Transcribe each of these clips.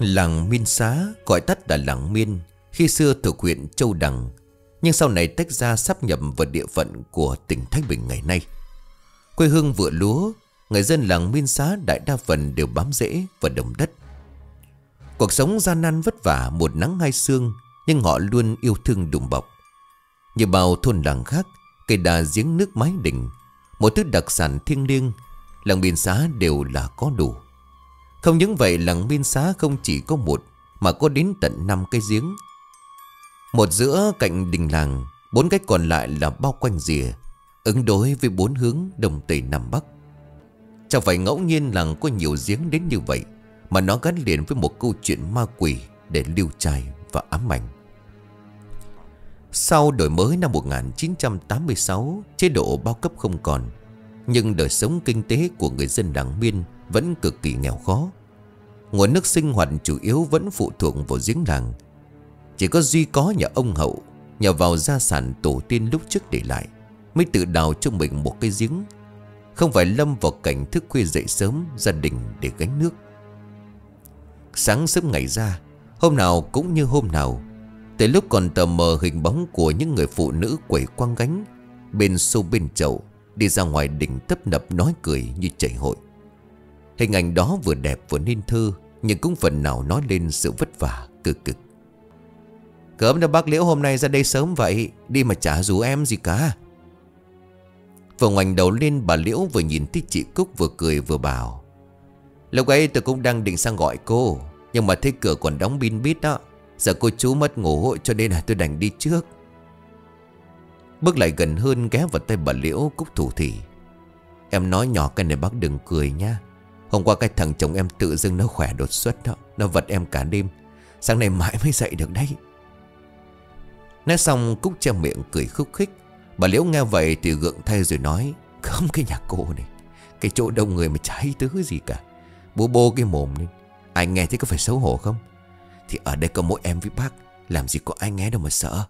Làng Miên Xá, gọi tắt là làng Miên, khi xưa thuộc huyện Châu Đằng, nhưng sau này tách ra sáp nhập vào địa phận của tỉnh Thái Bình ngày nay. Quê hương vựa lúa, người dân làng Miên Xá đại đa phần đều bám rễ vào đồng đất. Cuộc sống gian nan vất vả, một nắng hai sương, nhưng họ luôn yêu thương đùm bọc. Như bao thôn làng khác, cây đa giếng nước mái đình, một thứ đặc sản thiêng liêng, làng Miên Xá đều là có đủ. Không những vậy, làng Miên Xá không chỉ có một mà có đến tận 5 cái giếng. Một giữa cạnh đình làng, 4 cái còn lại là bao quanh rìa, ứng đối với 4 hướng đông tây nam bắc. Chẳng phải ngẫu nhiên làng có nhiều giếng đến như vậy, mà nó gắn liền với một câu chuyện ma quỷ để lưu trai và ám ảnh. Sau đổi mới năm 1986, chế độ bao cấp không còn, nhưng đời sống kinh tế của người dân làng Miên vẫn cực kỳ nghèo khó. Nguồn nước sinh hoạt chủ yếu vẫn phụ thuộc vào giếng làng. Chỉ có duy có nhà ông Hậu, nhờ vào gia sản tổ tiên lúc trước để lại, mới tự đào cho mình một cái giếng, không phải lâm vào cảnh thức khuya dậy sớm gia đình để gánh nước. Sáng sớm ngày ra, hôm nào cũng như hôm nào, tới lúc còn tờ mờ hình bóng của những người phụ nữ quẩy quăng gánh bên xô bên chậu, đi ra ngoài đình tấp nập nói cười như chảy hội. Hình ảnh đó vừa đẹp vừa nên thơ, nhưng cũng phần nào nói lên sự vất vả cực cực. Cớm đâu bác Liễu hôm nay ra đây sớm vậy, đi mà chả rủ em gì cả. Vừa ngoảnh đầu lên, bà Liễu vừa nhìn thấy chị Cúc vừa cười vừa bảo: Lúc ấy tôi cũng đang định sang gọi cô, nhưng mà thấy cửa còn đóng bin bít đó. Giờ cô chú mất ngủ cho nên là tôi đành đi trước. Bước lại gần hơn, ghé vào tay bà Liễu, Cúc thủ thỉ: Em nói nhỏ cái này bác đừng cười nha. Hôm qua cái thằng chồng em tự dưng nó khỏe đột xuất đó, nó vật em cả đêm, sáng nay mãi mới dậy được đấy. Nói xong Cúc che miệng cười khúc khích. Bà Liễu nghe vậy thì gượng thay rồi nói: Không, cái nhà cô này, cái chỗ đông người mà chả hay thứ gì cả. Bố bô cái mồm lên, ai nghe thấy có phải xấu hổ không? Thì ở đây có mỗi em với bác, làm gì có ai nghe đâu mà sợ.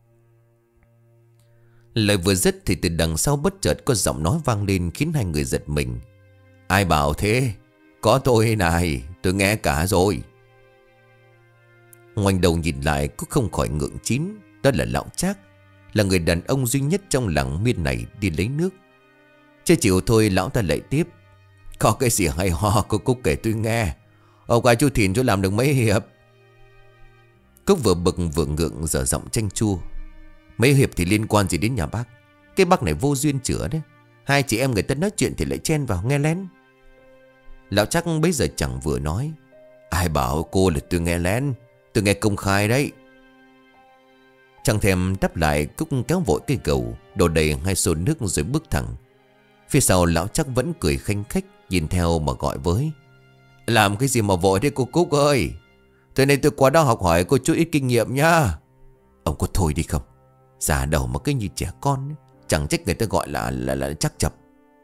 Lời vừa dứt thì từ đằng sau bất chợt có giọng nói vang lên khiến hai người giật mình. Ai bảo thế? Có tôi này, tôi nghe cả rồi. Ngoảnh đầu nhìn lại cũng không khỏi ngượng chín. Đó là lão Trác, là người đàn ông duy nhất trong làng Miên này đi lấy nước. Chưa chịu thôi, lão ta lại tiếp: Có cái gì hay ho cô Cúc kể tôi nghe. Ông qua chú Thìn chú làm được mấy hiệp? Cúc vừa bực vừa ngượng dở giọng chanh chua: Mấy hiệp thì liên quan gì đến nhà bác? Cái bác này vô duyên chữa đấy. Hai chị em người ta nói chuyện thì lại chen vào nghe lén. Lão Trác bấy giờ chẳng vừa nói: Ai bảo cô là tôi nghe lén, tôi nghe công khai đấy. Chẳng thèm đáp lại, Cúc kéo vội cái gầu đổ đầy 2 xô nước rồi bước thẳng. Phía sau lão Trác vẫn cười khanh khách, nhìn theo mà gọi với: Làm cái gì mà vội thế cô Cúc ơi? Thế nên tôi qua đó học hỏi cô chút ít kinh nghiệm nhá. Ông có thôi đi không? Già đầu mà cứ như trẻ con ấy. Chẳng trách người ta gọi là chắc chập.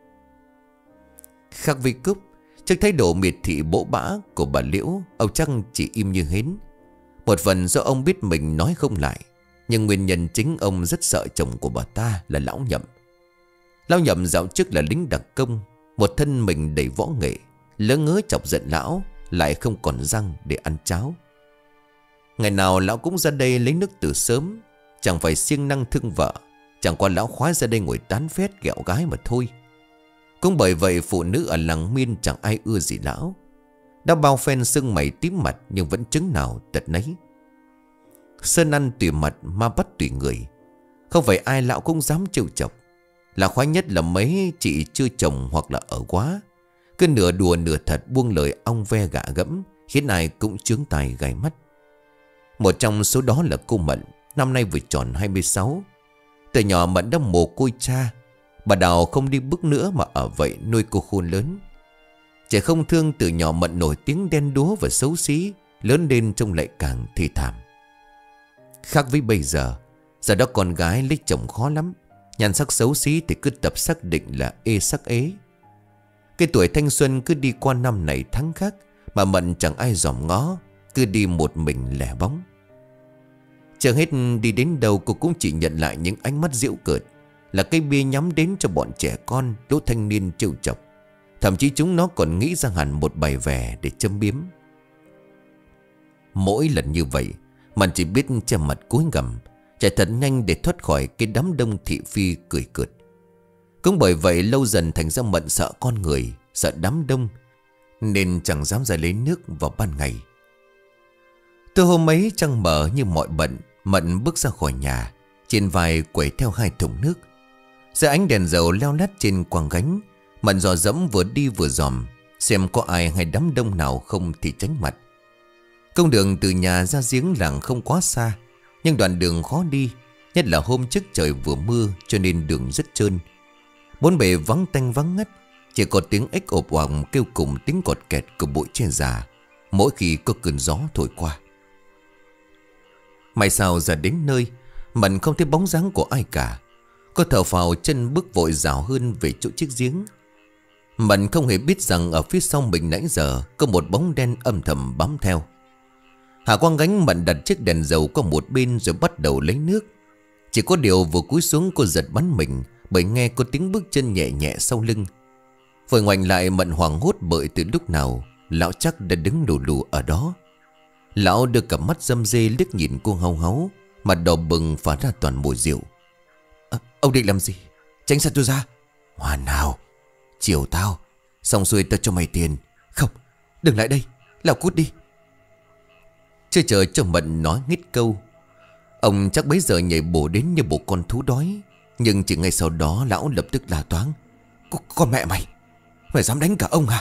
Khác với Cúc, trước thái độ miệt thị bỗ bã của bà Liễu, ông Trác chỉ im như hến. Một phần do ông biết mình nói không lại, nhưng nguyên nhân chính ông rất sợ chồng của bà ta là Lão Nhậm. Lão Nhậm dạo trước là lính đặc công, một thân mình đầy võ nghệ, lỡ ngớ chọc giận lão, lại không còn răng để ăn cháo. Ngày nào lão cũng ra đây lấy nước từ sớm, chẳng phải siêng năng thương vợ, chẳng qua lão khoái ra đây ngồi tán phét ghẹo gái mà thôi. Cũng bởi vậy phụ nữ ở làng Miên chẳng ai ưa gì lão. Đã bao phen sưng mày tím mặt nhưng vẫn chứng nào tật nấy. Sơn ăn tùy mặt ma bắt tùy người, không phải ai lão cũng dám trêu chọc. Là khoái nhất là mấy chị chưa chồng hoặc là ở quá, cứ nửa đùa nửa thật buông lời ong ve gạ gẫm, khiến ai cũng chướng tai gai mắt. Một trong số đó là cô Mận, năm nay vừa tròn 26. Từ nhỏ Mận đã mồ côi cha. Bà Đào không đi bước nữa mà ở vậy nuôi cô khôn lớn. Trẻ không thương, từ nhỏ Mận nổi tiếng đen đúa và xấu xí, lớn lên trông lại càng thê thảm. Khác với bây giờ đó con gái lấy chồng khó lắm. Nhan sắc xấu xí thì cứ tập xác định là ê sắc ế. Cái tuổi thanh xuân cứ đi qua năm này tháng khác, mà Mận chẳng ai dòm ngó, cứ đi một mình lẻ bóng. Chẳng hết đi đến đâu cô cũng chỉ nhận lại những ánh mắt giễu cợt, là cây bia nhắm đến cho bọn trẻ con, lũ thanh niên trêu chọc. Thậm chí chúng nó còn nghĩ ra hẳn một bài vè để châm biếm. Mỗi lần như vậy Mận chỉ biết che mặt cúi gằm, chạy thật nhanh để thoát khỏi cái đám đông thị phi cười cợt. Cũng bởi vậy lâu dần thành ra Mận sợ con người, sợ đám đông, nên chẳng dám ra lấy nước vào ban ngày. Từ hôm ấy trăng mở như mọi bận, Mận bước ra khỏi nhà, trên vai quẩy theo 2 thùng nước. Dưới ánh đèn dầu leo lắt trên quang gánh, Mận dò dẫm vừa đi vừa dòm, xem có ai hay đám đông nào không thì tránh mặt. Công đường từ nhà ra giếng làng không quá xa, nhưng đoạn đường khó đi, nhất là hôm trước trời vừa mưa cho nên đường rất trơn. Bốn bề vắng tanh vắng ngắt, chỉ có tiếng ếch ộp oàng kêu cùng tiếng cọt kẹt của bụi tre già mỗi khi có cơn gió thổi qua. May sao ra đến nơi, Mận không thấy bóng dáng của ai cả. Cô thở phào chân bước vội rảo hơn về chỗ chiếc giếng. Mận không hề biết rằng ở phía sau mình nãy giờ có một bóng đen âm thầm bám theo. Hạ quang gánh, Mận đặt chiếc đèn dầu qua một bên rồi bắt đầu lấy nước. Chỉ có điều vừa cúi xuống cô giật bắn mình bởi nghe có tiếng bước chân nhẹ nhẹ sau lưng. Vội ngoảnh lại, Mận hoảng hốt bởi từ lúc nào lão Trắc đã đứng lù lù ở đó. Lão đưa cặp mắt râm rê liếc nhìn cô hau háu, mặt đỏ bừng phả ra toàn mùi rượu. Ông định làm gì? Tránh xa tôi ra. Hoàn nào, chiều tao, xong xuôi tao cho mày tiền. Không, đừng lại đây, lão cút đi. Chưa chờ cho Mận nói hết câu, ông Trắc bấy giờ nhảy bổ đến như bộ con thú đói. Nhưng chỉ ngay sau đó lão lập tức la toáng. Con mẹ mày, mày dám đánh cả ông hả?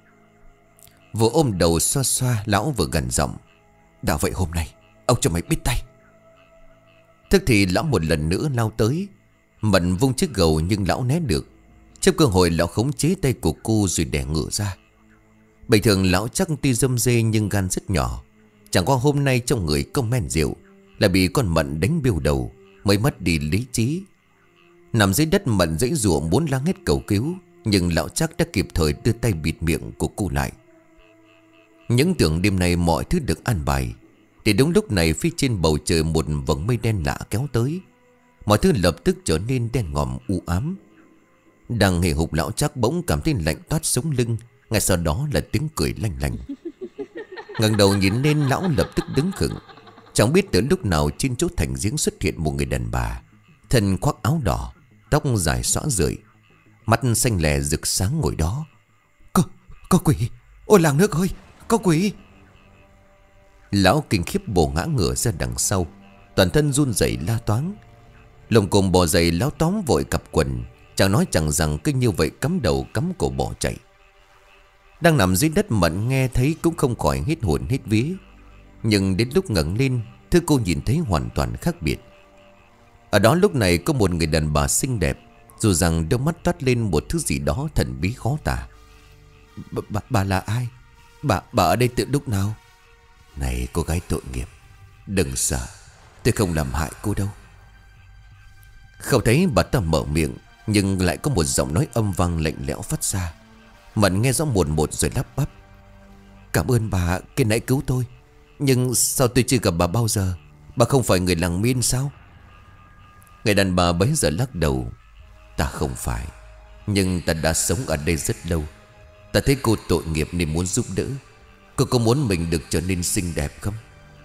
Vừa ôm đầu xoa xoa, lão vừa gằn giọng. Đã vậy hôm nay ông cho mày biết tay. Thức thì lão một lần nữa lao tới. Mận vung chiếc gầu nhưng lão né được. Trong cơ hội lão khống chế tay của cô rồi đè ngửa ra. Bình thường lão Trắc tuy dâm dê nhưng gan rất nhỏ. Chẳng qua hôm nay trong người có men rượu, là bị con Mận đánh biêu đầu mới mất đi lý trí. Nằm dưới đất, Mận giãy giụa muốn la hét cầu cứu, nhưng lão Trắc đã kịp thời đưa tay bịt miệng của cô lại. Những tưởng đêm nay mọi thứ được an bài, thì đúng lúc này phía trên bầu trời một vầng mây đen lạ kéo tới. Mọi thứ lập tức trở nên đen ngòm u ám. Đang hề hục, lão Trắc bỗng cảm thấy lạnh toát sống lưng. Ngay sau đó là tiếng cười lanh lành. Ngẩng đầu nhìn lên, lão lập tức đứng khựng. Chẳng biết từ lúc nào trên chỗ thành giếng xuất hiện một người đàn bà, thân khoác áo đỏ, tóc dài xõa rượi, mắt xanh lè rực sáng ngồi đó. Có quỷ! Ôi làng nước ơi! Có quỷ! Lão kinh khiếp bổ ngã ngửa ra đằng sau, toàn thân run rẩy la toáng. Lồng cồm bò dậy, lão tóm vội cặp quần, chẳng nói chẳng rằng cứ như vậy cắm đầu cắm cổ bỏ chạy. Đang nằm dưới đất, Mận nghe thấy cũng không khỏi hít hồn hít vía. Nhưng đến lúc ngẩng lên, thứ cô nhìn thấy hoàn toàn khác biệt. Ở đó lúc này có một người đàn bà xinh đẹp, dù rằng đôi mắt toát lên một thứ gì đó thần bí khó tả. Bà là ai? Bà ở đây từ lúc nào? Này cô gái tội nghiệp, đừng sợ, tôi không làm hại cô đâu. Không thấy bà ta mở miệng, nhưng lại có một giọng nói âm vang lạnh lẽo phát ra. Mận nghe rõ một rồi lắp bắp. Cảm ơn bà khi nãy cứu tôi, nhưng sao tôi chưa gặp bà bao giờ? Bà không phải người làng Miên sao? Người đàn bà bấy giờ lắc đầu. Ta không phải, nhưng ta đã sống ở đây rất lâu. Ta thấy cô tội nghiệp nên muốn giúp đỡ. Cô có muốn mình được trở nên xinh đẹp không?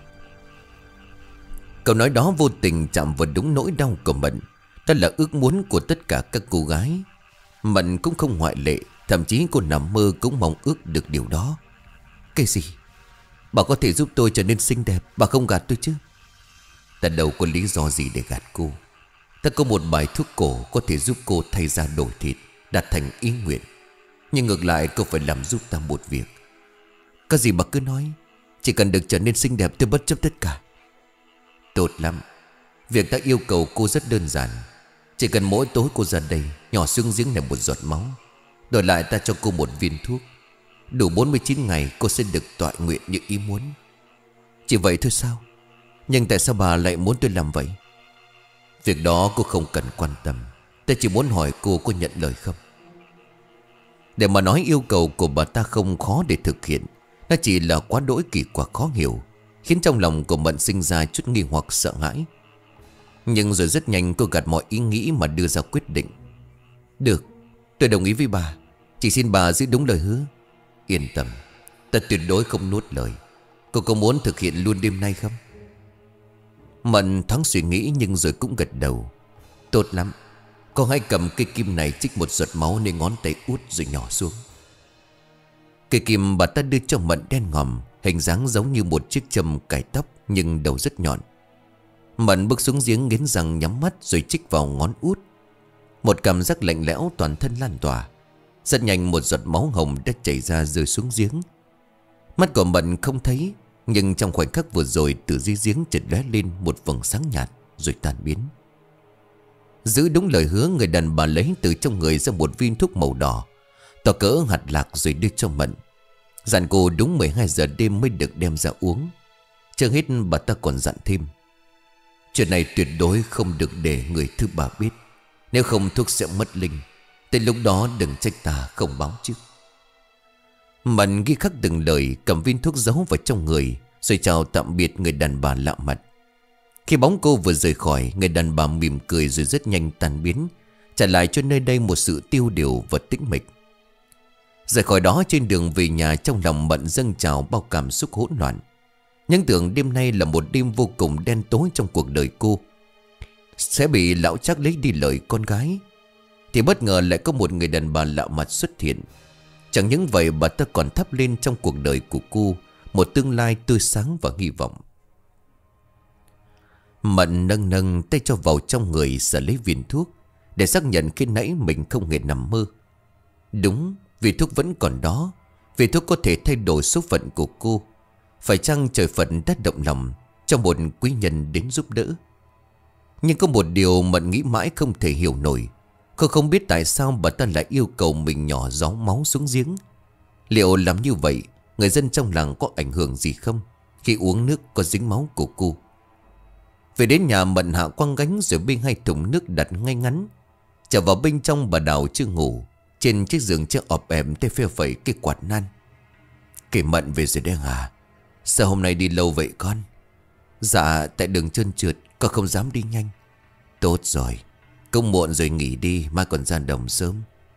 Câu nói đó vô tình chạm vào đúng nỗi đau của Mận. Đó là ước muốn của tất cả các cô gái. Mận cũng không ngoại lệ. Thậm chí cô nằm mơ cũng mong ước được điều đó. Cái gì? Bà có thể giúp tôi trở nên xinh đẹp, bà không gạt tôi chứ? Ta đâu có lý do gì để gạt cô. Ta có một bài thuốc cổ có thể giúp cô thay da đổi thịt, đạt thành ý nguyện. Nhưng ngược lại cô phải làm giúp ta một việc. Có gì bà cứ nói. Chỉ cần được trở nên xinh đẹp tôi bất chấp tất cả. Tốt lắm. Việc ta yêu cầu cô rất đơn giản. Chỉ cần mỗi tối cô ra đây nhỏ xuống giếng này một giọt máu, đổi lại ta cho cô một viên thuốc. Đủ 49 ngày cô sẽ được tọa nguyện như ý muốn. Chỉ vậy thôi sao? Nhưng tại sao bà lại muốn tôi làm vậy? Việc đó cô không cần quan tâm. Ta chỉ muốn hỏi cô có nhận lời không? Để mà nói yêu cầu của bà ta không khó để thực hiện. Nó chỉ là quá đỗi kỳ quặc khó hiểu, khiến trong lòng của Mận sinh ra chút nghi hoặc sợ hãi. Nhưng rồi rất nhanh cô gạt mọi ý nghĩ mà đưa ra quyết định. Được, tôi đồng ý với bà. Chỉ xin bà giữ đúng lời hứa. Yên tâm, ta tuyệt đối không nuốt lời. Cô có muốn thực hiện luôn đêm nay không? Mận thoáng suy nghĩ nhưng rồi cũng gật đầu. Tốt lắm. Cô hãy cầm cây kim này chích một giọt máu lên ngón tay út rồi nhỏ xuống. Cây kim bà ta đưa cho Mận đen ngòm, hình dáng giống như một chiếc châm cài tóc nhưng đầu rất nhọn. Mận bước xuống giếng nghiến răng nhắm mắt rồi chích vào ngón út. Một cảm giác lạnh lẽo toàn thân lan tỏa. Rất nhanh một giọt máu hồng đã chảy ra rơi xuống giếng. Mắt của Mận không thấy, nhưng trong khoảnh khắc vừa rồi từ dưới giếng chợt lóe lên một vầng sáng nhạt rồi tan biến. Giữ đúng lời hứa, người đàn bà lấy từ trong người ra một viên thuốc màu đỏ to cỡ hạt lạc rồi đưa cho Mận. Dặn cô đúng 12 giờ đêm mới được đem ra uống. Chưa hết bà ta còn dặn thêm: chuyện này tuyệt đối không được để người thứ ba biết, nếu không thuốc sẽ mất linh. Tới lúc đó đừng trách ta không báo trước. Mận ghi khắc từng lời, cầm viên thuốc giấu vào trong người rồi chào tạm biệt người đàn bà lạ mặt. Khi bóng cô vừa rời khỏi, người đàn bà mỉm cười rồi rất nhanh tan biến, trả lại cho nơi đây một sự tiêu điều và tĩnh mịch. Rời khỏi đó, trên đường về nhà, trong lòng Mận dâng trào bao cảm xúc hỗn loạn. Nhưng tưởng đêm nay là một đêm vô cùng đen tối trong cuộc đời cô. Sẽ bị lão Trác lấy đi lời con gái. Thì bất ngờ lại có một người đàn bà lạ mặt xuất hiện. Chẳng những vậy, bà ta còn thắp lên trong cuộc đời của cô một tương lai tươi sáng và hy vọng. Mận nâng nâng tay cho vào trong người sờ lấy viên thuốc, để xác nhận khi nãy mình không hề nằm mơ. Đúng, viên thuốc vẫn còn đó. Viên thuốc có thể thay đổi số phận của cô. Phải chăng trời Phật đã động lòng cho một quý nhân đến giúp đỡ? Nhưng có một điều Mận nghĩ mãi không thể hiểu nổi. Cô không biết tại sao bà ta lại yêu cầu mình nhỏ gió máu xuống giếng. Liệu làm như vậy người dân trong làng có ảnh hưởng gì không khi uống nước có dính máu của cô? Về đến nhà, Mận hạ quăng gánh rồi bê 2 thùng nước đặt ngay ngắn. Trở vào bên trong, bà Đào chưa ngủ. Trên chiếc giường chưa ọp ẻm tay phe phẩy cái quạt nan. Kể Mận về rồi đấy à? Sao hôm nay đi lâu vậy con? Dạ tại đường trơn trượt, con không dám đi nhanh. Tốt rồi, cũng muộn rồi, nghỉ đi, mai còn ra đồng sớm.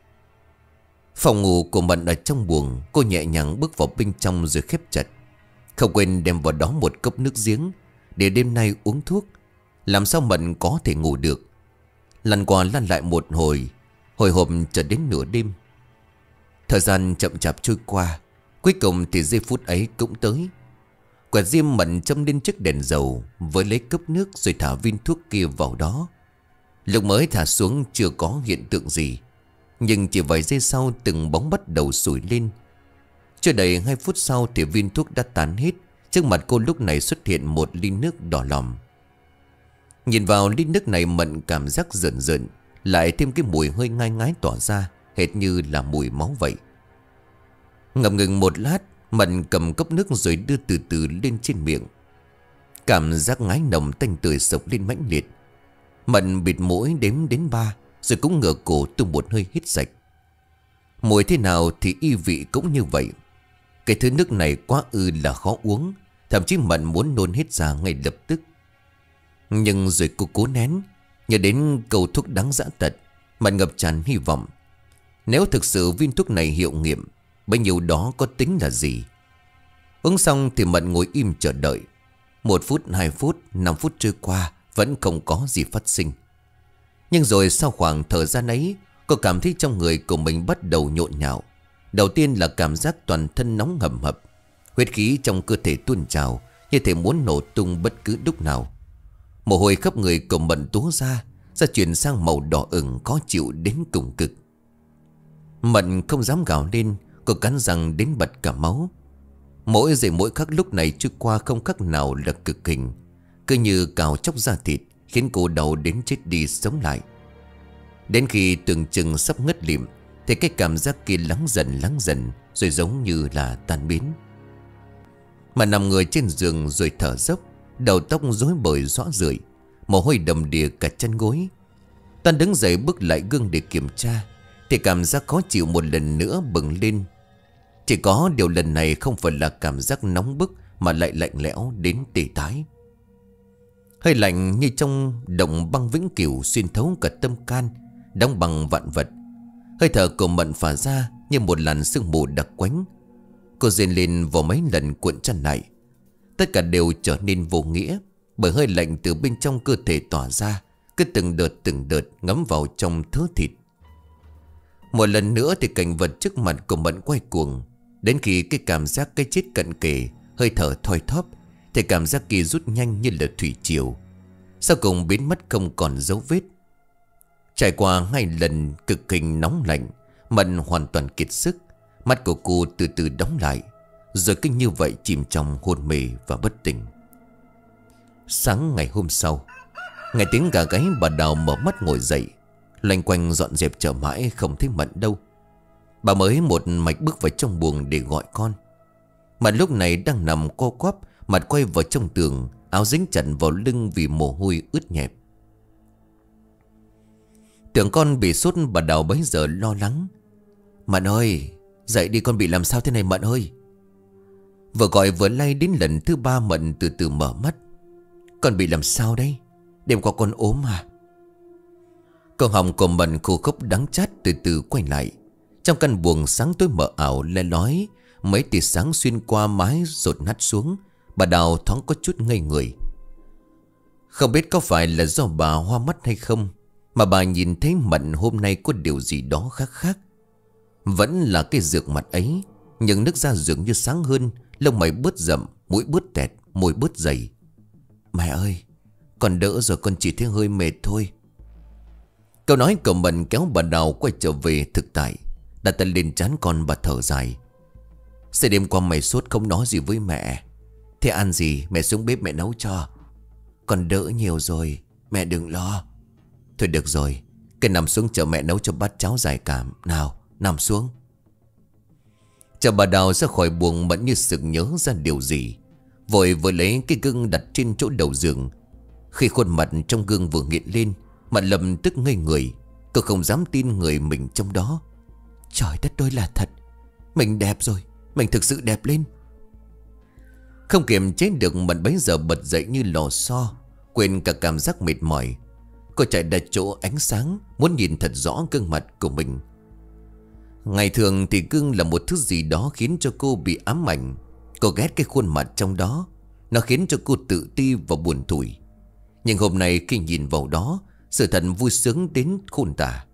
Phòng ngủ của Mận ở trong buồng. Cô nhẹ nhàng bước vào bên trong rồi khép chặt. Không quên đem vào đó một cốc nước giếng để đêm nay uống thuốc. Làm sao Mận có thể ngủ được? Lăn qua lăn lại một hồi hộp cho đến nửa đêm. Thời gian chậm chạp trôi qua. Cuối cùng thì giây phút ấy cũng tới. Quẹt diêm Mận châm lên chiếc đèn dầu, với lấy cốc nước rồi thả viên thuốc kia vào đó. Lúc mới thả xuống chưa có hiện tượng gì, nhưng chỉ vài giây sau từng bóng bắt đầu sủi lên. Chưa đầy 2 phút sau thì viên thuốc đã tán hết. Trước mặt cô lúc này xuất hiện một ly nước đỏ lòm. Nhìn vào ly nước này, Mận cảm giác rợn rợn, lại thêm cái mùi hơi ngai ngái tỏa ra, hệt như là mùi máu vậy. Ngập ngừng một lát, Mận cầm cốc nước rồi đưa từ từ lên trên miệng. Cảm giác ngái nồng tanh tưởi sộc lên mãnh liệt. Mận bịt mũi đếm đến 3 rồi cũng ngửa cổ tung một hơi hít sạch. Mùi thế nào thì y vị cũng như vậy. Cái thứ nước này quá ư là khó uống, thậm chí Mận muốn nôn hết ra ngay lập tức. Nhưng rồi cô cố nén. Nhớ đến câu thuốc đáng dã tật, Mận ngập tràn hy vọng. Nếu thực sự viên thuốc này hiệu nghiệm, bấy nhiêu đó có tính là gì? Uống xong thì Mận ngồi im chờ đợi. 1 phút, 2 phút, 5 phút trôi qua, vẫn không có gì phát sinh. Nhưng rồi sau khoảng thời gian ấy, cô cảm thấy trong người của mình bắt đầu nhộn nhạo. Đầu tiên là cảm giác toàn thân nóng hầm hập. Huyết khí trong cơ thể tuôn trào, như thể muốn nổ tung bất cứ lúc nào. Mồ hôi khắp người của Mận túa ra chuyển sang màu đỏ ửng khó chịu đến cùng cực. Mận không dám gào lên, cô cắn răng đến bật cả máu. Mỗi giây mỗi khắc lúc này trôi qua không khác nào là cực hình, cứ như cào chóc da thịt, khiến cô đau đến chết đi sống lại. Đến khi tưởng chừng sắp ngất lịm thì cái cảm giác kia lắng dần rồi giống như là tan biến. Mà nằm người trên giường rồi thở dốc, đầu tóc rối bời xõa rượi, mồ hôi đầm đìa cả chân gối. Toàn đứng dậy bước lại gương để kiểm tra thì cảm giác khó chịu một lần nữa bừng lên. Chỉ có điều lần này không phải là cảm giác nóng bức, mà lại lạnh lẽo đến tê tái. Hơi lạnh như trong động băng vĩnh cửu xuyên thấu cả tâm can, đóng bằng vạn vật. Hơi thở của Mận phả ra như một làn sương mù đặc quánh. Cô rên lên vào mấy lần cuộn chăn lại. Tất cả đều trở nên vô nghĩa, bởi hơi lạnh từ bên trong cơ thể tỏa ra, cứ từng đợt ngấm vào trong thớ thịt. Một lần nữa thì cảnh vật trước mặt của Mận quay cuồng. Đến khi cái cảm giác cái chết cận kề, hơi thở thoi thóp, thì cảm giác kia rút nhanh như là thủy triều, sau cùng biến mất không còn dấu vết. Trải qua 2 lần cực hình nóng lạnh, Mận hoàn toàn kiệt sức. Mắt của cô từ từ đóng lại, rồi cứ như vậy chìm trong hôn mê và bất tỉnh. Sáng ngày hôm sau, nghe tiếng gà gáy, bà Đào mở mắt ngồi dậy, loanh quanh dọn dẹp chợ mãi không thấy Mận đâu. Bà mới một mạch bước vào trong buồng để gọi con. Mận lúc này đang nằm co quắp, mặt quay vào trong tường, áo dính chặt vào lưng vì mồ hôi ướt nhẹp. Tưởng con bị sốt, bà Đào bấy giờ lo lắng. Mận ơi, dậy đi, con bị làm sao thế này Mận ơi? Vừa gọi vừa lay đến lần thứ 3, Mận từ từ mở mắt. Con bị làm sao đây? Đêm qua con ốm à? Câu họng của Mận khô khốc đắng chát từ từ quay lại. Trong căn buồng sáng tối mờ ảo le lói, mấy tia sáng xuyên qua mái rột nát xuống. Bà Đào thoáng có chút ngây người. Không biết có phải là do bà hoa mắt hay không, mà bà nhìn thấy Mận hôm nay có điều gì đó khác. Vẫn là cái dược mặt ấy, nhưng nước da dường như sáng hơn, lông mày bớt rậm, mũi bớt tẹt, môi bớt dày. Mẹ ơi, con đỡ rồi, con chỉ thấy hơi mệt thôi. Câu nói của Mận kéo bà Đào quay trở về thực tại. Đặt tay lên trán con, bà thở dài. Sẽ đêm qua mày sốt không nói gì với mẹ. Thế ăn gì, mẹ xuống bếp mẹ nấu cho. Con đỡ nhiều rồi, mẹ đừng lo. Thôi được rồi, cứ nằm xuống chờ mẹ nấu cho bát cháo giải cảm. Nào, nằm xuống. Chờ bà Đào ra khỏi buồng, Mận như sực nhớ ra điều gì, vội vừa lấy cái gương đặt trên chỗ đầu giường. Khi khuôn mặt trong gương vừa hiện lên, Mận lập tức ngây người. Cô không dám tin người mình trong đó. Trời đất ơi, là thật. Mình đẹp rồi, mình thực sự đẹp lên. Không kiềm chế được, Mận bấy giờ bật dậy như lò xo, quên cả cảm giác mệt mỏi. Cô chạy đến chỗ ánh sáng, muốn nhìn thật rõ gương mặt của mình. Ngày thường thì gương là một thứ gì đó khiến cho cô bị ám ảnh. Cô ghét cái khuôn mặt trong đó, nó khiến cho cô tự ti và buồn tủi. Nhưng hôm nay khi nhìn vào đó, sự thật vui sướng đến khôn tả.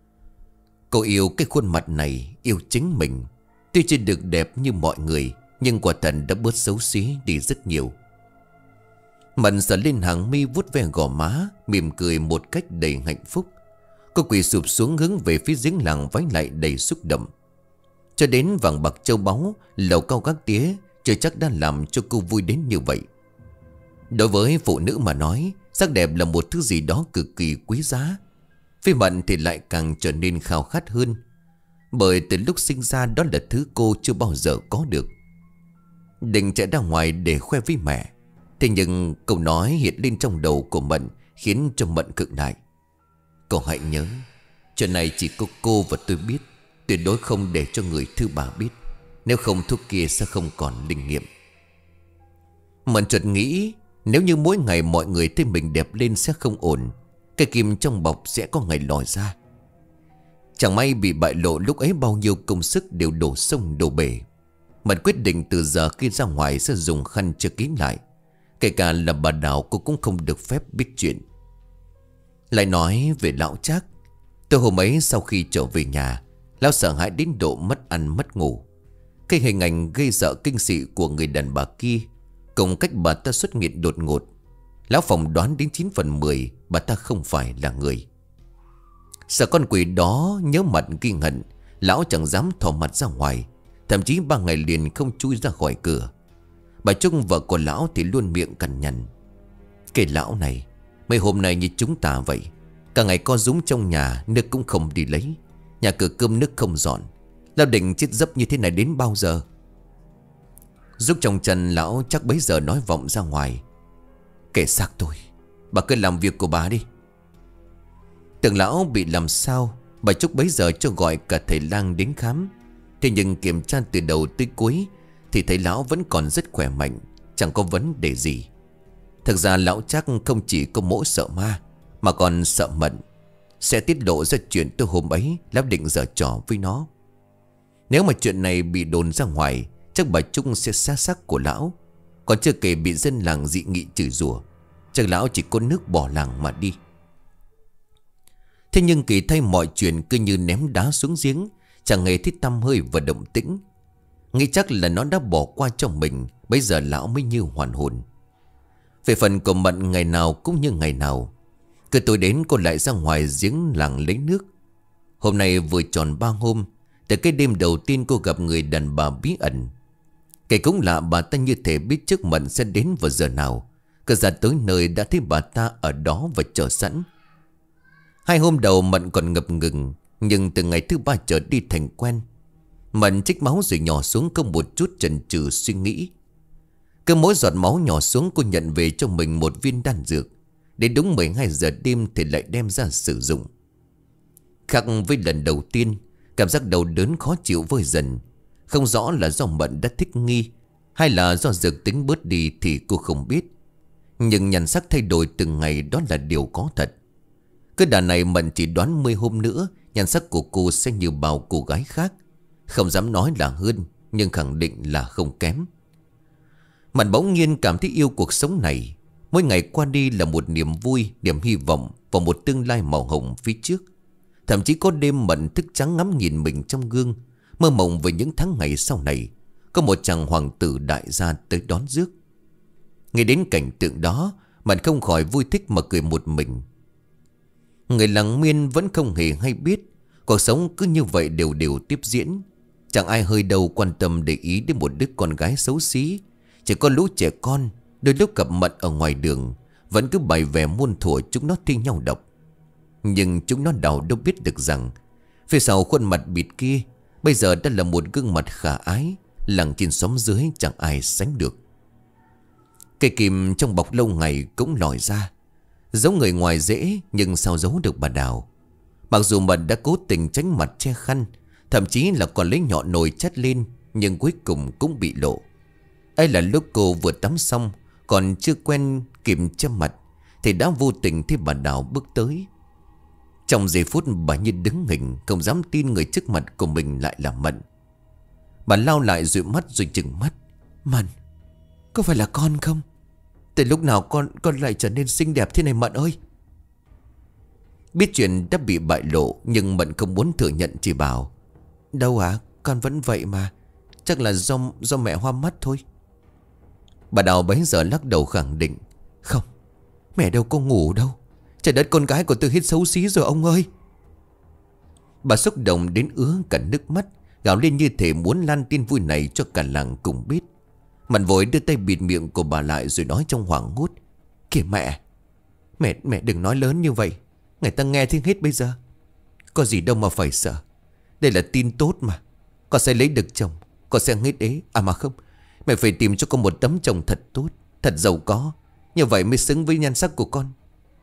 Cô yêu cái khuôn mặt này, yêu chính mình. Tuy chưa được đẹp như mọi người, nhưng quả thật đã bớt xấu xí đi rất nhiều. Mận sờ lên hàng mi, vuốt ve gò má, mỉm cười một cách đầy hạnh phúc. Cô quỳ sụp xuống hướng về phía giếng làng, vái lại đầy xúc động. Cho đến vàng bạc châu báu, lầu cao gác tía, chưa chắc đã làm cho cô vui đến như vậy. Đối với phụ nữ mà nói, sắc đẹp là một thứ gì đó cực kỳ quý giá. Với Mận thì lại càng trở nên khao khát hơn, bởi từ lúc sinh ra đó là thứ cô chưa bao giờ có được. Định chạy ra ngoài để khoe với mẹ, thế nhưng câu nói hiện lên trong đầu của Mận khiến cho Mận khựng lại. Cậu hãy nhớ, chuyện này chỉ có cô và tôi biết, tuyệt đối không để cho người thứ ba biết. Nếu không thuốc kia sẽ không còn linh nghiệm. Mận chợt nghĩ, nếu như mỗi ngày mọi người thấy mình đẹp lên sẽ không ổn. Cái kim trong bọc sẽ có ngày lòi ra. Chẳng may bị bại lộ, lúc ấy bao nhiêu công sức đều đổ sông đổ bể. Mận quyết định từ giờ khi ra ngoài sẽ dùng khăn che kín lại. Kể cả là bà Đào, cô cũng không được phép biết chuyện. Lại nói về lão Trác. Từ hôm ấy sau khi trở về nhà, lão sợ hãi đến độ mất ăn mất ngủ. Cái hình ảnh gây sợ kinh dị của người đàn bà kia cùng cách bà ta xuất hiện đột ngột, lão phỏng đoán đến 9 phần 10 bà ta không phải là người. Sợ con quỷ đó nhớ mặt ghi hận, lão chẳng dám thò mặt ra ngoài. Thậm chí 3 ngày liền không chui ra khỏi cửa. Bà Trung, vợ của lão, thì luôn miệng cằn nhằn. Cái lão này mấy hôm nay như chúng ta vậy, cả ngày co rúm trong nhà, nước cũng không đi lấy, nhà cửa cơm nước không dọn. Lão định chết dấp như thế này đến bao giờ? Giúp trong chân lão chắc bấy giờ nói vọng ra ngoài. Kể xác tôi, bà cứ làm việc của bà đi. Tưởng lão bị làm sao, bà Trúc bấy giờ cho gọi cả thầy lang đến khám. Thế nhưng kiểm tra từ đầu tới cuối thì thấy lão vẫn còn rất khỏe mạnh, chẳng có vấn đề gì. Thực ra lão chắc không chỉ có mỗi sợ ma, mà còn sợ Mận sẽ tiết lộ ra chuyện từ hôm ấy lão định giở trò với nó. Nếu mà chuyện này bị đồn ra ngoài, chắc bà Trung sẽ xá xác của lão. Còn chưa kể bị dân làng dị nghị chửi rủa. Chắc lão chỉ có nước bỏ làng mà đi. Thế nhưng kỳ thay mọi chuyện cứ như ném đá xuống giếng, chẳng hề thích tăm hơi và động tĩnh. Nghĩ chắc là nó đã bỏ qua cho mình, bây giờ lão mới như hoàn hồn. Về phần của Mận ngày nào cũng như ngày nào, cứ tối đến cô lại ra ngoài giếng làng lấy nước. Hôm nay vừa tròn 3 hôm từ cái đêm đầu tiên cô gặp người đàn bà bí ẩn. Kể cũng lạ, bà ta như thể biết trước Mận sẽ đến vào giờ nào. Cứ ra tới nơi đã thấy bà ta ở đó và chờ sẵn. 2 hôm đầu Mận còn ngập ngừng, nhưng từ ngày thứ 3 trở đi thành quen. Mận trích máu rồi nhỏ xuống, không một chút chần chừ suy nghĩ. Cứ mỗi giọt máu nhỏ xuống, cô nhận về cho mình một viên đan dược. Đến đúng 12 giờ đêm thì lại đem ra sử dụng. Khác với lần đầu tiên, cảm giác đau đớn khó chịu vơi dần. Không rõ là do Mận đã thích nghi hay là do dược tính bớt đi thì cô không biết. Nhưng nhan sắc thay đổi từng ngày, đó là điều có thật. Cứ đà này Mận chỉ đoán 10 hôm nữa nhan sắc của cô sẽ như bao cô gái khác. Không dám nói là hơn, nhưng khẳng định là không kém. Mận bỗng nhiên cảm thấy yêu cuộc sống này. Mỗi ngày qua đi là một niềm vui, niềm hy vọng và một tương lai màu hồng phía trước. Thậm chí có đêm Mận thức trắng ngắm nhìn mình trong gương, mơ mộng về những tháng ngày sau này có một chàng hoàng tử đại gia tới đón rước. Nghe đến cảnh tượng đó, Mận không khỏi vui thích mà cười một mình. Người làng Miên vẫn không hề hay biết, cuộc sống cứ như vậy đều đều tiếp diễn. Chẳng ai hơi đâu quan tâm để ý đến một đứa con gái xấu xí. Chỉ có lũ trẻ con đôi lúc gặp Mận ở ngoài đường vẫn cứ bày vẽ muôn thuở chúng nó thi nhau độc. Nhưng chúng nó đâu biết được rằng phía sau khuôn mặt bịt kia bây giờ đã là một gương mặt khả ái, làng trên xóm dưới chẳng ai sánh được. Cây kìm trong bọc lâu ngày cũng lòi ra. Giấu người ngoài dễ, nhưng sao giấu được bà Đào. Mặc dù Mận đã cố tình tránh mặt che khăn, thậm chí là còn lấy nhọn nồi chắt lên, nhưng cuối cùng cũng bị lộ. Ấy là lúc cô vừa tắm xong, còn chưa quen kịp che mặt thì đã vô tình thấy bà Đào bước tới. Trong giây phút bà như đứng hình, không dám tin người trước mặt của mình lại là Mận. Bà lao lại dụi mắt rồi trừng mắt. Mận, có phải là con không? Từ lúc nào con lại trở nên xinh đẹp thế này Mận ơi? Biết chuyện đã bị bại lộ, nhưng Mận không muốn thừa nhận, chỉ bảo: Đâu à, con vẫn vậy mà. Chắc là do mẹ hoa mắt thôi. Bà Đào bấy giờ lắc đầu khẳng định: Không, mẹ đâu có ngủ đâu. Trời đất, con gái của tôi hết xấu xí rồi ông ơi. Bà xúc động đến ứa cả nước mắt, gào lên như thể muốn lan tin vui này cho cả làng cùng biết. Mận vội đưa tay bịt miệng của bà lại rồi nói trong hoảng hốt: Kìa mẹ đừng nói lớn như vậy, người ta nghe thấy hết bây giờ. Có gì đâu mà phải sợ. Đây là tin tốt mà. Con sẽ lấy được chồng, con sẽ hết ế. À mà không, mẹ phải tìm cho con một tấm chồng thật tốt, thật giàu có. Như vậy mới xứng với nhan sắc của con.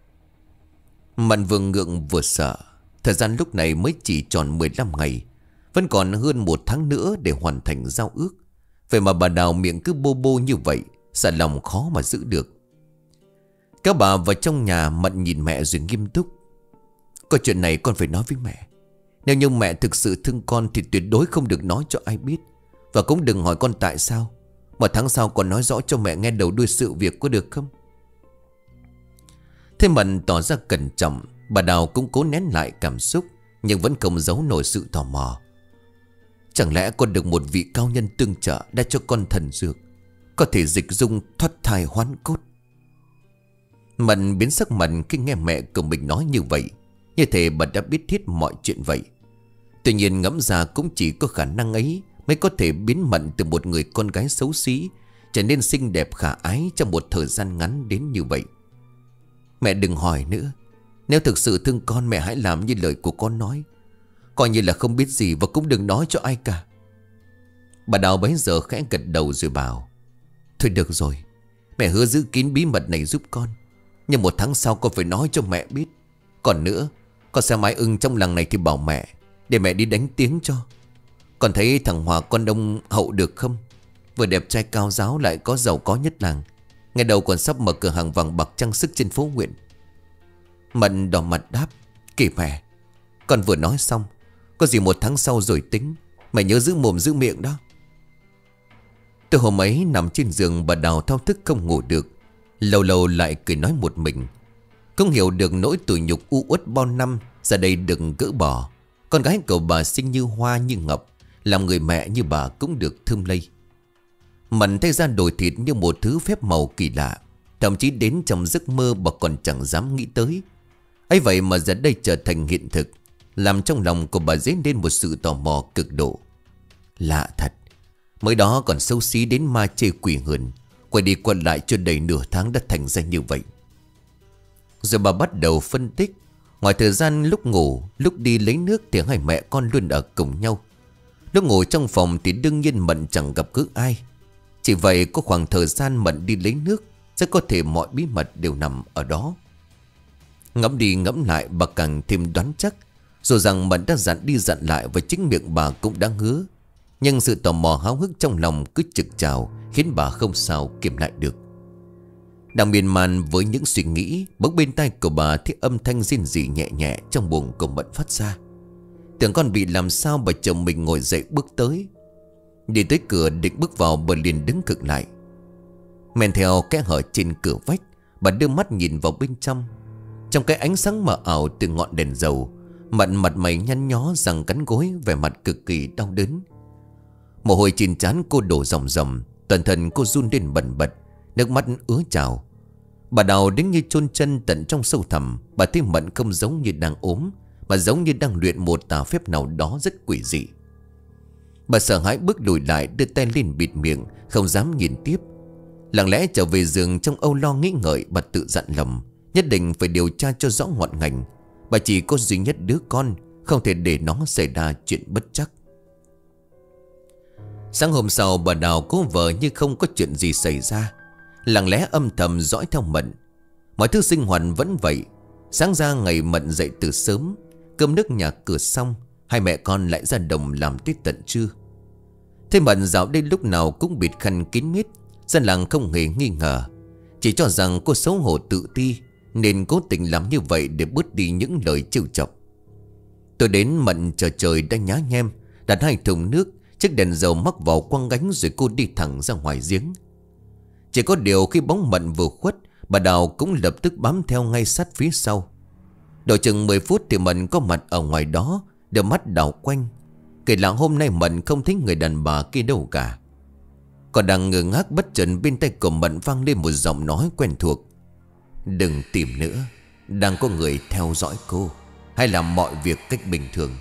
Mận vừa ngượng vừa sợ. Thời gian lúc này mới chỉ tròn 15 ngày, vẫn còn hơn 1 tháng nữa để hoàn thành giao ước. Vậy mà bà Đào miệng cứ bô bô như vậy, sợ lòng khó mà giữ được. Các bà vào trong nhà, Mận nhìn mẹ rồi nghiêm túc: Có chuyện này con phải nói với mẹ. Nếu như mẹ thực sự thương con thì tuyệt đối không được nói cho ai biết. Và cũng đừng hỏi con tại sao. 1 tháng sau con nói rõ cho mẹ nghe đầu đuôi sự việc, có được không? Thế Mận tỏ ra cẩn trọng. Bà Đào cũng cố nén lại cảm xúc, nhưng vẫn không giấu nổi sự tò mò. Chẳng lẽ con được một vị cao nhân tương trợ đã cho con thần dược, có thể dịch dung thoát thai hoán cốt? Mận biến sắc mặt khi nghe mẹ của mình nói như vậy, như thể bà đã biết hết mọi chuyện vậy. Tuy nhiên ngẫm ra cũng chỉ có khả năng ấy mới có thể biến Mận từ một người con gái xấu xí trở nên xinh đẹp khả ái trong một thời gian ngắn đến như vậy. Mẹ đừng hỏi nữa. Nếu thực sự thương con, mẹ hãy làm như lời của con nói, coi như là không biết gì và cũng đừng nói cho ai cả. Bà Đào bấy giờ khẽ gật đầu rồi bảo: Thôi được rồi, mẹ hứa giữ kín bí mật này giúp con. Nhưng 1 tháng sau con phải nói cho mẹ biết. Còn nữa, con sẽ mãi ưng trong làng này thì bảo mẹ, để mẹ đi đánh tiếng cho. Con thấy thằng Hòa con đông hậu được không? Vừa đẹp trai cao giáo lại có giàu có nhất làng. Ngày đầu còn sắp mở cửa hàng vàng bạc trang sức trên phố huyện. Mận đỏ mặt đáp: Kìa mẹ, con vừa nói xong. Có gì 1 tháng sau rồi tính. Mẹ nhớ giữ mồm giữ miệng đó. Từ hôm ấy nằm trên giường, bà Đào thao thức không ngủ được. Lâu lâu lại cười nói một mình. Không hiểu được nỗi tủi nhục u uất bao năm giờ đây đừng gỡ bỏ. Con gái cậu bà xinh như hoa như ngọc, làm người mẹ như bà cũng được thơm lây. Mận thay ra đổi thịt như một thứ phép màu kỳ lạ, thậm chí đến trong giấc mơ bà còn chẳng dám nghĩ tới. Ấy vậy mà giờ đây trở thành hiện thực, làm trong lòng của bà dấy lên một sự tò mò cực độ. Lạ thật, mới đó còn xấu xí đến ma chê quỷ hơn, quay đi quay lại cho đầy nửa tháng đã thành ra như vậy. Rồi bà bắt đầu phân tích. Ngoài thời gian lúc ngủ, lúc đi lấy nước thì hai mẹ con luôn ở cùng nhau. Lúc ngủ trong phòng thì đương nhiên Mận chẳng gặp gỡ ai. Chỉ vậy có khoảng thời gian Mận đi lấy nước, rất có thể mọi bí mật đều nằm ở đó. Ngẫm đi ngẫm lại bà càng thêm đoán chắc, dù rằng Mận đã dặn đi dặn lại và chính miệng bà cũng đã hứa. Nhưng sự tò mò háo hức trong lòng cứ trực trào, khiến bà không sao kiềm lại được. Đang miên man với những suy nghĩ, bỗng bên tai của bà thấy âm thanh rên rỉ nhẹ nhẹ trong buồng của Mận phát ra. Tưởng con bị làm sao, bà chồng mình ngồi dậy bước tới. Đi tới cửa định bước vào, bà liền đứng cực lại. Men theo kẽ hở trên cửa vách, bà đưa mắt nhìn vào bên trong. Trong cái ánh sáng mờ ảo từ ngọn đèn dầu, Mận mặt mày nhăn nhó, răng cắn gối, vẻ mặt cực kỳ đau đớn. Mồ hôi trên trán cô đổ ròng ròng, toàn thân cô run lên bần bật, nước mắt ứa trào. Bà Đào đến như chôn chân tận trong sâu thẳm. Bà thấy Mận không giống như đang ốm, mà giống như đang luyện một tà phép nào đó rất quỷ dị. Bà sợ hãi bước lùi lại, đưa tay lên bịt miệng, không dám nhìn tiếp. Lặng lẽ trở về giường, trong âu lo nghĩ ngợi, bà tự dặn lòng nhất định phải điều tra cho rõ ngọn ngành. Bà chỉ có duy nhất đứa con, không thể để nó xảy ra chuyện bất trắc. Sáng hôm sau, bà Đào cố vờ như không có chuyện gì xảy ra, lặng lẽ âm thầm dõi theo Mận. Mọi thứ sinh hoạt vẫn vậy. Sáng ra ngày Mận dậy từ sớm, cơm nước nhà cửa xong, hai mẹ con lại ra đồng làm tới tận trưa. Thế Mận dạo đây lúc nào cũng bịt khăn kín mít. Dân làng không hề nghi ngờ, chỉ cho rằng cô xấu hổ tự ti, nên cố tình làm như vậy để bớt đi những lời trêu chọc. Tôi đến Mận chờ trời đã nhá nhem, đặt hai thùng nước, chiếc đèn dầu mắc vào quăng gánh, rồi cô đi thẳng ra ngoài giếng. Chỉ có điều khi bóng Mận vừa khuất, bà Đào cũng lập tức bám theo ngay sát phía sau. Độ chừng 10 phút thì Mận có mặt ở ngoài đó, đôi mắt đảo quanh. Kể là hôm nay Mận không thấy người đàn bà kia đâu cả. Còn đang ngơ ngác, bất chợt bên tay của Mận vang lên một giọng nói quen thuộc. Đừng tìm nữa, đang có người theo dõi cô, hay làm mọi việc cách bình thường.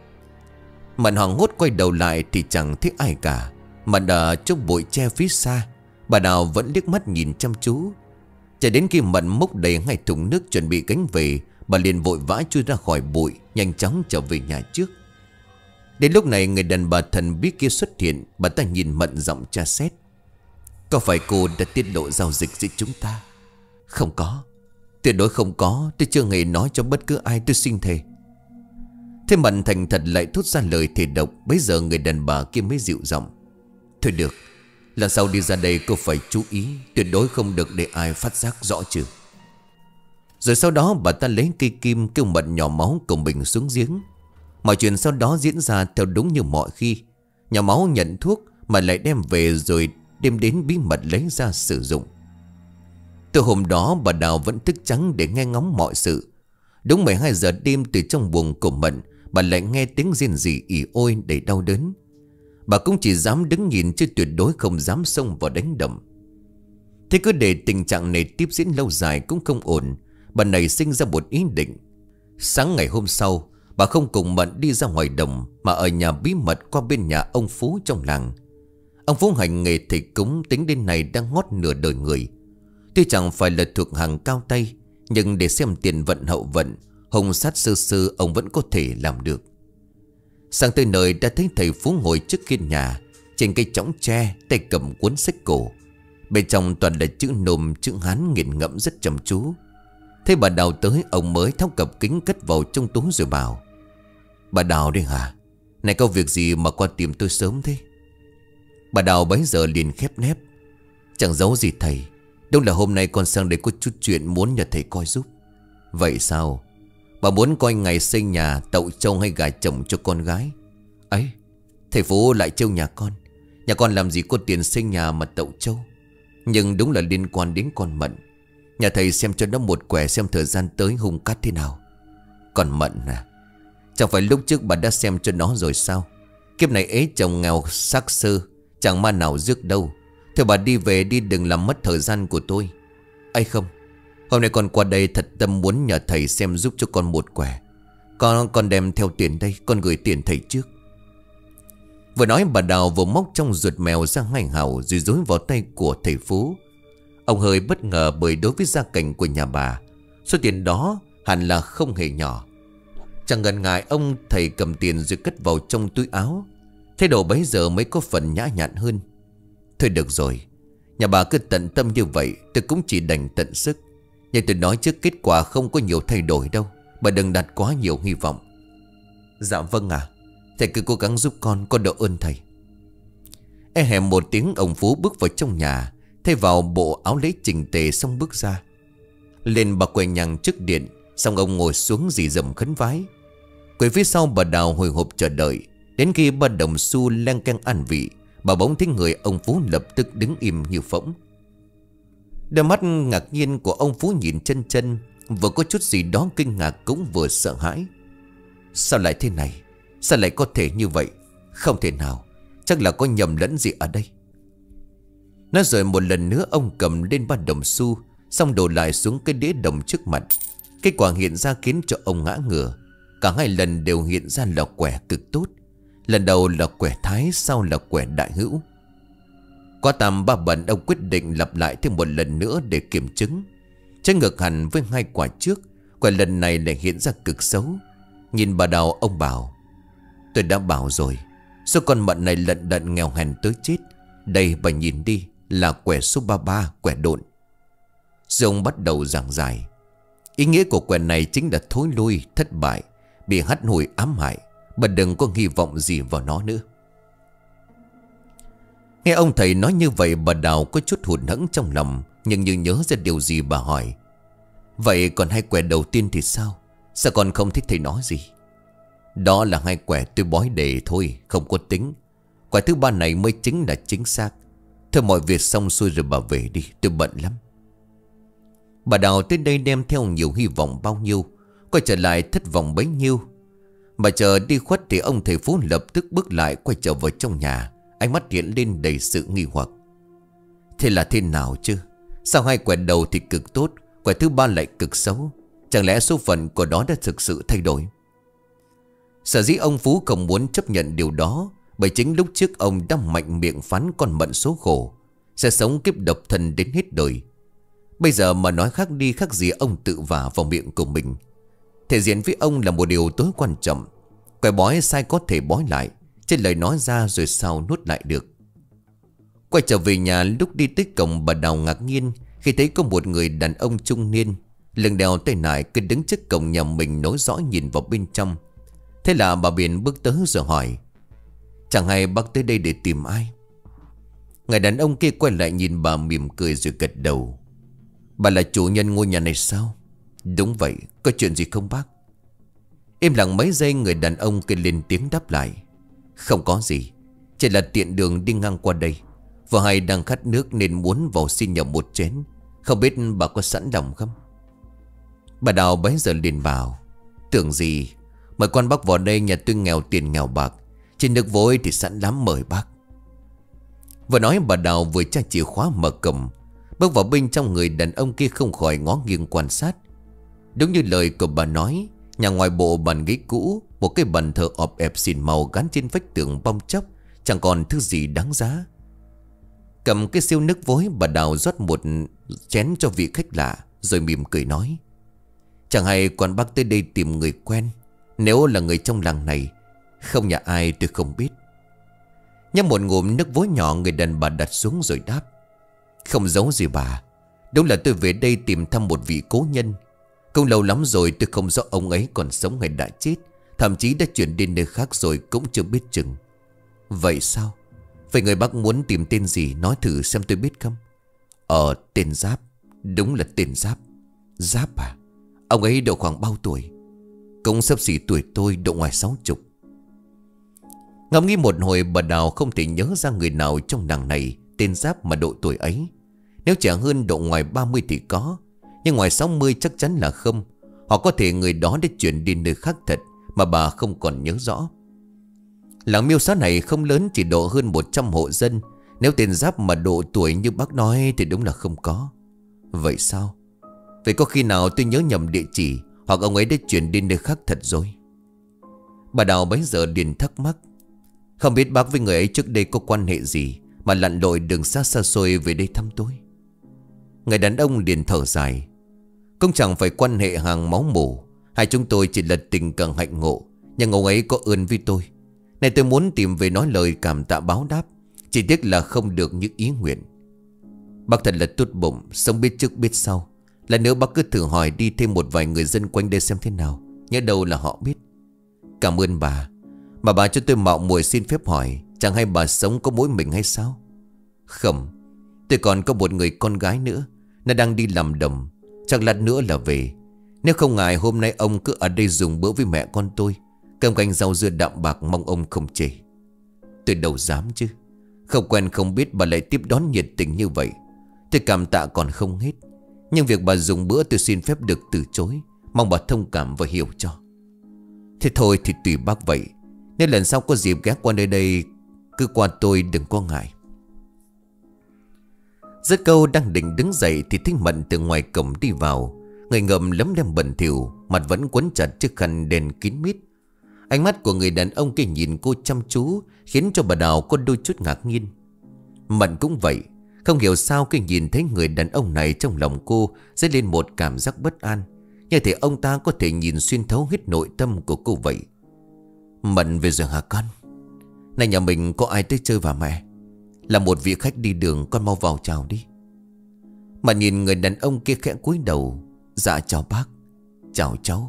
Mận hoảng hốt quay đầu lại thì chẳng thấy ai cả. Mận ở trong bụi tre phía xa, bà Đào vẫn liếc mắt nhìn chăm chú. Cho đến khi Mận múc đầy hai thùng nước chuẩn bị gánh về, bà liền vội vã chui ra khỏi bụi, nhanh chóng trở về nhà trước. Đến lúc này người đàn bà thần bí kia xuất hiện. Bà ta nhìn Mận giọng tra xét. Có phải cô đã tiết lộ giao dịch giữa chúng ta? Không có, tuyệt đối không có. Tôi chưa hề nói cho bất cứ ai, tôi xin thề. Thế Mận thành thật lại thốt ra lời thề độc. Bấy giờ người đàn bà kia mới dịu giọng. Thôi được, lần sau đi ra đây cô phải chú ý, tuyệt đối không được để ai phát giác, rõ chưa? Rồi sau đó bà ta lấy cây kim kêu Mận nhỏ máu cùng mình xuống giếng. Mọi chuyện sau đó diễn ra theo đúng như mọi khi. Nhỏ máu nhận thuốc mà lại đem về, rồi đem đến bí mật lấy ra sử dụng. Từ hôm đó bà Đào vẫn thức trắng để nghe ngóng mọi sự. Đúng 12 giờ đêm, từ trong buồng của Mận, bà lại nghe tiếng rên rỉ ỉ ôi đầy đau đớn. Bà cũng chỉ dám đứng nhìn, chứ tuyệt đối không dám xông vào đánh đập. Thế cứ để tình trạng này tiếp diễn lâu dài cũng không ổn. Bà nảy sinh ra một ý định. Sáng ngày hôm sau, bà không cùng Mận đi ra ngoài đồng, mà ở nhà bí mật qua bên nhà ông Phú trong làng. Ông Phú hành nghề thầy cúng, tính đến này đang ngót nửa đời người. Tuy chẳng phải là thuộc hàng cao tay, nhưng để xem tiền vận hậu vận, hồng sát sơ sơ, ông vẫn có thể làm được. Sang tới nơi đã thấy thầy Phú ngồi trước hiên nhà, trên cây chõng tre, tay cầm cuốn sách cổ. Bên trong toàn là chữ Nôm, chữ Hán nghiền ngẫm rất chăm chú. Thế bà Đào tới, ông mới tháo cặp kính cất vào trong túi rồi bảo. Bà Đào đây hả? Này có việc gì mà qua tìm tôi sớm thế? Bà Đào bấy giờ liền khép nép. Chẳng giấu gì thầy, đúng là hôm nay con sang đây có chút chuyện muốn nhờ thầy coi giúp. Vậy sao? Bà muốn coi ngày xây nhà, tậu trâu hay gà chồng cho con gái? Ấy, thầy Phú lại trêu nhà con. Nhà con làm gì có tiền xây nhà mà tậu trâu. Nhưng đúng là liên quan đến con Mận. Nhà thầy xem cho nó một quẻ xem thời gian tới hung cát thế nào. Còn Mận à, chẳng phải lúc trước bà đã xem cho nó rồi sao? Kiếp này ế chồng nghèo xác sơ, chẳng ma nào rước đâu. Thôi bà đi về đi, đừng làm mất thời gian của tôi. Ây không, hôm nay con qua đây thật tâm muốn nhờ thầy xem giúp cho con một quẻ. Con đem theo tiền đây, con gửi tiền thầy trước. Vừa nói bà Đào vừa móc trong ruột mèo ra ngay hào rồi dối vào tay của thầy Phú. Ông hơi bất ngờ bởi đối với gia cảnh của nhà bà, số tiền đó hẳn là không hề nhỏ. Chẳng ngần ngại ông thầy cầm tiền rồi cất vào trong túi áo. Thế độ bấy giờ mới có phần nhã nhặn hơn. Thôi được rồi, nhà bà cứ tận tâm như vậy, tôi cũng chỉ đành tận sức. Nhưng tôi nói trước kết quả không có nhiều thay đổi đâu. Bà đừng đặt quá nhiều hy vọng. Dạ vâng ạ, thầy cứ cố gắng giúp con đỡ ơn thầy. E hèm một tiếng, ông Phú bước vào trong nhà, thay vào bộ áo lễ chỉnh tề xong bước ra. Lên bà quầy nhằng trước điện, xong ông ngồi xuống rì rầm khấn vái. Quầy phía sau bà Đào hồi hộp chờ đợi. Đến khi bà đồng xu leng keng ăn vị, bà bỗng thấy người ông Phú lập tức đứng im như phỗng. Đôi mắt ngạc nhiên của ông Phú nhìn chân chân, vừa có chút gì đó kinh ngạc cũng vừa sợ hãi. Sao lại thế này? Sao lại có thể như vậy? Không thể nào, chắc là có nhầm lẫn gì ở đây. Nói rồi một lần nữa ông cầm lên ba đồng xu, xong đổ lại xuống cái đĩa đồng trước mặt. Kết quả hiện ra khiến cho ông ngã ngửa. Cả hai lần đều hiện ra là quẻ cực tốt. Lần đầu là quẻ thái, sau là quẻ đại hữu. Qua tầm ba bận, ông quyết định lặp lại thêm một lần nữa để kiểm chứng. Trái ngược hẳn với hai quả trước, quẻ lần này lại hiện ra cực xấu. Nhìn bà Đào, ông bảo: tôi đã bảo rồi, số con Mận này lận đận nghèo hèn tới chết. Đây bà nhìn đi, là quẻ số 33, quẻ độn. Rồi ông bắt đầu giảng giải. Ý nghĩa của quẻ này chính là thối lui, thất bại, bị hắt hủi ám hại. Bà đừng có hy vọng gì vào nó nữa. Nghe ông thầy nói như vậy, bà Đào có chút hụt hẫng trong lòng, nhưng như nhớ ra điều gì bà hỏi: vậy còn hai quẻ đầu tiên thì sao? Sao con không thích thầy nói gì? Đó là hai quẻ tôi bói đề thôi, không có tính. Quẻ thứ ba này mới chính là chính xác. Thôi mọi việc xong xuôi rồi bà về đi, tôi bận lắm. Bà Đào tới đây đem theo nhiều hy vọng bao nhiêu, quay trở lại thất vọng bấy nhiêu. Bà chờ đi khuất thì ông thầy Phú lập tức bước lại, quay trở vào trong nhà, ánh mắt hiện lên đầy sự nghi hoặc. Thế là thế nào chứ? Sao hai quẻ đầu thì cực tốt, quẻ thứ ba lại cực xấu? Chẳng lẽ số phận của đó đã thực sự thay đổi? Sở dĩ ông Phú không muốn chấp nhận điều đó, bởi chính lúc trước ông đã mạnh miệng phán con Mận số khổ, sẽ sống kiếp độc thân đến hết đời. Bây giờ mà nói khác đi khác gì ông tự vả vào miệng của mình. Thể diện với ông là một điều tối quan trọng. Quẻ bói sai có thể bói lại, trên lời nói ra rồi sao nuốt lại được. Quay trở về nhà, lúc đi tới cổng, bà Đào ngạc nhiên khi thấy có một người đàn ông trung niên, lưng đeo tay nải, cứ đứng trước cổng nhà mình nối dõi nhìn vào bên trong. Thế là bà Biển bước tới rồi hỏi: chẳng hay bác tới đây để tìm ai? Người đàn ông kia quay lại nhìn bà mỉm cười rồi gật đầu: bà là chủ nhân ngôi nhà này sao? Đúng vậy, có chuyện gì không bác? Im lặng mấy giây, người đàn ông kia lên tiếng đáp lại: không có gì, chỉ là tiện đường đi ngang qua đây. Vợ hai đang khát nước nên muốn vào xin nhờ một chén. Không biết bà có sẵn lòng không? Bà Đào bấy giờ liền bảo: tưởng gì, mời quan bác vào đây, nhà tôi nghèo tiền nghèo bạc, chỉ nước vối thì sẵn lắm, mời bác. Vừa nói bà Đào vừa tra chìa khóa mở cổng. Bước vào bên trong, người đàn ông kia không khỏi ngó nghiêng quan sát. Đúng như lời của bà nói, nhà ngoài bộ bàn ghế cũ, một cái bàn thờ ọp ẹp xỉn màu gắn trên vách tường bong chóc, chẳng còn thứ gì đáng giá. Cầm cái siêu nước vối, bà Đào rót một chén cho vị khách lạ, rồi mỉm cười nói: chẳng hay quan bác tới đây tìm người quen. Nếu là người trong làng này, không nhà ai tôi không biết. Nhấp một ngụm nước vối nhỏ, người đàn bà đặt xuống rồi đáp: không giấu gì bà, đúng là tôi về đây tìm thăm một vị cố nhân. Cũng lâu lắm rồi tôi không rõ ông ấy còn sống hay đã chết, thậm chí đã chuyển đến nơi khác rồi cũng chưa biết chừng. Vậy sao? Vậy người bác muốn tìm tên gì, nói thử xem tôi biết không? Tên Giáp. Đúng là tên Giáp. Giáp à? Ông ấy độ khoảng bao tuổi? Cũng xấp xỉ tuổi tôi, độ ngoài 60. Ngẫm nghĩ một hồi, bà Đào không thể nhớ ra người nào trong làng này tên Giáp mà độ tuổi ấy. Nếu trẻ hơn độ ngoài 30 thì có, nhưng ngoài 60 chắc chắn là không. Hoặc có thể người đó đã chuyển đi nơi khác thật mà bà không còn nhớ rõ. Làng Miêu Xá này không lớn, chỉ độ hơn 100 hộ dân. Nếu tên Giáp mà độ tuổi như bác nói thì đúng là không có. Vậy sao? Vậy có khi nào tôi nhớ nhầm địa chỉ, hoặc ông ấy đã chuyển đi nơi khác thật rồi? Bà Đào bấy giờ liền thắc mắc. Không biết bác với người ấy trước đây có quan hệ gì mà lặn lội đường xa xa xôi về đây thăm tôi? Người đàn ông liền thở dài. Cũng chẳng phải quan hệ hàng máu mủ, hai chúng tôi chỉ là tình cờ hạnh ngộ, nhưng ông ấy có ơn với tôi. Này tôi muốn tìm về nói lời cảm tạ báo đáp, chỉ tiếc là không được như ý nguyện. Bác thật là tốt bụng, sống biết trước biết sau. Lần nữa bác cứ thử hỏi đi thêm một vài người dân quanh đây xem thế nào, nhớ đâu là họ biết. Cảm ơn bà. Mà bà cho tôi mạo muội xin phép hỏi, chẳng hay bà sống có mỗi mình hay sao? Không, tôi còn có một người con gái nữa. Nó đang đi làm đồng, chắc lát nữa là về. Nếu không ngại hôm nay ông cứ ở đây dùng bữa với mẹ con tôi, cơm canh rau dưa đạm bạc, mong ông không chê. Tôi đâu dám chứ. Không quen không biết bà lại tiếp đón nhiệt tình như vậy. Tôi cảm tạ còn không hết, nhưng việc bà dùng bữa tôi xin phép được từ chối. Mong bà thông cảm và hiểu cho. Thế thôi thì tùy bác vậy. Nếu lần sau có dịp ghé qua nơi đây, cứ qua tôi đừng có ngại. Dứt câu đang định đứng dậy thì Thím Mận từ ngoài cổng đi vào. Người ngậm lấm lem bẩn thỉu, mặt vẫn quấn chặt chiếc khăn đen kín mít. Ánh mắt của người đàn ông kia nhìn cô chăm chú, khiến cho bà Đào có đôi chút ngạc nhiên. Mận cũng vậy. Không hiểu sao khi nhìn thấy người đàn ông này, trong lòng cô dấy lên một cảm giác bất an, như thể ông ta có thể nhìn xuyên thấu hết nội tâm của cô vậy. Mận về rồi hả con? Này nhà mình có ai tới chơi và mẹ? Là một vị khách đi đường, con mau vào chào đi. Mận nhìn người đàn ông kia khẽ cúi đầu. Dạ chào bác. Chào cháu.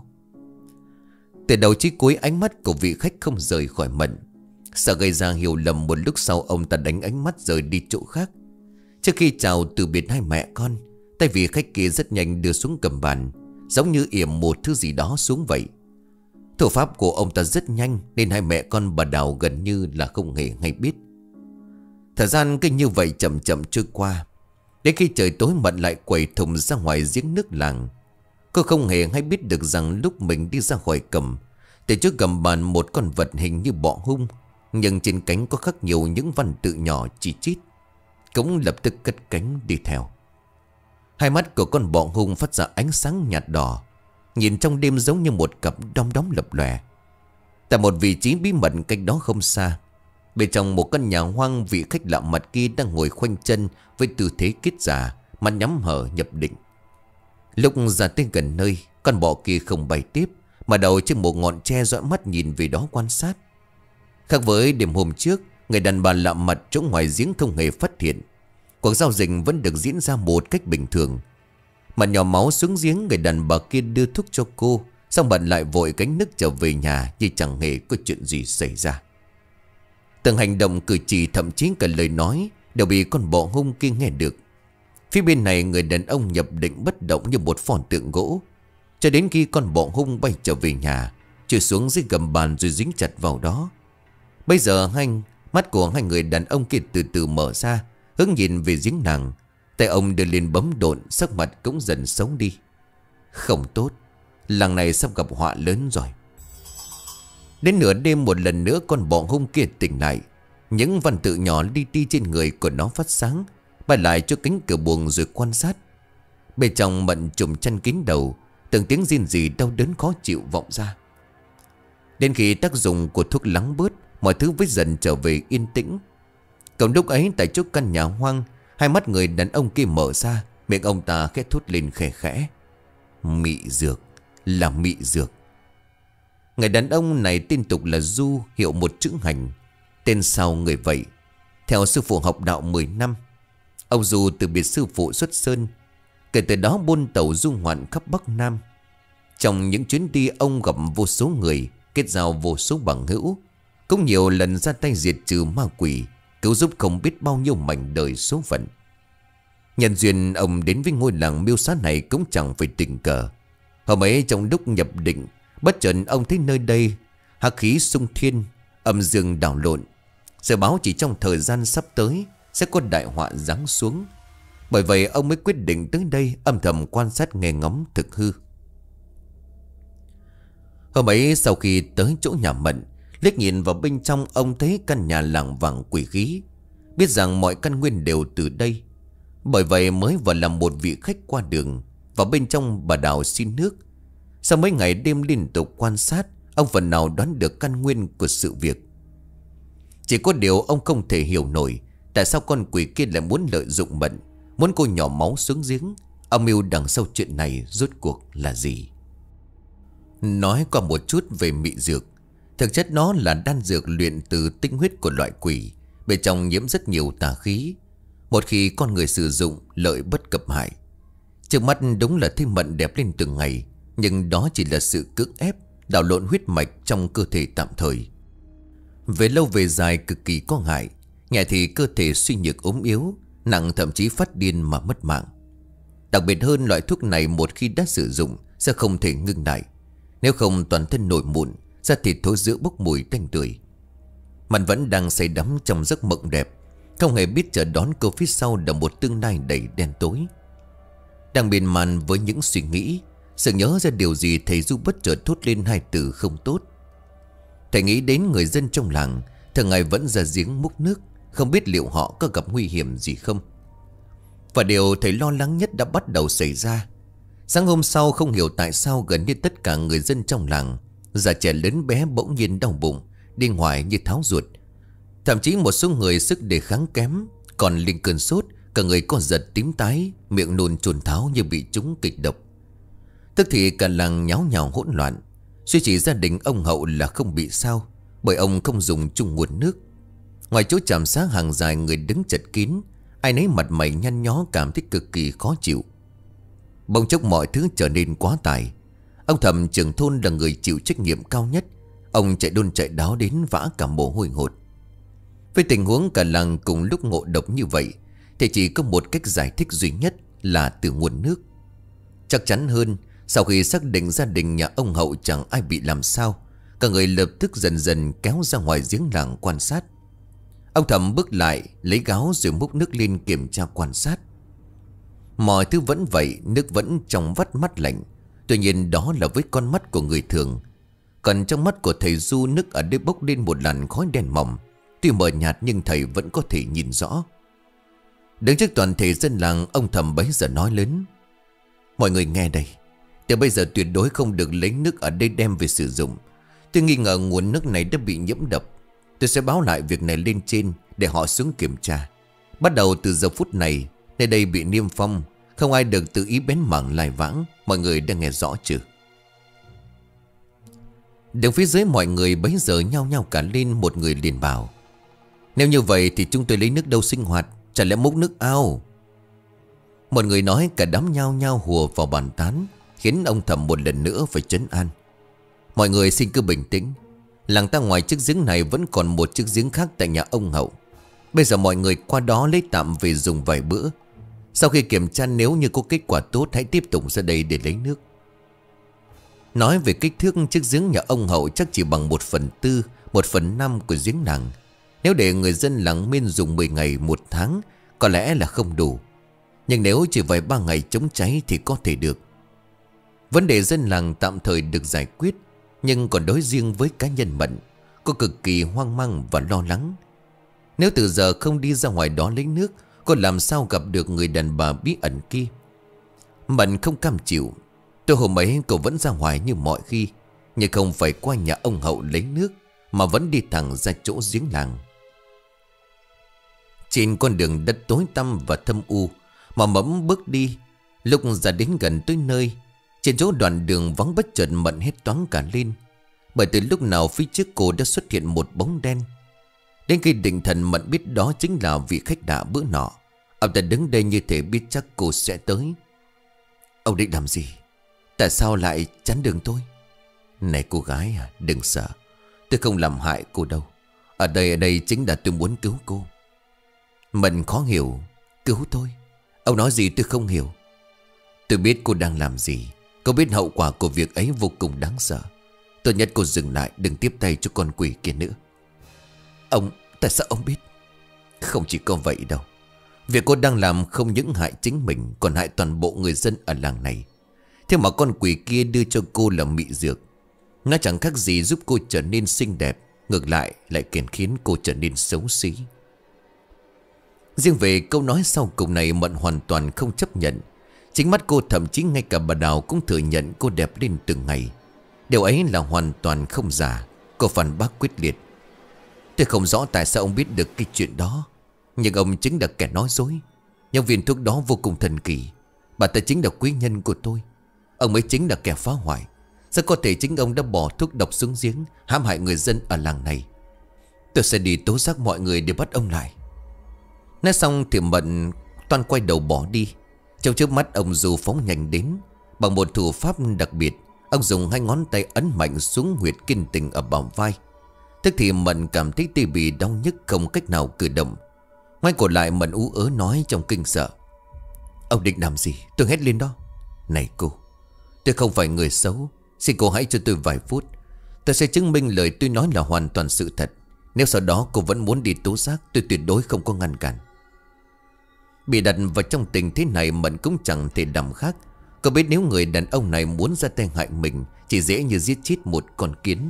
Từ đầu chí cuối ánh mắt của vị khách không rời khỏi Mận. Sợ gây ra hiểu lầm, một lúc sau ông ta đánh ánh mắt rời đi chỗ khác. Trước khi chào từ biệt hai mẹ con, tay vị khách kia rất nhanh đưa xuống cầm bàn, giống như yểm một thứ gì đó xuống vậy. Thủ pháp của ông ta rất nhanh, nên hai mẹ con bà Đào gần như là không hề hay biết. Thời gian cứ như vậy chậm chậm trôi qua. Đến khi trời tối, Mận lại quẩy thùng ra ngoài giếng nước làng. Cô không hề hay biết được rằng lúc mình đi ra khỏi cầm, từ trước gầm bàn một con vật hình như bọ hung, nhưng trên cánh có khắc nhiều những văn tự nhỏ chi chít, cũng lập tức cất cánh đi theo. Hai mắt của con bọ hung phát ra ánh sáng nhạt đỏ, nhìn trong đêm giống như một cặp đom đóm lập lòe. Tại một vị trí bí mật cách đó không xa, bên trong một căn nhà hoang, vị khách lạ mặt kia đang ngồi khoanh chân với tư thế kết giả, mắt nhắm hở nhập định. Lúc ra tới gần nơi, con bọ kia không bay tiếp, mà đầu trên một ngọn tre dõi mắt nhìn về đó quan sát. Khác với đêm hôm trước, người đàn bà lạ mặt chỗ ngoài giếng không hề phát hiện. Cuộc giao dịch vẫn được diễn ra một cách bình thường. Mà nhỏ máu xuống giếng, người đàn bà kia đưa thuốc cho cô, xong bạn lại vội gánh nước trở về nhà như chẳng hề có chuyện gì xảy ra. Từng hành động cử chỉ, thậm chí cả lời nói, đều bị con bọ hung kia nghe được. Phía bên này, người đàn ông nhập định bất động như một pho tượng gỗ, cho đến khi con bọ hung bay trở về nhà, chui xuống dưới gầm bàn rồi dính chặt vào đó. Bây giờ mắt của hai người đàn ông kia từ từ mở ra, hướng nhìn về giếng nàng. Tay ông đưa lên bấm độn, sắc mặt cũng dần xấu đi. Không tốt, làng này sắp gặp họa lớn rồi. Đến nửa đêm một lần nữa, con bọ hung kia tỉnh lại. Những văn tự nhỏ li ti trên người của nó phát sáng, bay lại cho cánh cửa buồng rồi quan sát. Bên trong Mận trùm chăn kín đầu, từng tiếng rên rỉ đau đớn khó chịu vọng ra. Đến khi tác dụng của thuốc lắng bớt, mọi thứ mới dần trở về yên tĩnh. Còn lúc ấy, tại chỗ căn nhà hoang, hai mắt người đàn ông kia mở ra, miệng ông ta khẽ thốt lên khẽ khẽ. Mị dược, là mị dược. Người đàn ông này tên tục là Du, hiệu một chữ hành. Tên sau người vậy. Theo sư phụ học đạo 10 năm, ông Du từ biệt sư phụ xuất sơn. Kể từ đó buôn tàu du ngoạn khắp Bắc Nam. Trong những chuyến đi, ông gặp vô số người, kết giao vô số bằng hữu, cũng nhiều lần ra tay diệt trừ ma quỷ, cứu giúp không biết bao nhiêu mảnh đời số phận. Nhân duyên ông đến với ngôi làng Miêu Xá này cũng chẳng phải tình cờ. Hôm ấy trong lúc nhập định, bất chợt ông thấy nơi đây hắc khí xung thiên. Âm dương đảo lộn. Dự báo chỉ trong thời gian sắp tới sẽ có đại họa giáng xuống. Bởi vậy ông mới quyết định tới đây âm thầm quan sát nghe ngóng thực hư. Hôm ấy sau khi tới chỗ nhà Mận, liếc nhìn vào bên trong, ông thấy căn nhà lảng vảng quỷ khí. Biết rằng mọi căn nguyên đều từ đây. Bởi vậy mới vào làm một vị khách qua đường. Vào bên trong bà đào xin nước. Sau mấy ngày đêm liên tục quan sát, ông phần nào đoán được căn nguyên của sự việc. Chỉ có điều ông không thể hiểu nổi tại sao con quỷ kia lại muốn lợi dụng Mận, muốn cô nhỏ máu xuống giếng. Âm mưu đằng sau chuyện này rốt cuộc là gì? Nói qua một chút về mị dược. Thực chất nó là đan dược luyện từ tinh huyết của loại quỷ. Bên trong nhiễm rất nhiều tà khí. Một khi con người sử dụng, lợi bất cập hại. Trước mắt đúng là thấy Mận đẹp lên từng ngày, nhưng đó chỉ là sự cưỡng ép, đảo lộn huyết mạch trong cơ thể tạm thời. Về lâu về dài cực kỳ có hại. Nhẹ thì cơ thể suy nhược ốm yếu, nặng thậm chí phát điên mà mất mạng. Đặc biệt hơn, loại thuốc này một khi đã sử dụng sẽ không thể ngưng lại. Nếu không toàn thân nổi mụn, da thịt thối rữa bốc mùi tanh tưởi. Mận vẫn đang say đắm trong giấc mộng đẹp, không hề biết chờ đón cô phía sau là một tương lai đầy đen tối. Đang miên man với những suy nghĩ, sự nhớ ra điều gì thầy Du bất chợt thốt lên hai từ không tốt. Thầy nghĩ đến người dân trong làng thường ngày vẫn ra giếng múc nước, không biết liệu họ có gặp nguy hiểm gì không. Và điều thầy lo lắng nhất đã bắt đầu xảy ra. Sáng hôm sau không hiểu tại sao gần như tất cả người dân trong làng, già trẻ lớn bé, bỗng nhiên đau bụng, đi ngoài như tháo ruột. Thậm chí một số người sức đề kháng kém, còn lên cơn sốt, cả người co giật tím tái, miệng nôn chồn tháo như bị trúng kịch độc. Tức thì cả làng nháo nhào hỗn loạn. Duy chỉ gia đình ông Hậu là không bị sao, bởi ông không dùng chung nguồn nước. Ngoài chỗ trạm xá hàng dài người đứng chật kín, ai nấy mặt mày nhăn nhó, cảm thấy cực kỳ khó chịu. Bỗng chốc mọi thứ trở nên quá tải. Ông Thẩm trưởng thôn là người chịu trách nhiệm cao nhất. Ông chạy đôn chạy đáo đến vã cả mồ hôi hột. Với tình huống cả làng cùng lúc ngộ độc như vậy thì chỉ có một cách giải thích duy nhất là từ nguồn nước. Chắc chắn hơn, sau khi xác định gia đình nhà ông Hậu chẳng ai bị làm sao, cả người lập tức dần dần kéo ra ngoài giếng làng quan sát. Ông Thẩm bước lại lấy gáo rồi múc nước lên kiểm tra quan sát. Mọi thứ vẫn vậy, nước vẫn trong vắt mắt lạnh. Tuy nhiên đó là với con mắt của người thường. Còn trong mắt của thầy Du, nước ở đây bốc lên một làn khói đen mỏng. Tuy mờ nhạt nhưng thầy vẫn có thể nhìn rõ. Đứng trước toàn thể dân làng, ông Thẩm bấy giờ nói lớn: mọi người nghe đây, từ bây giờ tuyệt đối không được lấy nước ở đây đem về sử dụng. Tôi nghi ngờ nguồn nước này đã bị nhiễm độc. Tôi sẽ báo lại việc này lên trên để họ xuống kiểm tra. Bắt đầu từ giờ phút này, nơi đây bị niêm phong, không ai được tự ý bén mảng lai vãng. Mọi người đã nghe rõ chưa? Đứng phía dưới mọi người bấy giờ nhao nhao cả lên. Một người liền bảo: nếu như vậy thì chúng tôi lấy nước đâu sinh hoạt, chả lẽ múc nước ao? Một người nói, cả đám nhao nhao hùa vào bàn tán, khiến ông Thẩm một lần nữa phải trấn an: mọi người xin cứ bình tĩnh. Làng ta ngoài chiếc giếng này vẫn còn một chiếc giếng khác tại nhà ông Hậu. Bây giờ mọi người qua đó lấy tạm về dùng vài bữa. Sau khi kiểm tra nếu như có kết quả tốt, hãy tiếp tục ra đây để lấy nước. Nói về kích thước, chiếc giếng nhà ông Hậu chắc chỉ bằng 1/4, 1/5 của giếng làng. Nếu để người dân làng Miên dùng 10 ngày 1 tháng, có lẽ là không đủ. Nhưng nếu chỉ vài 3 ngày chống cháy thì có thể được. Vấn đề dân làng tạm thời được giải quyết. Nhưng còn đối riêng với cá nhân Mận, cô cực kỳ hoang mang và lo lắng. Nếu từ giờ không đi ra ngoài đó lấy nước, cô làm sao gặp được người đàn bà bí ẩn kia? Mận không cam chịu. Tôi hôm ấy cô vẫn ra ngoài như mọi khi, nhưng không phải qua nhà ông Hậu lấy nước, mà vẫn đi thẳng ra chỗ giếng làng. Trên con đường đất tối tăm và thâm u mà Mẫn bước đi. Lúc ra đến gần tới nơi, trên chỗ đoạn đường vắng, bất chợt Mận hét toáng cả lên. Bởi từ lúc nào phía trước cô đã xuất hiện một bóng đen. Đến khi định thần, Mận biết đó chính là vị khách lạ bữa nọ. Ông ta đứng đây như thể biết chắc cô sẽ tới. Ông định làm gì? Tại sao lại chắn đường tôi? Này cô gái à, đừng sợ. Tôi không làm hại cô đâu. Ở đây chính là tôi muốn cứu cô. Mận khó hiểu. Cứu tôi? Ông nói gì tôi không hiểu. Tôi biết cô đang làm gì. Cô biết hậu quả của việc ấy vô cùng đáng sợ. Tốt nhất cô dừng lại, đừng tiếp tay cho con quỷ kia nữa. Tại sao ông biết? Không chỉ có vậy đâu. Việc cô đang làm không những hại chính mình, còn hại toàn bộ người dân ở làng này. Thế mà con quỷ kia đưa cho cô là mị dược. Nó chẳng khác gì giúp cô trở nên xinh đẹp, ngược lại lại càng khiến cô trở nên xấu xí. Riêng về câu nói sau cùng này, Mận hoàn toàn không chấp nhận. Chính mắt cô, thậm chí ngay cả bà Đào cũng thừa nhận cô đẹp lên từng ngày. Điều ấy là hoàn toàn không giả. Cô phản bác quyết liệt. Tôi không rõ tại sao ông biết được cái chuyện đó, nhưng ông chính là kẻ nói dối. Nhưng viên thuốc đó vô cùng thần kỳ. Bà ta chính là quý nhân của tôi. Ông mới chính là kẻ phá hoại. Rất có thể chính ông đã bỏ thuốc độc xuống giếng, hãm hại người dân ở làng này. Tôi sẽ đi tố giác mọi người để bắt ông lại. Nói xong thì Mận toan quay đầu bỏ đi. Trong trước mắt ông Du phóng nhanh đến. Bằng một thủ pháp đặc biệt, ông dùng hai ngón tay ấn mạnh xuống huyệt kinh tình ở bả vai. Tức thì Mận cảm thấy tê bì đau nhức, không cách nào cử động. Ngoái cổ lại, Mận ú ớ nói trong kinh sợ. Ông định làm gì? Tôi hét lên đó. Này cô, tôi không phải người xấu. Xin cô hãy cho tôi vài phút. Tôi sẽ chứng minh lời tôi nói là hoàn toàn sự thật. Nếu sau đó cô vẫn muốn đi tố giác, tôi tuyệt đối không có ngăn cản. Bị đặt vào trong tình thế này, Mận cũng chẳng thể làm khác. Cô biết nếu người đàn ông này muốn ra tay hại mình, chỉ dễ như giết chết một con kiến.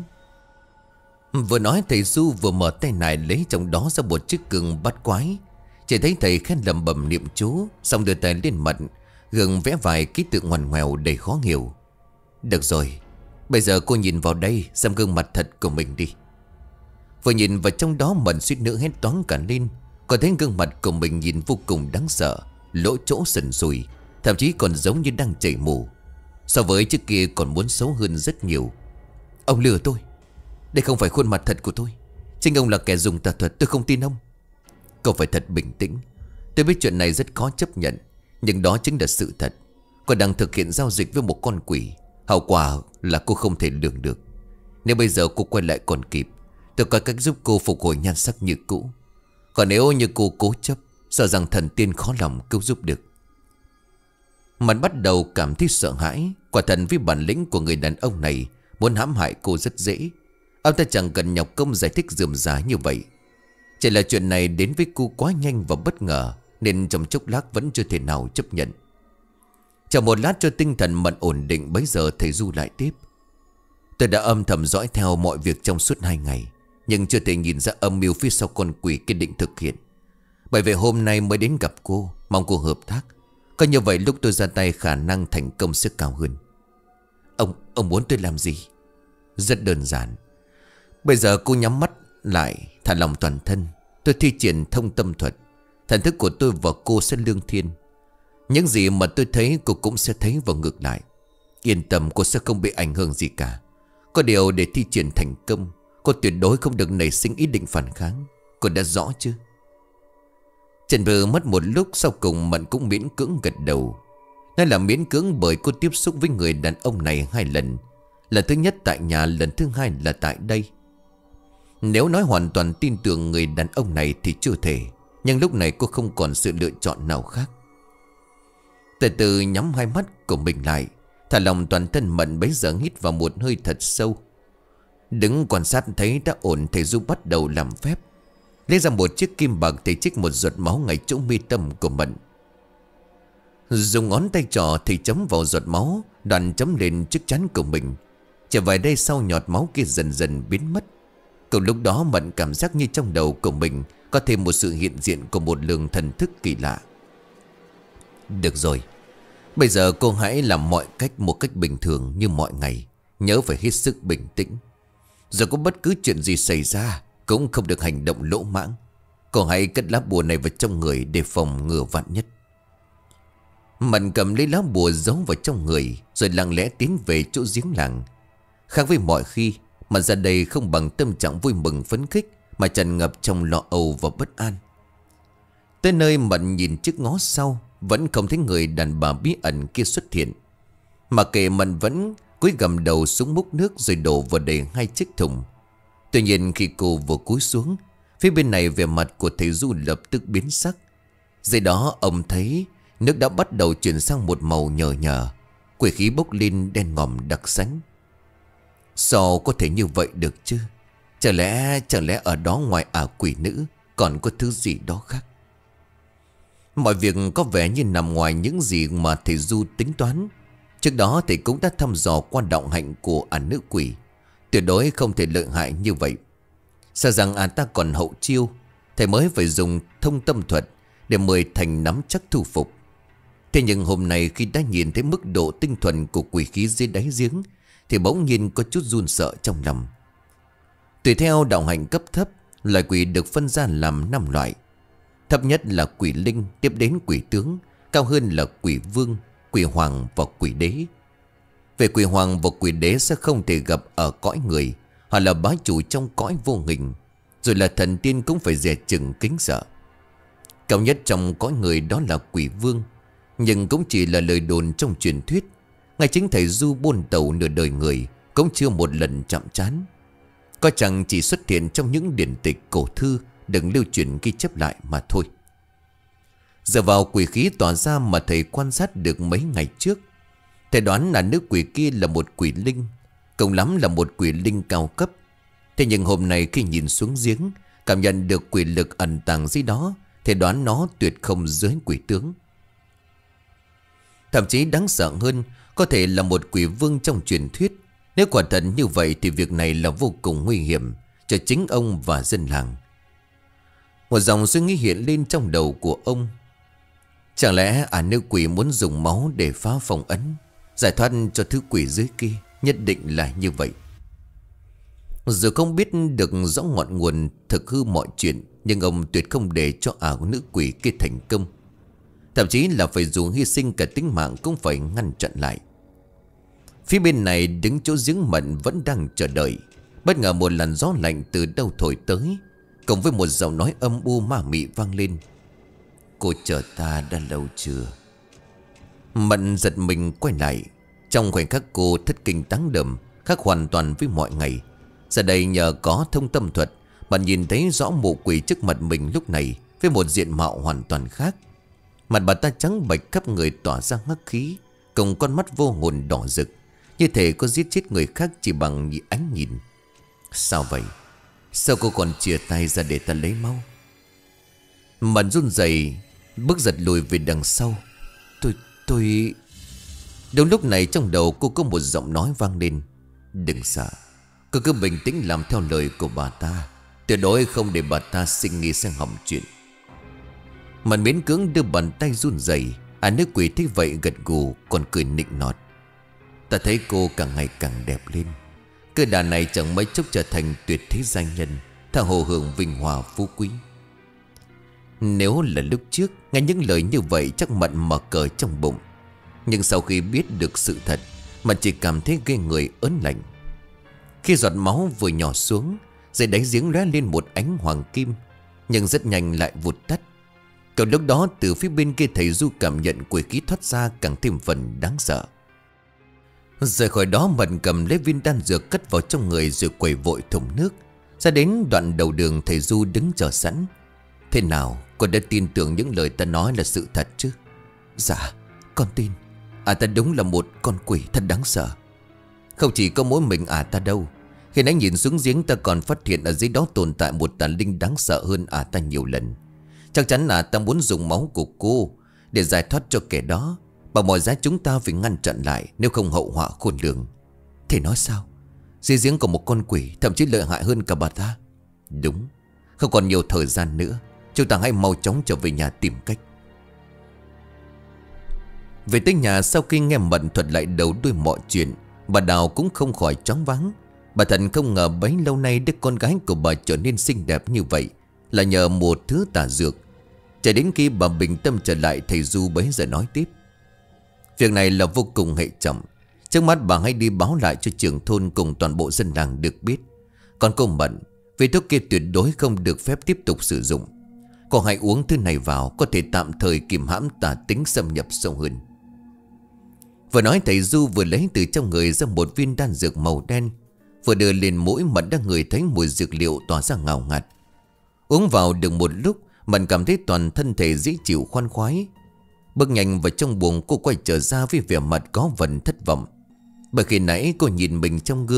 Vừa nói, thầy Du vừa mở tay này lấy trong đó ra một chiếc gương bắt quái. Chỉ thấy thầy khẽ lẩm bẩm niệm chú, xong đưa tay lên mặt, gương vẽ vài ký tự ngoằn ngoèo đầy khó hiểu. Được rồi, bây giờ cô nhìn vào đây, xem gương mặt thật của mình đi. Vừa nhìn vào trong đó, Mận suýt nữa hét toáng cả lên. Có thấy gương mặt của mình nhìn vô cùng đáng sợ, lỗ chỗ sần sùi, thậm chí còn giống như đang chảy mù. So với trước kia còn muốn xấu hơn rất nhiều. Ông lừa tôi. Đây không phải khuôn mặt thật của tôi. Chính ông là kẻ dùng tà thuật, tôi không tin ông. Cậu phải thật bình tĩnh. Tôi biết chuyện này rất khó chấp nhận, nhưng đó chính là sự thật. Cô đang thực hiện giao dịch với một con quỷ. Hậu quả là cô không thể lường được. Nếu bây giờ cô quay lại còn kịp, tôi có cách giúp cô phục hồi nhan sắc như cũ. Còn nếu như cô cố chấp, sợ rằng thần tiên khó lòng cứu giúp được. Mận bắt đầu cảm thấy sợ hãi. Quả thần với bản lĩnh của người đàn ông này, muốn hãm hại cô rất dễ. Ông ta chẳng cần nhọc công giải thích rườm rà như vậy. Chỉ là chuyện này đến với cô quá nhanh và bất ngờ, nên trong chốc lát vẫn chưa thể nào chấp nhận. Chờ một lát cho tinh thần Mận ổn định, bấy giờ thầy Du lại tiếp. Tôi đã âm thầm dõi theo mọi việc trong suốt 2 ngày, nhưng chưa thể nhìn ra âm mưu phía sau con quỷ kia định thực hiện. Bởi vậy hôm nay mới đến gặp cô, mong cô hợp tác. Có như vậy lúc tôi ra tay, khả năng thành công sẽ cao hơn. Ông muốn tôi làm gì? Rất đơn giản. Bây giờ cô nhắm mắt lại, thả lòng toàn thân. Tôi thi triển thông tâm thuật. Thần thức của tôi và cô sẽ lương thiên. Những gì mà tôi thấy cô cũng sẽ thấy và ngược lại. Yên tâm, cô sẽ không bị ảnh hưởng gì cả. Có điều để thi triển thành công, cô tuyệt đối không được nảy sinh ý định phản kháng. Cô đã rõ chứ? Chần vừ mất một lúc, sau cùng Mận cũng miễn cưỡng gật đầu. Nói là miễn cưỡng bởi cô tiếp xúc với người đàn ông này 2 lần. Lần thứ nhất tại nhà, lần thứ 2 là tại đây. Nếu nói hoàn toàn tin tưởng người đàn ông này thì chưa thể. Nhưng lúc này cô không còn sự lựa chọn nào khác. Từ từ nhắm hai mắt của mình lại, thả lòng toàn thân. Mận bấy giờ hít vào một hơi thật sâu. Đứng quan sát thấy đã ổn, thầy Du bắt đầu làm phép. Lấy ra một chiếc kim bạc, thầy trích một giọt máu ngay chỗ mi tâm của Mận. Dùng ngón tay trỏ thầy chấm vào giọt máu, đoạn chấm lên chiếc trán của mình. Trở vài đây sau, nhọt máu kia dần dần biến mất. Cùng lúc đó Mận cảm giác như trong đầu của mình có thêm một sự hiện diện của một lượng thần thức kỳ lạ. Được rồi, bây giờ cô hãy làm mọi cách một cách bình thường như mọi ngày. Nhớ phải hết sức bình tĩnh. Dù có bất cứ chuyện gì xảy ra, cũng không được hành động lỗ mãng. Cô hãy cất lá bùa này vào trong người để phòng ngừa vạn nhất. Mận cầm lấy lá bùa giấu vào trong người, rồi lặng lẽ tiến về chỗ giếng làng. Khác với mọi khi, mà ra đây không bằng tâm trạng vui mừng phấn khích, mà tràn ngập trong lo âu và bất an. Tới nơi Mận nhìn trước ngó sau, vẫn không thấy người đàn bà bí ẩn kia xuất hiện. Mà kệ, Mận vẫn cúi gằm đầu xuống múc nước rồi đổ vào đầy 2 chiếc thùng. Tuy nhiên khi cô vừa cúi xuống, phía bên này vẻ mặt của thầy Du lập tức biến sắc. Dưới đó ông thấy nước đã bắt đầu chuyển sang một màu nhờ nhờ, quỷ khí bốc lên đen ngòm đặc sánh. Sao có thể như vậy được chứ? Chẳng lẽ ở đó ngoài quỷ nữ còn có thứ gì đó khác? Mọi việc có vẻ như nằm ngoài những gì mà thầy Du tính toán. Trước đó thầy cũng đã thăm dò qua đạo hạnh của nữ quỷ. Tuyệt đối không thể lợi hại như vậy. Sợ rằng ta còn hậu chiêu, thầy mới phải dùng thông tâm thuật để mời Thành nắm chắc thu phục. Thế nhưng hôm nay khi đã nhìn thấy mức độ tinh thuần của quỷ khí dưới đáy giếng thì bỗng nhiên có chút run sợ trong lòng. Tùy theo đạo hạnh cấp thấp, loài quỷ được phân ra làm 5 loại. Thấp nhất là quỷ linh, tiếp đến quỷ tướng, cao hơn là quỷ vương, quỷ hoàng và quỷ đế. Về quỷ hoàng và quỷ đế sẽ không thể gặp ở cõi người, họ là bá chủ trong cõi vô hình, rồi là thần tiên cũng phải dè chừng kính sợ. Cao nhất trong cõi người đó là quỷ vương, nhưng cũng chỉ là lời đồn trong truyền thuyết. Ngay chính thầy Du buôn tàu nửa đời người cũng chưa một lần chạm trán. Có chẳng chỉ xuất hiện trong những điển tịch cổ thư đừng lưu truyền ghi chép lại mà thôi. Giờ vào quỷ khí tỏa ra mà thầy quan sát được mấy ngày trước, thầy đoán là nữ quỷ kia là một quỷ linh, cùng lắm là một quỷ linh cao cấp. Thế nhưng hôm nay khi nhìn xuống giếng, cảm nhận được quỷ lực ẩn tàng dưới đó, thầy đoán nó tuyệt không dưới quỷ tướng. Thậm chí đáng sợ hơn, có thể là một quỷ vương trong truyền thuyết. Nếu quả thật như vậy thì việc này là vô cùng nguy hiểm cho chính ông và dân làng. Một dòng suy nghĩ hiện lên trong đầu của ông. Chẳng lẽ nữ quỷ muốn dùng máu để phá phong ấn, giải thoát cho thứ quỷ dưới kia? Nhất định là như vậy. Dù không biết được rõ ngọn nguồn thực hư mọi chuyện, nhưng ông tuyệt không để cho nữ quỷ kia thành công. Thậm chí là phải dù hy sinh cả tính mạng cũng phải ngăn chặn lại. Phía bên này đứng chỗ giếng mận vẫn đang chờ đợi. Bất ngờ một làn gió lạnh từ đâu thổi tới, cộng với một giọng nói âm u ma mị vang lên. Cô chờ ta đã lâu chưa? Mận giật mình quay lại. Trong khoảnh khắc cô thất kinh táng đờm, khác hoàn toàn với mọi ngày. Giờ đây nhờ có thông tâm thuật, bạn nhìn thấy rõ mụ quỷ trước mặt mình lúc này với một diện mạo hoàn toàn khác. Mặt bà ta trắng bệch, khắp người tỏa ra hắc khí, cùng con mắt vô hồn đỏ rực, như thể có giết chết người khác chỉ bằng ánh nhìn. Sao vậy? Sao cô còn chìa tay ra để ta lấy máu? Mận run rẩy bước giật lùi về đằng sau. Tôi... Đúng lúc này trong đầu cô có một giọng nói vang lên. Đừng sợ, cô cứ bình tĩnh làm theo lời của bà ta. Tuyệt đối không để bà ta sinh nghi sang hỏng chuyện. Mận miễn cưỡng đưa bàn tay run rẩy. Nữ quỷ thấy vậy gật gù, còn cười nịnh nọt. Ta thấy cô càng ngày càng đẹp lên. Cơ đà này chẳng mấy chốc trở thành tuyệt thế danh nhân, tha hồ hưởng vinh hòa phú quý. Nếu là lúc trước, nghe những lời như vậy chắc Mận mở cờ trong bụng. Nhưng sau khi biết được sự thật, Mận chỉ cảm thấy ghê người ớn lạnh. Khi giọt máu vừa nhỏ xuống, dưới đáy giếng lóe lên một ánh hoàng kim, nhưng rất nhanh lại vụt tắt. Cậu lúc đó từ phía bên kia thầy Du cảm nhận quỷ khí thoát ra càng thêm phần đáng sợ. Rời khỏi đó, Mận cầm lấy viên đan dược cất vào trong người rồi quẩy vội thùng nước. Ra đến đoạn đầu đường, thầy Du đứng chờ sẵn. Thế nào, con đã tin tưởng những lời ta nói là sự thật chứ? Dạ, con tin. Ta đúng là một con quỷ thật đáng sợ. Không chỉ có mỗi mình ta đâu. Khi nãy nhìn xuống giếng ta còn phát hiện ở dưới đó tồn tại một tà linh đáng sợ hơn ta nhiều lần. Chắc chắn là ta muốn dùng máu của cô để giải thoát cho kẻ đó. Bằng mọi giá chúng ta phải ngăn chặn lại, nếu không hậu họa khôn lường. Thầy nói sao? Dưới giếng có một con quỷ, thậm chí lợi hại hơn cả bà ta. Đúng, không còn nhiều thời gian nữa. Chúng ta hãy mau chóng trở về nhà tìm cách. Về tới nhà, sau khi nghe Mận thuật lại đầu đuôi mọi chuyện, bà Đào cũng không khỏi choáng váng. Bà Thần không ngờ bấy lâu nay đứa con gái của bà trở nên xinh đẹp như vậy là nhờ một thứ tà dược. Cho đến khi bà bình tâm trở lại, thầy Du bấy giờ nói tiếp. Việc này là vô cùng hệ trọng. Trước mắt bà hãy đi báo lại cho trưởng thôn cùng toàn bộ dân làng được biết. Còn cô Mận, vì thuốc kia tuyệt đối không được phép tiếp tục sử dụng. Cô hãy uống thứ này vào, có thể tạm thời kìm hãm tà tính xâm nhập sâu hơn. Vừa nói thầy Du vừa lấy từ trong người ra một viên đan dược màu đen, vừa đưa lên mũi. Mận đã ngửi thấy mùi dược liệu tỏa ra ngào ngạt. Uống vào được một lúc, Mận cảm thấy toàn thân thể dễ chịu khoan khoái. Bước nhanh vào trong buồng, cô quay trở ra với vẻ mặt có phần thất vọng. Bởi khi nãy cô nhìn mình trong gương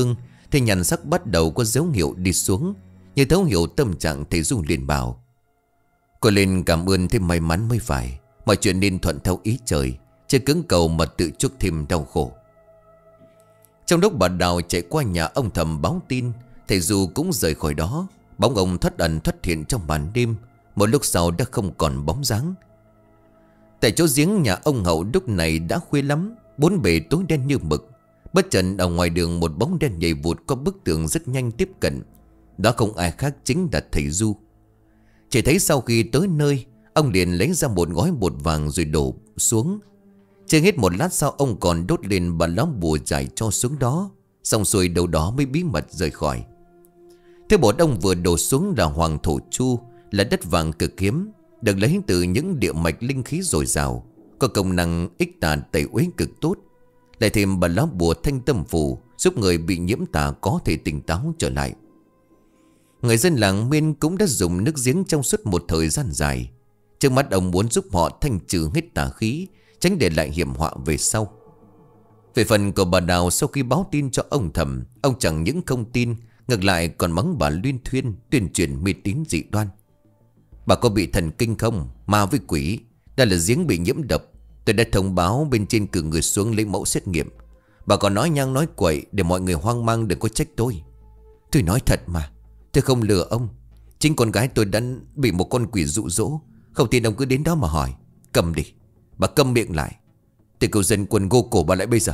thì nhan sắc bắt đầu có dấu hiệu đi xuống, như thấu hiểu tâm trạng. Thầy Du liền bảo: cô lên cảm ơn thêm may mắn mới phải. Mọi chuyện nên thuận theo ý trời, chứ cứng cầu mà tự chuốc thêm đau khổ. Trong lúc bà Đào chạy qua nhà ông Thầm báo tin, thầy Du cũng rời khỏi đó. Bóng ông thoát ẩn thoát hiện trong màn đêm. Một lúc sau đã không còn bóng dáng. Tại chỗ giếng nhà ông Hậu lúc này đã khuya lắm, bốn bề tối đen như mực. Bất chợt ở ngoài đường một bóng đen nhảy vụt qua bức tường rất nhanh tiếp cận. Đó không ai khác chính là thầy Du. Chỉ thấy sau khi tới nơi, ông liền lấy ra một gói bột vàng rồi đổ xuống. Chưa hết một lát sau, ông còn đốt lên bà lá bùa giải cho xuống đó. Xong xuôi đâu đó mới bí mật rời khỏi. Thứ bột ông vừa đổ xuống là hoàng thổ chu, là đất vàng cực hiếm, được lấy từ những địa mạch linh khí dồi dào, có công năng ích tà tẩy uế cực tốt. Lại thêm bà lá bùa thanh tâm phù, giúp người bị nhiễm tà có thể tỉnh táo trở lại. Người dân làng Miên cũng đã dùng nước giếng trong suốt một thời gian dài. Trước mắt ông muốn giúp họ thanh trừ hết tà khí, tránh để lại hiểm họa về sau. Về phần của bà Đào, sau khi báo tin cho ông Thầm, ông chẳng những không tin, ngược lại còn mắng bà luyên thuyên tuyên truyền mê tín dị đoan. Bà có bị thần kinh không? Ma với quỷ. Đây là giếng bị nhiễm độc. Tôi đã thông báo bên trên cử người xuống lấy mẫu xét nghiệm. Bà còn nói nhăng nói quậy để mọi người hoang mang, đừng có trách tôi. Tôi nói thật mà, tôi không lừa ông. Chính con gái tôi đã bị một con quỷ dụ dỗ. Không tin ông cứ đến đó mà hỏi. Cầm đi, bà câm miệng lại. Tôi cầu dân quần gô cổ bà lại bây giờ.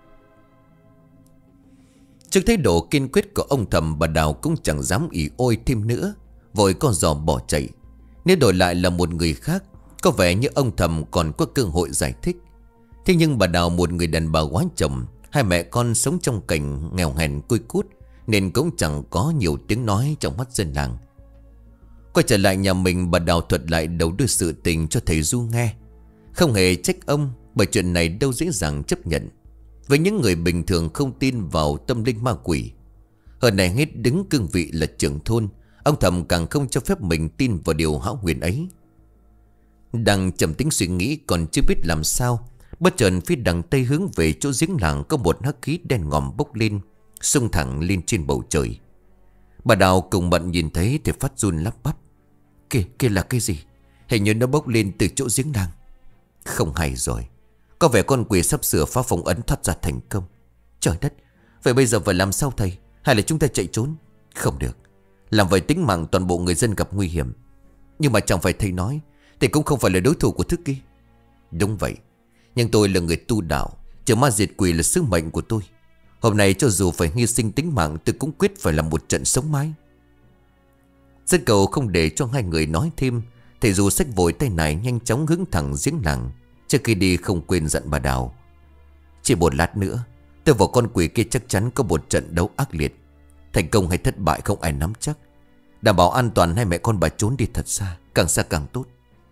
Trước thái độ kiên quyết của ông Thầm, bà Đào cũng chẳng dám ỉ ôi thêm nữa, vội con giò bỏ chạy. Nếu đổi lại là một người khác, có vẻ như ông Thầm còn có cơ hội giải thích. Thế nhưng bà Đào một người đàn bà quá chồng, hai mẹ con sống trong cảnh nghèo hèn côi cút, nên cũng chẳng có nhiều tiếng nói trong mắt dân làng. Quay trở lại nhà mình, bà Đào thuật lại đầu đuôi sự tình cho thầy Du nghe. Không hề trách ông, bởi chuyện này đâu dễ dàng chấp nhận với những người bình thường không tin vào tâm linh ma quỷ. Hơn này hết, đứng cương vị là trưởng thôn, ông Thầm càng không cho phép mình tin vào điều hão huyền ấy. Đang trầm tính suy nghĩ còn chưa biết làm sao, bất chợt phía đằng tây hướng về chỗ giếng làng có một hắc khí đen ngòm bốc lên, xông thẳng lên trên bầu trời. Bà Đào cùng Mận nhìn thấy thì phát run lắp bắp. Kia là cái gì? Hình như nó bốc lên từ chỗ giếng làng. Không hay rồi, có vẻ con quỷ sắp sửa phá phong ấn thoát ra thành công. Trời đất, vậy bây giờ phải làm sao thầy? Hay là chúng ta chạy trốn? Không được, làm vậy tính mạng toàn bộ người dân gặp nguy hiểm. Nhưng mà chẳng phải thầy nói thì cũng không phải là đối thủ của thứ kia. Đúng vậy, nhưng tôi là người tu đạo, trừ ma diệt quỷ là sứ mệnh của tôi. Hôm nay cho dù phải hy sinh tính mạng, tôi cũng quyết phải làm một trận sống mái. Dân cầu không để cho hai người nói thêm, thầy Du xách vội tay này nhanh chóng hướng thẳng giếng làng. Trước khi đi không quên dặn bà Đào: chỉ một lát nữa, tôi và con quỷ kia chắc chắn có một trận đấu ác liệt. Thành công hay thất bại không ai nắm chắc. Đảm bảo an toàn hai mẹ con bà trốn đi thật xa càng tốt.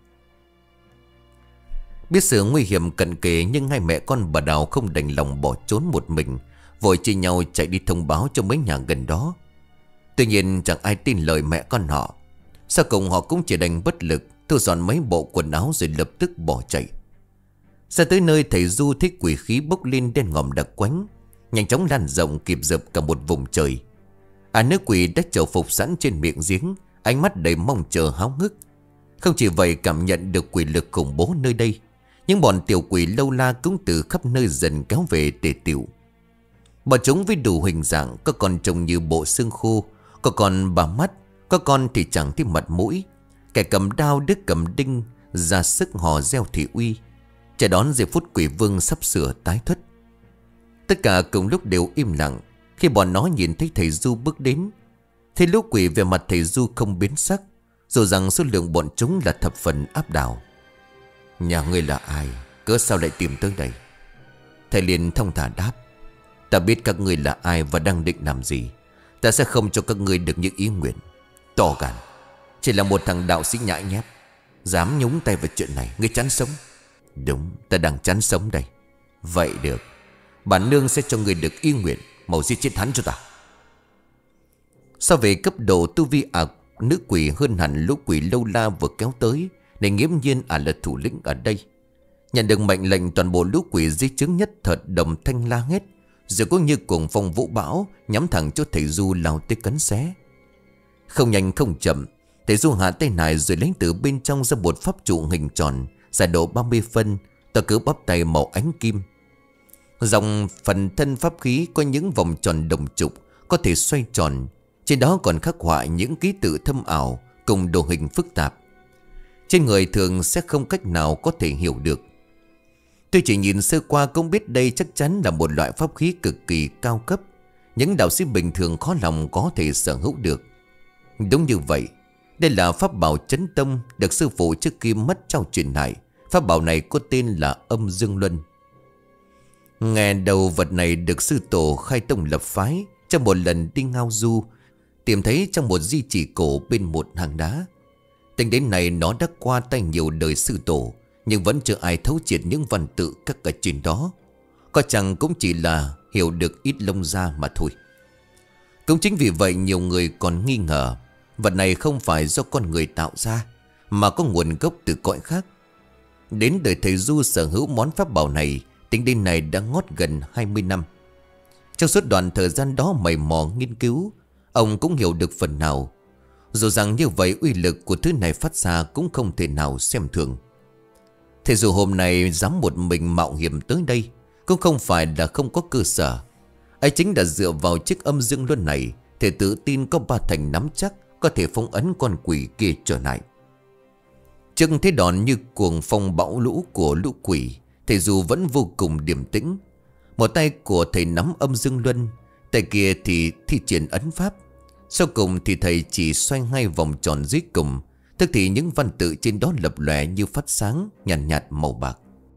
Biết sự nguy hiểm cận kề, nhưng hai mẹ con bà Đào không đành lòng bỏ trốn một mình, vội chia nhau chạy đi thông báo cho mấy nhà gần đó. Tuy nhiên chẳng ai tin lời mẹ con họ. Sau cùng họ cũng chỉ đành bất lực thu dọn mấy bộ quần áo rồi lập tức bỏ chạy. Ra tới nơi, thầy Du thấy quỷ khí bốc lên đen ngòm đặc quánh, nhanh chóng lan rộng kịp dập cả một vùng trời. Nữ quỷ đã chầu phục sẵn trên miệng giếng, ánh mắt đầy mong chờ háo hức. Không chỉ vậy, cảm nhận được quỷ lực khủng bố nơi đây, những bọn tiểu quỷ lâu la cũng từ khắp nơi dần kéo về để tiểu. Bọn chúng với đủ hình dạng, có con trông như bộ xương khô, có con bà mắt, có con thì chẳng thấy mặt mũi. Kẻ cầm đao, đứa cầm đinh, ra sức hò reo thị uy, chờ đón giây phút quỷ vương sắp sửa tái xuất. Tất cả cùng lúc đều im lặng khi bọn nó nhìn thấy thầy Du bước đến. Thấy lũ quỷ, về mặt thầy Du không biến sắc, dù rằng số lượng bọn chúng là thập phần áp đảo. Nhà ngươi là ai? Cớ sao lại tìm tới đây? Thầy liền thông thả đáp: ta biết các ngươi là ai và đang định làm gì. Ta sẽ không cho các ngươi được những ý nguyện. To gan, chỉ là một thằng đạo sĩ nhãi nhép, dám nhúng tay vào chuyện này, ngươi chán sống. Đúng, ta đang chán sống đây. Vậy được, bản nương sẽ cho ngươi được ý nguyện. Mau giết chết hắn cho ta. So về cấp độ tu vi nữ quỷ hơn hẳn lũ quỷ lâu la vừa kéo tới, nên nghiễm nhiên là thủ lĩnh ở đây. Nhận được mệnh lệnh, toàn bộ lũ quỷ dưới trướng nhất thợt đồng thanh la hét, rồi cũng như cuồng phong vũ bão nhắm thẳng cho thầy Du lao tới cắn xé. Không nhanh không chậm, thầy Du hạ tay nải rồi lấy từ bên trong ra một pháp trụ hình tròn dài độ 30 phân, to cỡ bắp tay màu ánh kim. Dòng phần thân pháp khí có những vòng tròn đồng trục có thể xoay tròn, trên đó còn khắc họa những ký tự thâm ảo cùng đồ hình phức tạp. Trên người thường sẽ không cách nào có thể hiểu được. Tôi chỉ nhìn sơ qua cũng biết đây chắc chắn là một loại pháp khí cực kỳ cao cấp, những đạo sĩ bình thường khó lòng có thể sở hữu được. Đúng như vậy, đây là pháp bảo chấn tông được sư phụ trước khi mất trao truyền lại. Pháp bảo này có tên là Âm Dương Luân. Nghe đầu vật này được sư tổ khai tông lập phái trong một lần đi ngao du, tìm thấy trong một di chỉ cổ bên một hang đá. Tính đến nay nó đã qua tay nhiều đời sư tổ, nhưng vẫn chưa ai thấu triệt những văn tự các ở trên đó. Có chẳng cũng chỉ là hiểu được ít lông da mà thôi. Cũng chính vì vậy nhiều người còn nghi ngờ vật này không phải do con người tạo ra, mà có nguồn gốc từ cõi khác. Đến đời thầy Du sở hữu món pháp bảo này, tính đến nay đã ngót gần 20 năm. Trong suốt đoạn thời gian đó mày mò nghiên cứu, ông cũng hiểu được phần nào. Dù rằng như vậy uy lực của thứ này phát ra cũng không thể nào xem thường. Thầy dù hôm nay dám một mình mạo hiểm tới đây cũng không phải là không có cơ sở. Ấy chính là dựa vào chiếc Âm Dương Luân này, thầy tự tin có 3 thành nắm chắc có thể phong ấn con quỷ kia trở lại. Trước thế đòn như cuồng phong bão lũ của lũ quỷ, thầy dù vẫn vô cùng điềm tĩnh. Một tay của thầy nắm Âm Dương Luân, tay kia thì thi triển ấn pháp. Sau cùng thì thầy chỉ xoay ngay vòng tròn dưới cùng, tức thì những văn tự trên đó lập lòe như phát sáng nhàn nhạt màu bạc.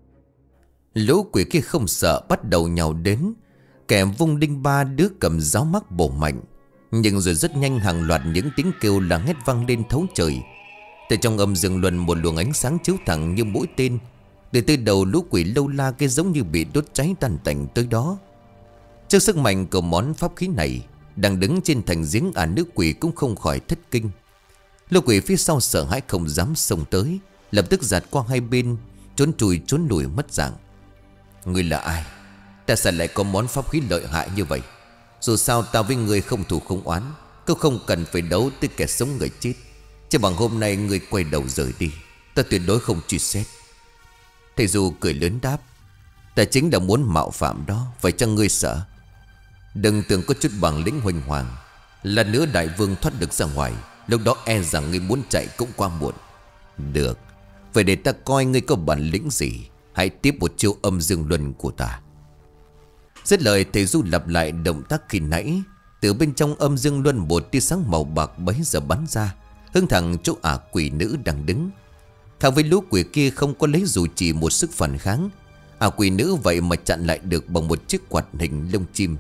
Lũ quỷ kia không sợ, bắt đầu nhào đến. Kẻ vung đinh ba, đứa cầm giáo mắc bổ mạnh. Nhưng rồi rất nhanh hàng loạt những tiếng kêu là hét vang lên thấu trời. Từ trong Âm Dương Luân một luồng ánh sáng chiếu thẳng như mũi tên. Từ đầu lũ quỷ lâu la kia giống như bị đốt cháy tan tành tới đó. Trước sức mạnh của món pháp khí này, đang đứng trên thành giếng nữ quỷ cũng không khỏi thất kinh. Lũ quỷ phía sau sợ hãi không dám xông tới, lập tức giạt qua hai bên, trốn trùi trốn lùi mất dạng. Ngươi là ai? Ta sao lại có món pháp khí lợi hại như vậy? Dù sao ta với ngươi không thù không oán, cũng không cần phải đấu tới kẻ sống người chết. Chỉ bằng hôm nay ngươi quay đầu rời đi, ta tuyệt đối không truy xét. Thầy Du cười lớn đáp: Ta chính là muốn mạo phạm đó, phải chăng ngươi sợ? Đừng tưởng có chút bằng lĩnh huỳnh hoàng, lần nữa đại vương thoát được ra ngoài, lúc đó e rằng ngươi muốn chạy cũng qua muộn. Được, vậy để ta coi ngươi có bản lĩnh gì, hãy tiếp một chiêu Âm Dương Luân của ta. Dứt lời thầy Du lặp lại động tác khi nãy. Từ bên trong Âm Dương Luân một tia sáng màu bạc bấy giờ bắn ra, hướng thẳng chỗ quỷ nữ đang đứng. Khác với lũ quỷ kia không có lấy dù chỉ một sức phản kháng, quỷ nữ vậy mà chặn lại được bằng một chiếc quạt hình lông chim.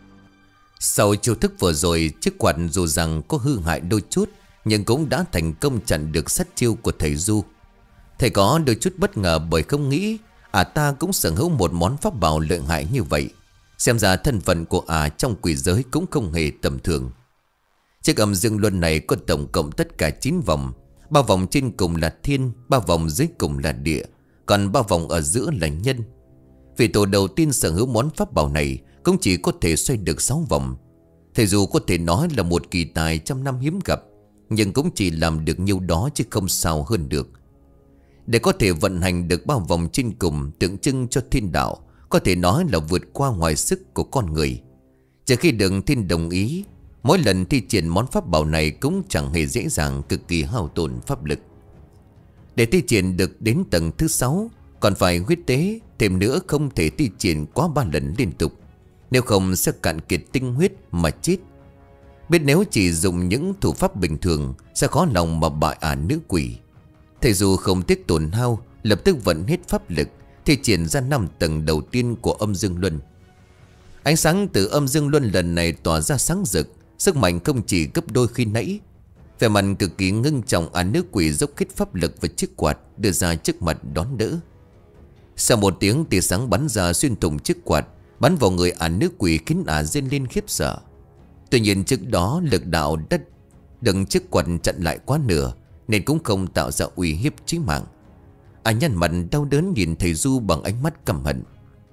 Sau chiêu thức vừa rồi, chiếc quạt dù rằng có hư hại đôi chút, nhưng cũng đã thành công chặn được sát chiêu của thầy Du. Thầy có đôi chút bất ngờ bởi không nghĩ ta cũng sở hữu một món pháp bảo lợi hại như vậy. Xem ra thân phận của trong quỷ giới cũng không hề tầm thường. Chiếc Âm Dương Luân này có tổng cộng tất cả 9 vòng. 3 vòng trên cùng là thiên, 3 vòng dưới cùng là địa, còn 3 vòng ở giữa là nhân. Vị tổ đầu tiên sở hữu món pháp bảo này cũng chỉ có thể xoay được 6 vòng. Thầy dù có thể nói là một kỳ tài trăm năm hiếm gặp, nhưng cũng chỉ làm được nhiêu đó chứ không sao hơn được. Để có thể vận hành được 3 vòng trên cùng tượng trưng cho thiên đạo, có thể nói là vượt qua ngoài sức của con người. Chỉ khi được thiên đồng ý, mỗi lần thi triển món pháp bảo này cũng chẳng hề dễ dàng, cực kỳ hao tổn pháp lực. Để thi triển được đến tầng thứ 6, còn phải huyết tế, thêm nữa không thể thi triển quá 3 lần liên tục, nếu không sẽ cạn kiệt tinh huyết mà chết. Biết nếu chỉ dùng những thủ pháp bình thường sẽ khó lòng mà bại nữ quỷ. Thầy dù không tiếc tổn hao, lập tức vận hết pháp lực thi triển ra 5 tầng đầu tiên của Âm Dương Luân. Ánh sáng từ Âm Dương Luân lần này tỏa ra sáng rực, sức mạnh không chỉ gấp đôi khi nãy. Vẻ mặt cực kỳ ngưng trọng, nữ quỷ dốc hết pháp lực và chiếc quạt đưa ra trước mặt đón đỡ. Sau một tiếng, tia sáng bắn ra xuyên thủng chiếc quạt, bắn vào người nữ quỷ khiến rên lên khiếp sợ. Tuy nhiên trước đó lực đạo đất đừng chiếc quạt chặn lại quá nửa, nên cũng không tạo ra uy hiếp chí mạng. Nhăn mặt đau đớn nhìn thầy Du bằng ánh mắt căm hận.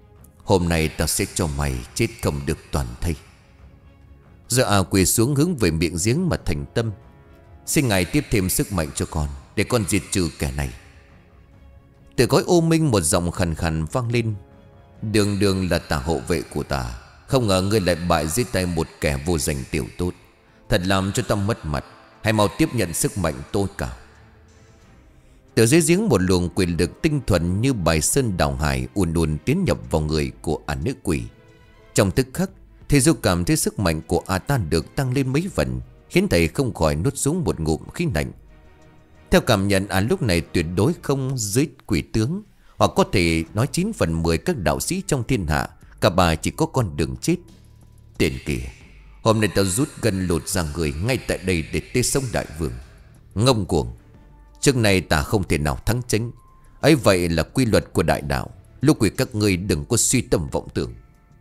Hôm nay tao sẽ cho mày chết không được toàn thây. Rồi quỳ xuống hướng về miệng giếng mà thành tâm: Xin ngài tiếp thêm sức mạnh cho con, để con diệt trừ kẻ này. Từ cõi ô minh một giọng khàn khàn vang lên: Đường đường là tả hộ vệ của ta, không ngờ ngươi lại bại dưới tay một kẻ vô danh tiểu tốt. Thật làm cho ta mất mặt. Hãy mau tiếp nhận sức mạnh tôi cả. Từ dưới giếng một luồng quyền lực tinh thuần như bài sơn đảo hải ùn ùn tiến nhập vào người của nữ quỷ. Trong tức khắc, thầy Du cảm thấy sức mạnh của ta được tăng lên mấy phần, khiến thầy không khỏi nuốt xuống một ngụm khí lạnh. Theo cảm nhận lúc này tuyệt đối không dưới quỷ tướng, hoặc có thể nói 9 phần 10 các đạo sĩ trong thiên hạ, cả bà chỉ có con đường chết. Tiền kìa, hôm nay tao rút gân lột ra người ngay tại đây để tế sống đại vương. Ngông cuồng, trước này ta không thể nào thắng chính. Ấy vậy là quy luật của đại đạo. Lũ quỷ các ngươi đừng có suy tâm vọng tưởng.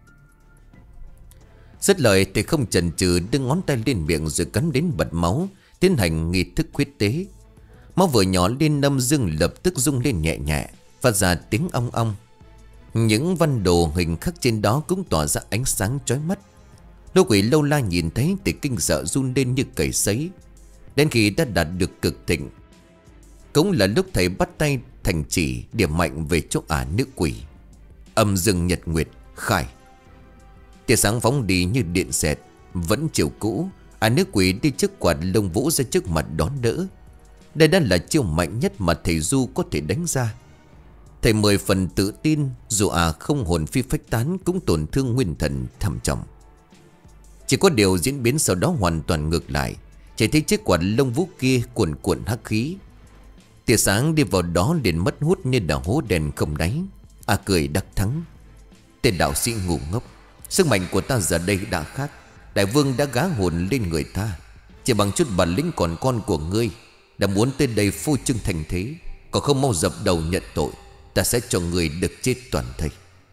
Dứt lời thì không chần chừ đưa ngón tay lên miệng rồi cắn đến bật máu, tiến hành nghi thức huyết tế. Máu vừa nhỏ lên âm dương lập tức rung lên nhẹ nhẹ, phát ra tiếng ong ong. Những văn đồ hình khắc trên đó cũng tỏa ra ánh sáng chói mắt. Lũ quỷ lâu la nhìn thấy thì kinh sợ run lên như cầy sấy. Đến khi đã đạt được cực thịnh, cũng là lúc thầy bắt tay thành chỉ điểm mạnh về chỗ nữ quỷ. Âm dương nhật nguyệt khai. Tia sáng phóng đi như điện xẹt. Vẫn chiều cũ, nữ quỷ đi trước quạt lông vũ ra trước mặt đón đỡ. Đây đã là chiêu mạnh nhất mà thầy Du có thể đánh ra. Thầy 10 phần tự tin, dù không hồn phi phách tán cũng tổn thương nguyên thần thầm trọng. Chỉ có điều diễn biến sau đó hoàn toàn ngược lại. Chỉ thấy chiếc quạt lông vũ kia cuồn cuộn hắc khí. Tia sáng đi vào đó liền mất hút như đảo hố đèn không đáy. Cười đắc thắng. Tên đạo sĩ ngu ngốc, sức mạnh của ta giờ đây đã khác. Đại vương đã gá hồn lên người ta. Chỉ bằng chút bản lĩnh còn con của ngươi đã muốn tới đây phô trương thành thế, còn không mau dập đầu nhận tội, ta sẽ cho người được chết toàn thây.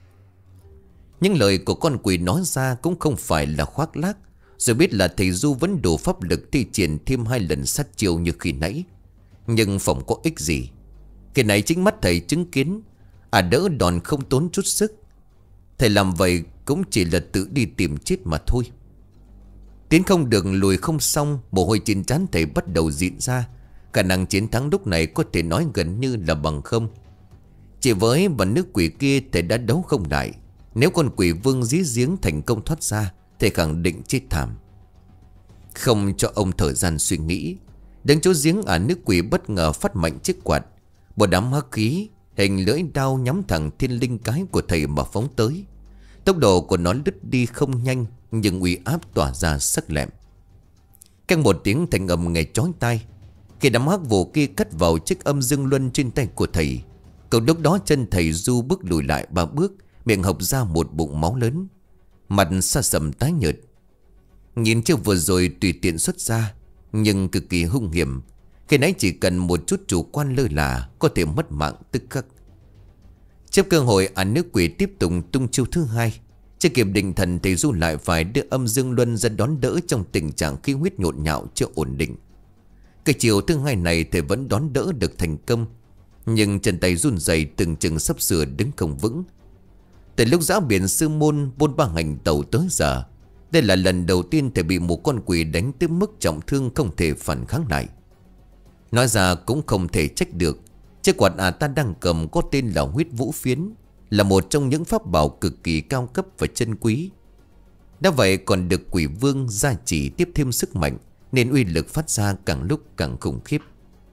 Những lời của con quỷ nói ra cũng không phải là khoác lác. Rồi biết là thầy Du vẫn đủ pháp lực thi triển thêm 2 lần sát chiêu như khi nãy. Nhưng phòng có ích gì. Cái này chính mắt thầy chứng kiến. Đỡ đòn không tốn chút sức. Thầy làm vậy cũng chỉ là tự đi tìm chết mà thôi. Tiến không được lùi không xong, mồ hôi trên trán thầy bắt đầu diễn ra. Khả năng chiến thắng lúc này có thể nói gần như là bằng không. Chỉ với và nước quỷ kia thầy đã đấu không lại. Nếu con quỷ vương dí giếng thành công thoát ra, thầy khẳng định chết thảm. Không cho ông thời gian suy nghĩ, đứng chỗ giếng nước quỷ bất ngờ phát mạnh chiếc quạt. Một đám hắc khí hình lưỡi đao nhắm thẳng thiên linh cái của thầy mà phóng tới. Tốc độ của nó lướt đi không nhanh, nhưng uy áp tỏa ra sắc lẹm. Căng một tiếng thành âm nghe chói tai. Khi đám hắc vụ kia cắt vào chiếc âm dương luân trên tay của thầy, cậu lúc đó chân thầy Du bước lùi lại 3 bước, miệng hộc ra một bụng máu lớn, mặt xa sầm tái nhợt. Nhìn chiêu vừa rồi tùy tiện xuất ra, nhưng cực kỳ hung hiểm. Khi nãy chỉ cần một chút chủ quan lơ là có thể mất mạng tức khắc. Chấp cơ hội nước quỷ tiếp tục tung chiêu thứ 2. Chưa kịp định thần thầy Du lại phải đưa âm dương luân ra đón đỡ trong tình trạng khí huyết nhộn nhạo chưa ổn định. Cái chiều thứ 2 này thầy vẫn đón đỡ được thành công, nhưng chân tay run rẩy từng chừng sắp sửa đứng không vững. Từ lúc giã biển Sư Môn bôn ba hành tàu tới giờ, đây là lần đầu tiên thầy bị một con quỷ đánh tới mức trọng thương không thể phản kháng lại. Nói ra cũng không thể trách được. Chiếc quạt ta đang cầm có tên là huyết vũ phiến, là một trong những pháp bảo cực kỳ cao cấp và chân quý. Đã vậy còn được quỷ vương gia chỉ tiếp thêm sức mạnh, nên uy lực phát ra càng lúc càng khủng khiếp.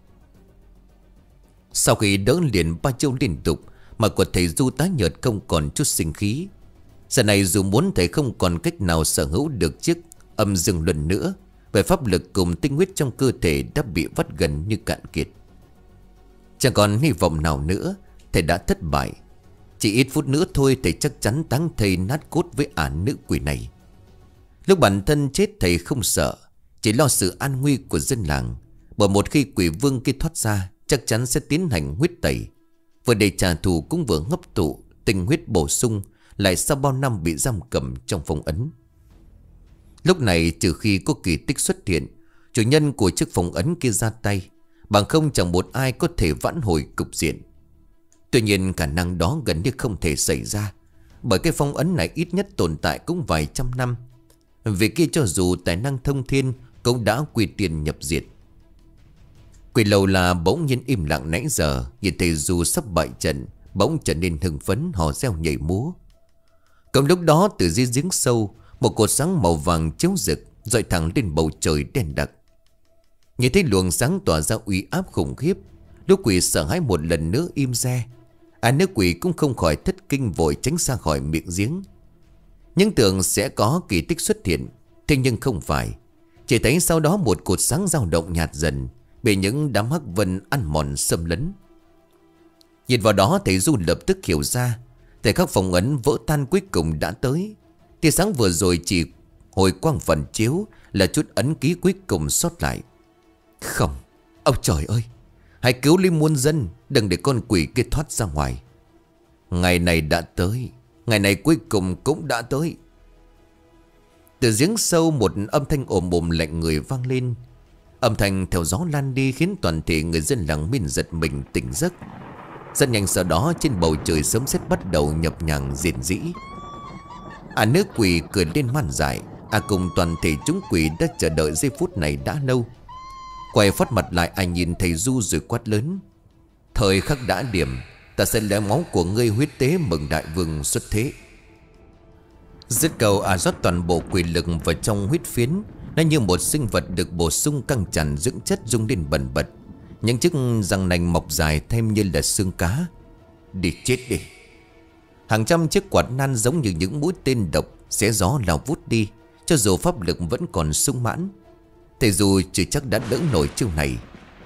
Sau khi đỡ liền 3 chiêu liên tục, mặt của thầy Du tái nhợt không còn chút sinh khí. Giờ này dù muốn thầy không còn cách nào sở hữu được chiếc âm dương luân nữa, về pháp lực cùng tinh huyết trong cơ thể đã bị vắt gần như cạn kiệt. Chẳng còn hy vọng nào nữa, thầy đã thất bại. Chỉ ít phút nữa thôi thầy chắc chắn táng thầy nát cốt với nữ quỷ này. Lúc bản thân chết thầy không sợ, chỉ lo sự an nguy của dân làng. Bởi một khi quỷ vương kia thoát ra, chắc chắn sẽ tiến hành huyết tẩy. Vừa để trả thù cũng vừa hấp thụ tinh huyết bổ sung, lại sau bao năm bị giam cầm trong phong ấn. Lúc này trừ khi có kỳ tích xuất hiện, chủ nhân của chiếc phong ấn kia ra tay, bằng không chẳng một ai có thể vãn hồi cục diện. Tuy nhiên khả năng đó gần như không thể xảy ra, Bởi cái phong ấn này ít nhất tồn tại cũng vài trăm năm. Vì kia cho dù tài năng thông thiên cũng đã quy tiền nhập diệt. Quỷ Lầu là bỗng nhiên im lặng nãy giờ, nhìn thầy Du sắp bại trận, bỗng trở nên hưng phấn hò reo nhảy múa. Cùng lúc đó từ dưới giếng sâu, một cột sáng màu vàng chiếu rực dọi thẳng lên bầu trời đen đặc. Nhìn thấy luồng sáng tỏa ra uy áp khủng khiếp, lũ quỷ sợ hãi một lần nữa im re. Nữ quỷ cũng không khỏi thất kinh, vội tránh xa khỏi miệng giếng. Nhưng tưởng sẽ có kỳ tích xuất hiện, thế nhưng không phải. Chỉ thấy sau đó một cột sáng dao động nhạt dần, bị những đám hắc vân ăn mòn xâm lấn. Nhìn vào đó thầy Du lập tức hiểu ra, thời khắc phong ấn vỡ tan cuối cùng đã tới. Tia sáng vừa rồi chỉ hồi quang phần chiếu, là chút ấn ký cuối cùng sót lại. Không, ông trời ơi, hãy cứu lấy muôn dân, đừng để con quỷ kia thoát ra ngoài. Ngày này đã tới, ngày này cuối cùng cũng đã tới. Từ giếng sâu một âm thanh ồm ồm lạnh người vang lên. Âm thanh theo gió lan đi khiến toàn thể người dân làng Miên giật mình tỉnh giấc. Rất nhanh sau đó trên bầu trời sấm sét bắt đầu nhập nhằng rền rĩ. Nữ quỷ cười lên man dại. Cùng toàn thể chúng quỷ đã chờ đợi giây phút này đã lâu. Quay phát mặt lại nhìn thầy Du rồi quát lớn: thời khắc đã điểm, ta sẽ lấy máu của ngươi huyết tế mừng đại vương xuất thế. Dứt câu rót toàn bộ quỷ lực vào trong huyết phiến. Nó như một sinh vật được bổ sung căng tràn dưỡng chất rung lên bần bật. Những chiếc răng nành mọc dài thêm như là xương cá. Đi chết đi. Hàng trăm chiếc quạt nan giống như những mũi tên độc xé gió lao vút đi, cho dù pháp lực vẫn còn sung mãn. Thầy dù chưa chắc đã đỡ nổi chiêu này.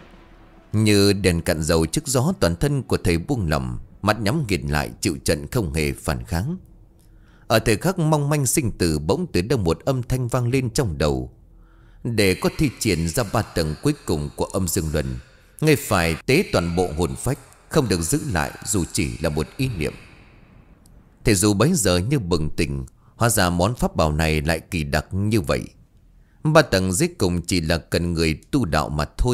Như đèn cạn dầu trước gió, toàn thân của thầy buông lỏng, mắt nhắm nghiền lại chịu trận không hề phản kháng. Ở thời khắc mong manh sinh tử, bỗng từ đâu một âm thanh vang lên trong đầu. Để có thi triển ra 3 tầng cuối cùng của âm dương luân, người phải tế toàn bộ hồn phách, không được giữ lại dù chỉ là một ý niệm. Thầy dù bấy giờ như bừng tỉnh, hóa ra món pháp bảo này lại kỳ đặc như vậy. 3 tầng dưới cùng chỉ là cần người tu đạo mà thôi.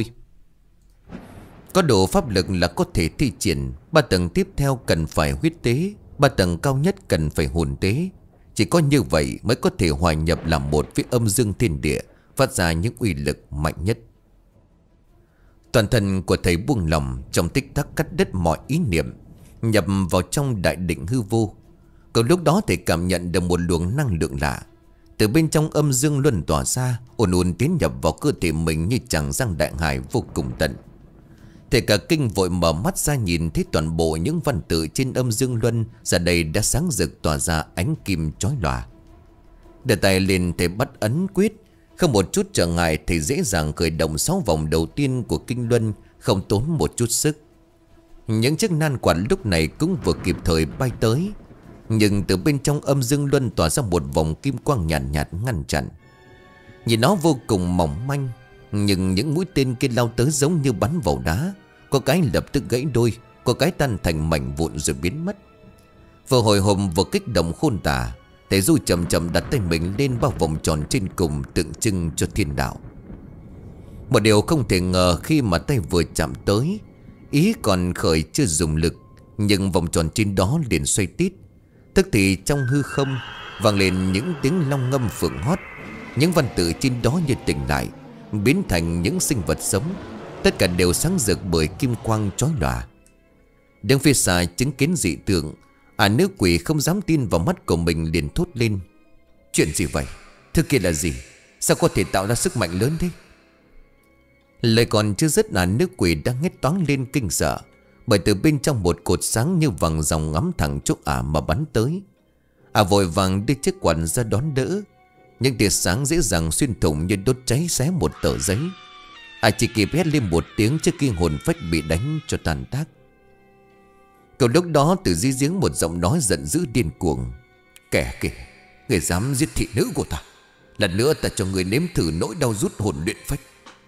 Có đủ pháp lực là có thể thi triển. 3 tầng tiếp theo cần phải huyết tế, 3 tầng cao nhất cần phải hồn tế. Chỉ có như vậy mới có thể hòa nhập làm một với âm dương thiên địa, phát ra những uy lực mạnh nhất. Toàn thân của thầy buông lỏng, trong tích tắc cắt đứt mọi ý niệm, nhập vào trong đại định hư vô. Còn lúc đó thầy cảm nhận được một luồng năng lượng lạ từ bên trong âm dương luân tỏa ra, ồn ồn tiến nhập vào cơ thể mình như tràng giang đại hải vô cùng tận. Thầy cả kinh vội mở mắt ra, nhìn thấy toàn bộ những văn tự trên âm dương luân giờ đây đã sáng rực tỏa ra ánh kim chói lòa. Đưa tay lên thầy bắt ấn quyết, không một chút trở ngại thầy dễ dàng khởi động 6 vòng đầu tiên của kinh luân, không tốn một chút sức. Những chiếc nan quạt lúc này cũng vừa kịp thời bay tới, nhưng từ bên trong âm dương luân tỏa ra một vòng kim quang nhàn nhạt ngăn chặn. Nhìn nó vô cùng mỏng manh, nhưng những mũi tên kia lao tới giống như bắn vào đá. Có cái lập tức gãy đôi, có cái tan thành mảnh vụn rồi biến mất. Vừa hồi hộp vừa kích động khôn tả, thầy Du chậm chậm đặt tay mình lên bao vòng tròn trên cùng, tượng trưng cho thiên đạo. Một điều không thể ngờ, khi mà tay vừa chạm tới, ý còn khởi chưa dùng lực, nhưng vòng tròn trên đó liền xoay tít. Tức thì trong hư không vang lên những tiếng long ngâm phượng hót. Những văn tự trên đó như tỉnh lại, biến thành những sinh vật sống. Tất cả đều sáng rực bởi kim quang chói lòa. Đứng phía xa chứng kiến dị tượng, nữ quỷ không dám tin vào mắt của mình, liền thốt lên: chuyện gì vậy? Thứ kia là gì? Sao có thể tạo ra sức mạnh lớn thế? Lời còn chưa dứt, nữ quỷ đang hét toáng lên kinh sợ, bởi từ bên trong một cột sáng như vầng ròng ngắm thẳng chỗ mà bắn tới. Vội vàng đưa chiếc quạt ra đón đỡ. Nhưng tia sáng dễ dàng xuyên thủng như đốt cháy xé một tờ giấy. Chỉ kịp hét lên một tiếng trước khi hồn phách bị đánh cho tàn tác. Cậu lúc đó từ dưới giếng một giọng nói giận dữ điên cuồng: kẻ kìa, người dám giết thị nữ của ta, lần nữa ta cho người nếm thử nỗi đau rút hồn luyện phách.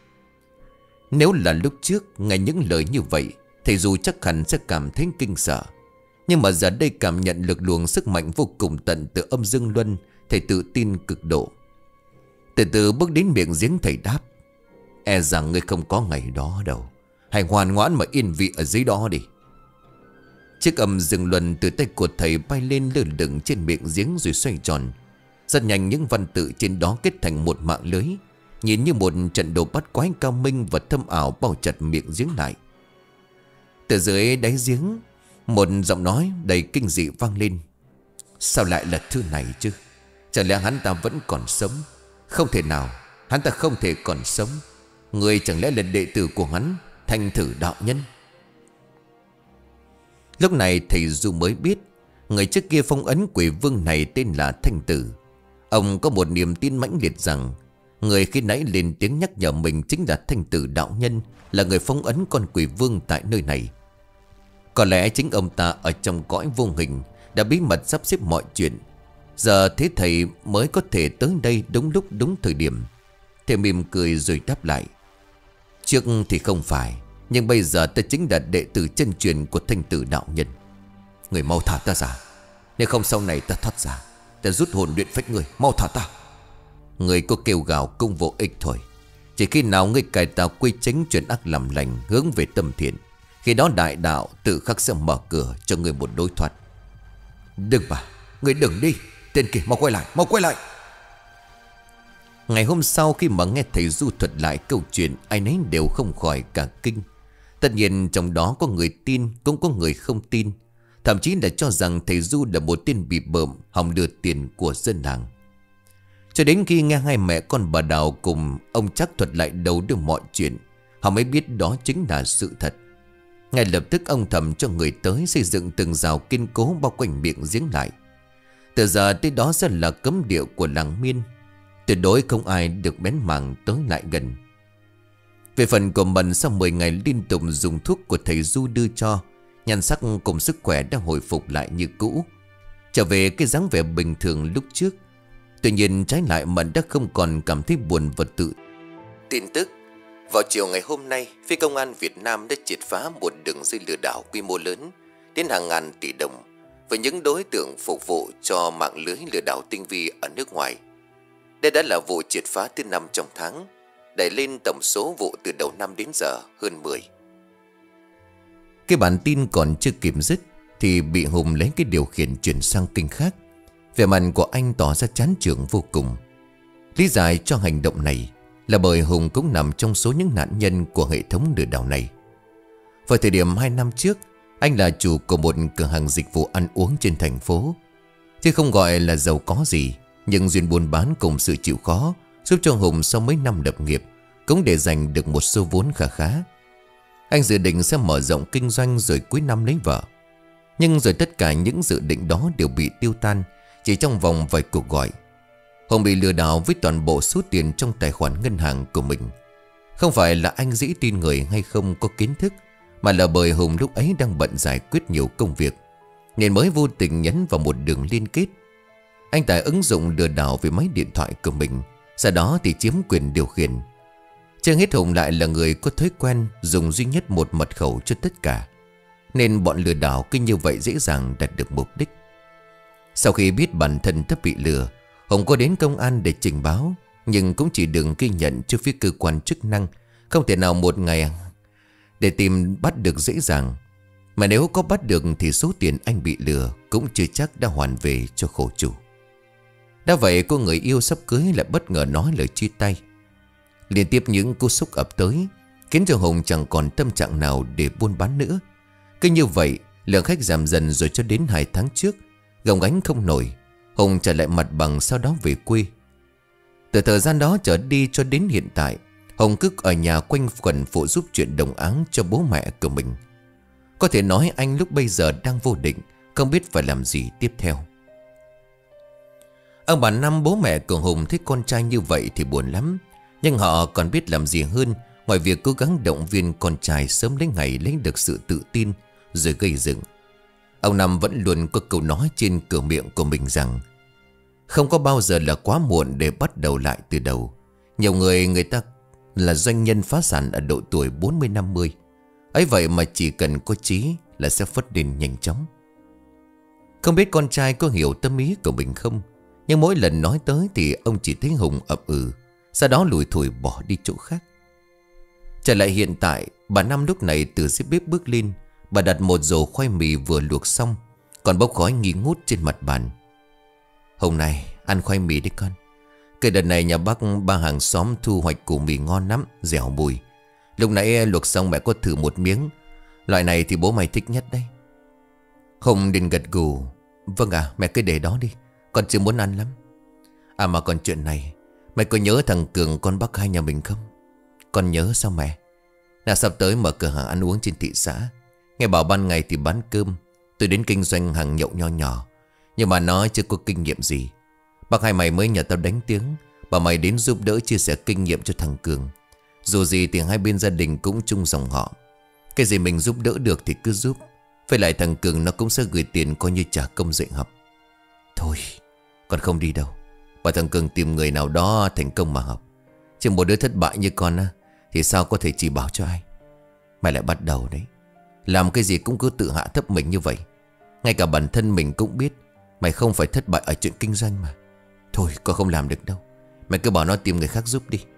Nếu là lúc trước nghe những lời như vậy, thầy dù chắc hẳn sẽ cảm thấy kinh sợ. Nhưng mà giờ đây cảm nhận được luồng sức mạnh vô cùng tận từ âm dương luân, thầy tự tin cực độ. Từ từ bước đến miệng giếng, thầy đáp: e rằng ngươi không có ngày đó đâu. Hãy ngoan ngoãn mà yên vị ở dưới đó đi. Chiếc ầm rừng luân từ tay của thầy bay lên lơ lửng trên miệng giếng rồi xoay tròn. Rất nhanh những văn tự trên đó kết thành một mạng lưới, nhìn như một trận đồ bắt quái cao minh và thâm ảo bao chặt miệng giếng lại. Từ dưới đáy giếng, một giọng nói đầy kinh dị vang lên. Sao lại là thư này chứ? Chả lẽ hắn ta vẫn còn sống? Không thể nào, hắn ta không thể còn sống. Người chẳng lẽ là đệ tử của hắn, Thanh Thử đạo nhân? Lúc này thầy Du mới biết người trước kia phong ấn quỷ vương này tên là Thanh Tử. Ông có một niềm tin mãnh liệt rằng người khi nãy lên tiếng nhắc nhở mình chính là Thanh Tử đạo nhân, là người phong ấn con quỷ vương tại nơi này. Có lẽ chính ông ta ở trong cõi vô hình đã bí mật sắp xếp mọi chuyện. Giờ thế thầy mới có thể tới đây đúng lúc đúng thời điểm. Thầy mỉm cười rồi đáp lại. Trước thì không phải, nhưng bây giờ ta chính là đệ tử chân truyền của Thanh Tử đạo nhân. Người mau thả ta ra, nếu không sau này ta thoát ra, ta rút hồn luyện phách người. Mau thả ta. Người có kêu gào cũng vô ích thôi. Chỉ khi nào người cải tạo quy chính chuyện ác làm lành, hướng về tâm thiện, khi đó đại đạo tự khắc sẽ mở cửa cho người một lối thoát. Đừng mà, người đừng đi. Tên kia mau quay lại, mau quay lại. Ngày hôm sau khi mà nghe thầy Du thuật lại câu chuyện, ai nấy đều không khỏi cả kinh. Tất nhiên trong đó có người tin, cũng có người không tin. Thậm chí là cho rằng thầy Du là một tên bị bợm, hòng đưa tiền của dân làng. Cho đến khi nghe hai mẹ con bà Đào cùng ông Trắc thuật lại đầu được mọi chuyện, họ mới biết đó chính là sự thật. Ngay lập tức ông Thầm cho người tới xây dựng từng rào kiên cố bao quanh miệng giếng lại. Từ giờ tới đó sẽ là cấm địa của làng Miên. Tuyệt đối không ai được bén mảng tới lại gần. Về phần của mình, sau 10 ngày liên tục dùng thuốc của thầy Du đưa cho, nhan sắc cùng sức khỏe đã hồi phục lại như cũ, trở về cái dáng vẻ bình thường lúc trước. Tuy nhiên trái lại Mận đã không còn cảm thấy buồn và tự. Tin tức: vào chiều ngày hôm nay, phía công an Việt Nam đã triệt phá một đường dây lừa đảo quy mô lớn đến hàng ngàn tỷ đồng với những đối tượng phục vụ cho mạng lưới lừa đảo tinh vi ở nước ngoài. Đây đã là vụ triệt phá thứ 5 trong tháng, đẩy lên tổng số vụ từ đầu năm đến giờ hơn 10. Cái bản tin còn chưa kịp dứt thì bị Hùng lấy cái điều khiển chuyển sang kênh khác. Vẻ mặt của anh tỏ ra chán chường vô cùng. Lý giải cho hành động này là bởi Hùng cũng nằm trong số những nạn nhân của hệ thống lừa đảo này. Vào thời điểm 2 năm trước, anh là chủ của một cửa hàng dịch vụ ăn uống trên thành phố. Chứ không gọi là giàu có gì, nhưng duyên buôn bán cùng sự chịu khó giúp cho Hùng sau mấy năm lập nghiệp cũng để dành được một số vốn khá khá. Anh dự định sẽ mở rộng kinh doanh rồi cuối năm lấy vợ. Nhưng rồi tất cả những dự định đó đều bị tiêu tan chỉ trong vòng vài cuộc gọi. Hùng bị lừa đảo với toàn bộ số tiền trong tài khoản ngân hàng của mình. Không phải là anh dĩ tin người hay không có kiến thức, mà là bởi Hùng lúc ấy đang bận giải quyết nhiều công việc, nên mới vô tình nhấn vào một đường liên kết. Anh tải ứng dụng lừa đảo về máy điện thoại của mình, sau đó thì chiếm quyền điều khiển. Chưa hết Hùng lại là người có thói quen dùng duy nhất một mật khẩu cho tất cả, nên bọn lừa đảo cứ như vậy dễ dàng đạt được mục đích. Sau khi biết bản thân đã bị lừa, Hùng có đến công an để trình báo, nhưng cũng chỉ được ghi nhận cho phía cơ quan chức năng. Không thể nào một ngày để tìm bắt được dễ dàng. Mà nếu có bắt được thì số tiền anh bị lừa cũng chưa chắc đã hoàn về cho khổ chủ. Đã vậy cô người yêu sắp cưới lại bất ngờ nói lời chia tay. Liên tiếp những cú sốc ập tới khiến cho Hùng chẳng còn tâm trạng nào để buôn bán nữa. Cứ như vậy lượng khách giảm dần, rồi cho đến 2 tháng trước gồng gánh không nổi, Hùng trả lại mặt bằng, sau đó về quê. Từ thời gian đó trở đi cho đến hiện tại, Hùng cứ ở nhà quanh quẩn phụ giúp chuyện đồng áng cho bố mẹ của mình. Có thể nói anh lúc bây giờ đang vô định, không biết phải làm gì tiếp theo. Ông bà Năm, bố mẹ của Hùng, thấy con trai như vậy thì buồn lắm. Nhưng họ còn biết làm gì hơn ngoài việc cố gắng động viên con trai sớm lấy ngày lấy được sự tự tin rồi gây dựng. Ông Năm vẫn luôn có câu nói trên cửa miệng của mình rằng không có bao giờ là quá muộn để bắt đầu lại từ đầu. Nhiều người ta là doanh nhân phá sản ở độ tuổi 40-50. Ấy vậy mà chỉ cần có chí là sẽ phất lên nhanh chóng. Không biết con trai có hiểu tâm ý của mình không, nhưng mỗi lần nói tới thì ông chỉ thấy Hùng ậm ừ, sau đó lủi thủi bỏ đi chỗ khác. Trở lại hiện tại, bà Năm lúc này từ dưới bếp bước lên, Bà đặt một rổ khoai mì vừa luộc xong, còn bốc khói nghi ngút trên mặt bàn. Hôm nay ăn khoai mì đi con. Cái đợt này nhà bác ba hàng xóm thu hoạch củ mì ngon lắm, dẻo mùi. Lúc nãy luộc xong mẹ có thử một miếng. Loại này thì bố mày thích nhất đấy. Hùng định gật gù. Vâng à, mẹ cứ để đó đi, con chưa muốn ăn lắm. À mà còn chuyện này, mày có nhớ thằng Cường con bác hai nhà mình không? Con nhớ sao mẹ? Nào sắp tới mở cửa hàng ăn uống trên thị xã. Nghe bảo ban ngày thì bán cơm, tôi đến kinh doanh hàng nhậu nho nhỏ. Nhưng mà nó chưa có kinh nghiệm gì. Bác hai mày mới nhờ tao đánh tiếng, bảo mày đến giúp đỡ chia sẻ kinh nghiệm cho thằng Cường. Dù gì thì hai bên gia đình cũng chung dòng họ. Cái gì mình giúp đỡ được thì cứ giúp. Với lại thằng Cường nó cũng sẽ gửi tiền coi như trả công dạy học. Thôi con không đi đâu. Bảo thằng Cường tìm người nào đó thành công mà học. Chứ một đứa thất bại như con á, thì sao có thể chỉ bảo cho ai. Mày lại bắt đầu đấy. Làm cái gì cũng cứ tự hạ thấp mình như vậy. Ngay cả bản thân mình cũng biết mày không phải thất bại ở chuyện kinh doanh mà. Thôi con không làm được đâu. Mày cứ bảo nó tìm người khác giúp đi.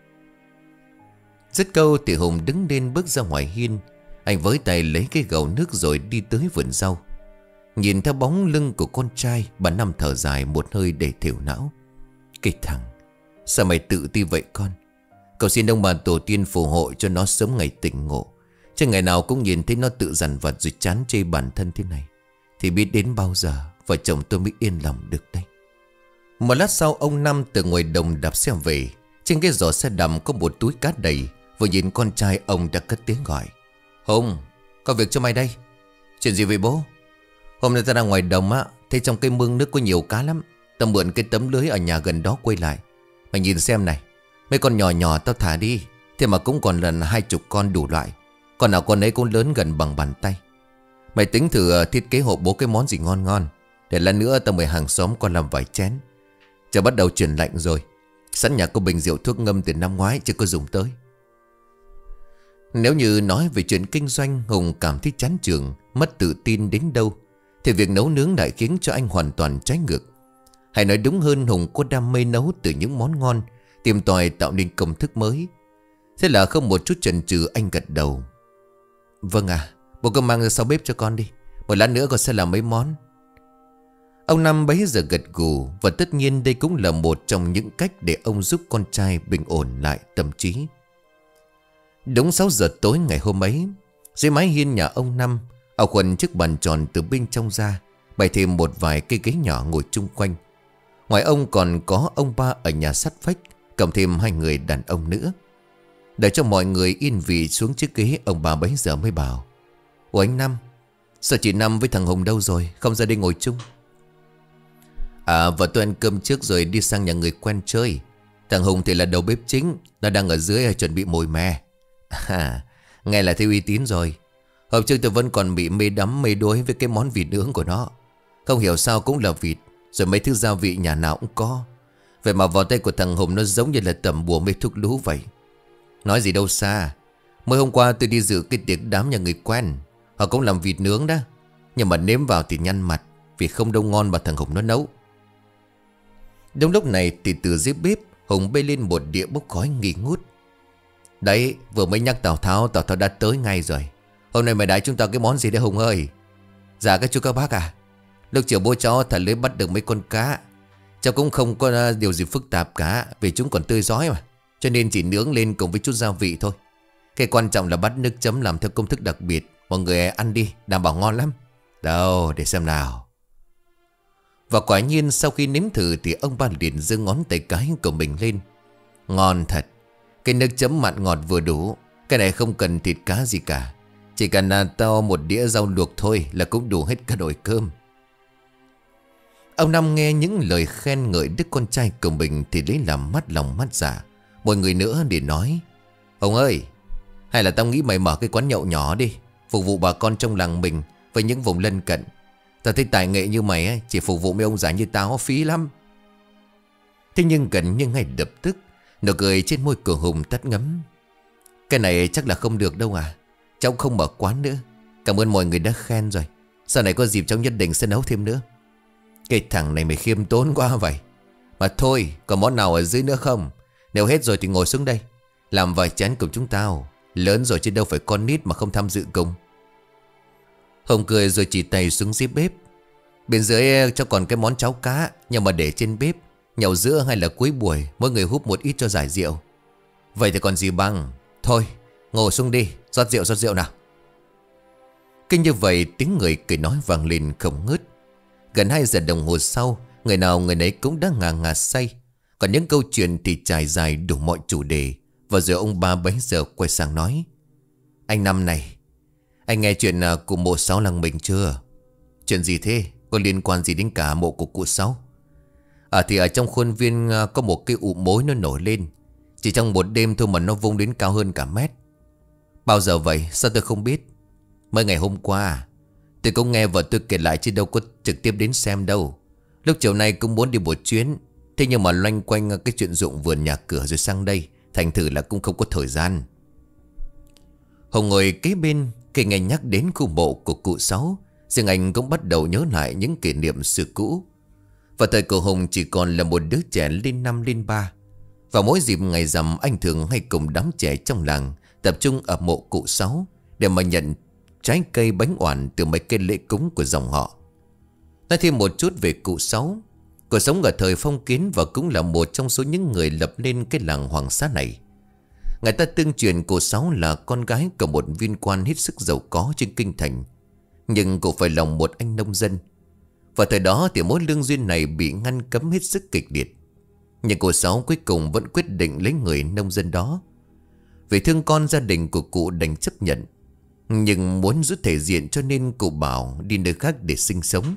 Dứt câu thì Hùng đứng lên bước ra ngoài hiên. Anh với tay lấy cái gầu nước rồi đi tới vườn rau. Nhìn theo bóng lưng của con trai, bà Năm thở dài một hơi để thều não. Cái thằng, sao mày tự ti vậy con? Cậu xin ông bà tổ tiên phù hộ cho nó sớm ngày tỉnh ngộ. Chứ ngày nào cũng nhìn thấy nó tự dằn vặt rồi chán chê bản thân thế này, thì biết đến bao giờ vợ chồng tôi mới yên lòng được đây. Một lát sau ông Năm từ ngoài đồng đạp xe về. Trên cái giỏ xe đầm có một túi cát đầy. Vừa nhìn con trai ông đã cất tiếng gọi. Hùng, có việc cho mày đây. Chuyện gì vậy bố? Hôm nay ta đang ngoài đồng á, thấy trong cái mương nước có nhiều cá lắm. Tao mượn cái tấm lưới ở nhà gần đó quay lại. Mày nhìn xem này, mấy con nhỏ nhỏ tao thả đi, thế mà cũng còn lần 20 con đủ loại. Con nào con ấy cũng lớn gần bằng bàn tay. Mày tính thử thiết kế hộ bố cái món gì ngon ngon, để lần nữa tao mời hàng xóm con làm vài chén. Giờ bắt đầu chuyển lạnh rồi. Sẵn nhà có bình rượu thuốc ngâm từ năm ngoái chưa có dùng tới. Nếu như nói về chuyện kinh doanh, Hùng cảm thấy chán chường, mất tự tin đến đâu, thì việc nấu nướng lại khiến cho anh hoàn toàn trái ngược. Hay nói đúng hơn, Hùng có đam mê nấu từ những món ngon, tìm tòi tạo nên công thức mới. Thế là không một chút chần chừ anh gật đầu. Vâng à, bố cứ mang ra sau bếp cho con đi. Một lát nữa con sẽ làm mấy món. Ông Năm bấy giờ gật gù. Và tất nhiên đây cũng là một trong những cách để ông giúp con trai bình ổn lại tâm trí. Đúng 6 giờ tối ngày hôm ấy, dưới mái hiên nhà ông Năm, ảo quần chiếc bàn tròn từ bên trong ra, bày thêm một vài cây ghế nhỏ ngồi chung quanh. Ngoài ông còn có ông ba ở nhà sắt vách, cộng thêm 2 người đàn ông nữa. Để cho mọi người yên vị xuống chiếc ghế, ông bà bấy giờ mới bảo. Ủa anh Năm, sao chị Năm với thằng Hùng đâu rồi, không ra đây ngồi chung? À, vợ tôi ăn cơm trước rồi đi sang nhà người quen chơi. Thằng Hùng thì là đầu bếp chính, nó đang ở dưới chuẩn bị mồi mè. À, nghe là thấy uy tín rồi. Hôm trước tôi vẫn còn bị mê đắm mê đuối với cái món vịt nướng của nó. Không hiểu sao cũng là vịt, rồi mấy thứ gia vị nhà nào cũng có. Vậy mà vào tay của thằng Hùng nó giống như là tẩm bùa mê thuốc lú vậy. Nói gì đâu xa, mới hôm qua tôi đi dự cái tiệc đám nhà người quen, họ cũng làm vịt nướng đó. Nhưng mà nếm vào thì nhăn mặt, vì không đâu ngon mà thằng Hùng nó nấu. Đúng lúc này thì từ dưới bếp, Hùng bê lên một đĩa bốc khói nghi ngút. Đấy, vừa mới nhắc Tào Tháo đã tới ngay rồi. Hôm nay mày đãi chúng ta cái món gì đấy Hùng ơi? Dạ các chú các bác à, lúc chiều bố cháu thả lưới bắt được mấy con cá. Cháu cũng không có điều gì phức tạp cả, vì chúng còn tươi rói mà, cho nên chỉ nướng lên cùng với chút gia vị thôi. Cái quan trọng là bắt nước chấm làm theo công thức đặc biệt. Mọi người ăn đi, đảm bảo ngon lắm. Đâu, để xem nào. Và quả nhiên sau khi nếm thử thì ông ba liền giơ ngón tay cái của mình lên. Ngon thật. Cái nước chấm mặn ngọt vừa đủ. Cái này không cần thịt cá gì cả. Chỉ cần to một đĩa rau luộc thôi là cũng đủ hết cả nồi cơm. Ông Năm nghe những lời khen ngợi đứa con trai của mình thì lấy làm mắt lòng mắt dạ. Một người nữa để nói. Ông ơi, hay là tao nghĩ mày mở cái quán nhậu nhỏ đi, phục vụ bà con trong làng mình với những vùng lân cận. Tao thấy tài nghệ như mày ấy, chỉ phục vụ mấy ông già như tao phí lắm. Thế nhưng gần như ngay lập tức, nụ cười trên môi của Hùng tắt ngấm. Cái này chắc là không được đâu à. Cháu không mở quán nữa. Cảm ơn mọi người đã khen rồi. Sau này có dịp cháu nhất định sẽ nấu thêm nữa. Cái thằng này mày khiêm tốn quá vậy. Mà thôi, còn món nào ở dưới nữa không? Nếu hết rồi thì ngồi xuống đây, làm vài chén cùng chúng tao. Lớn rồi chứ đâu phải con nít mà không tham dự cùng. Hồng cười rồi chỉ tay xuống dưới bếp. Bên dưới cho còn cái món cháo cá, nhưng mà để trên bếp. Nhậu giữa hay là cuối buổi, mỗi người húp một ít cho giải rượu. Vậy thì còn gì bằng. Thôi ngồi xuống đi, rót rượu nào. Kinh như vậy tiếng người cười nói vang lên không ngớt. Gần 2 giờ đồng hồ sau, người nào người nấy cũng đã ngà ngà say. Còn những câu chuyện thì trải dài đủ mọi chủ đề. Và rồi ông ba bấy giờ quay sang nói: Anh Năm này, anh nghe chuyện của mộ Sáu làng mình chưa? Chuyện gì thế? Có liên quan gì đến cả mộ của cụ Sáu? Thì ở trong khuôn viên có một cái ụ mối nó nổi lên. Chỉ trong một đêm thôi mà nó vung đến cao hơn cả mét. Bao giờ vậy? Sao tôi không biết? Mới ngày hôm qua. Tôi cũng nghe vợ tôi kể lại chứ đâu có trực tiếp đến xem đâu. Lúc chiều nay cũng muốn đi một chuyến. Thế nhưng mà loanh quanh cái chuyện ruộng vườn nhà cửa rồi sang đây, thành thử là cũng không có thời gian. Hồng ngồi kế bên, khi nghe nhắc đến khu mộ của cụ Sáu, riêng anh cũng bắt đầu nhớ lại những kỷ niệm xưa cũ. Và thời của Hồng chỉ còn là một đứa trẻ lên 5 lên 3. Và mỗi dịp ngày rằm anh thường hay cùng đám trẻ trong làng tập trung ở mộ cụ Sáu để mà nhận trái cây bánh oản từ mấy cây lễ cúng của dòng họ. Nói thêm một chút về cụ Sáu. Cụ sống ở thời phong kiến và cũng là một trong số những người lập nên cái làng Hoàng Xá này. Người ta tương truyền cụ Sáu là con gái của một viên quan hết sức giàu có trên kinh thành. Nhưng cụ phải lòng một anh nông dân. Và thời đó thì mối lương duyên này bị ngăn cấm hết sức kịch liệt. Nhưng cụ Sáu cuối cùng vẫn quyết định lấy người nông dân đó. Vì thương con, gia đình của cụ đành chấp nhận. Nhưng muốn giữ thể diện cho nên cụ bảo đi nơi khác để sinh sống.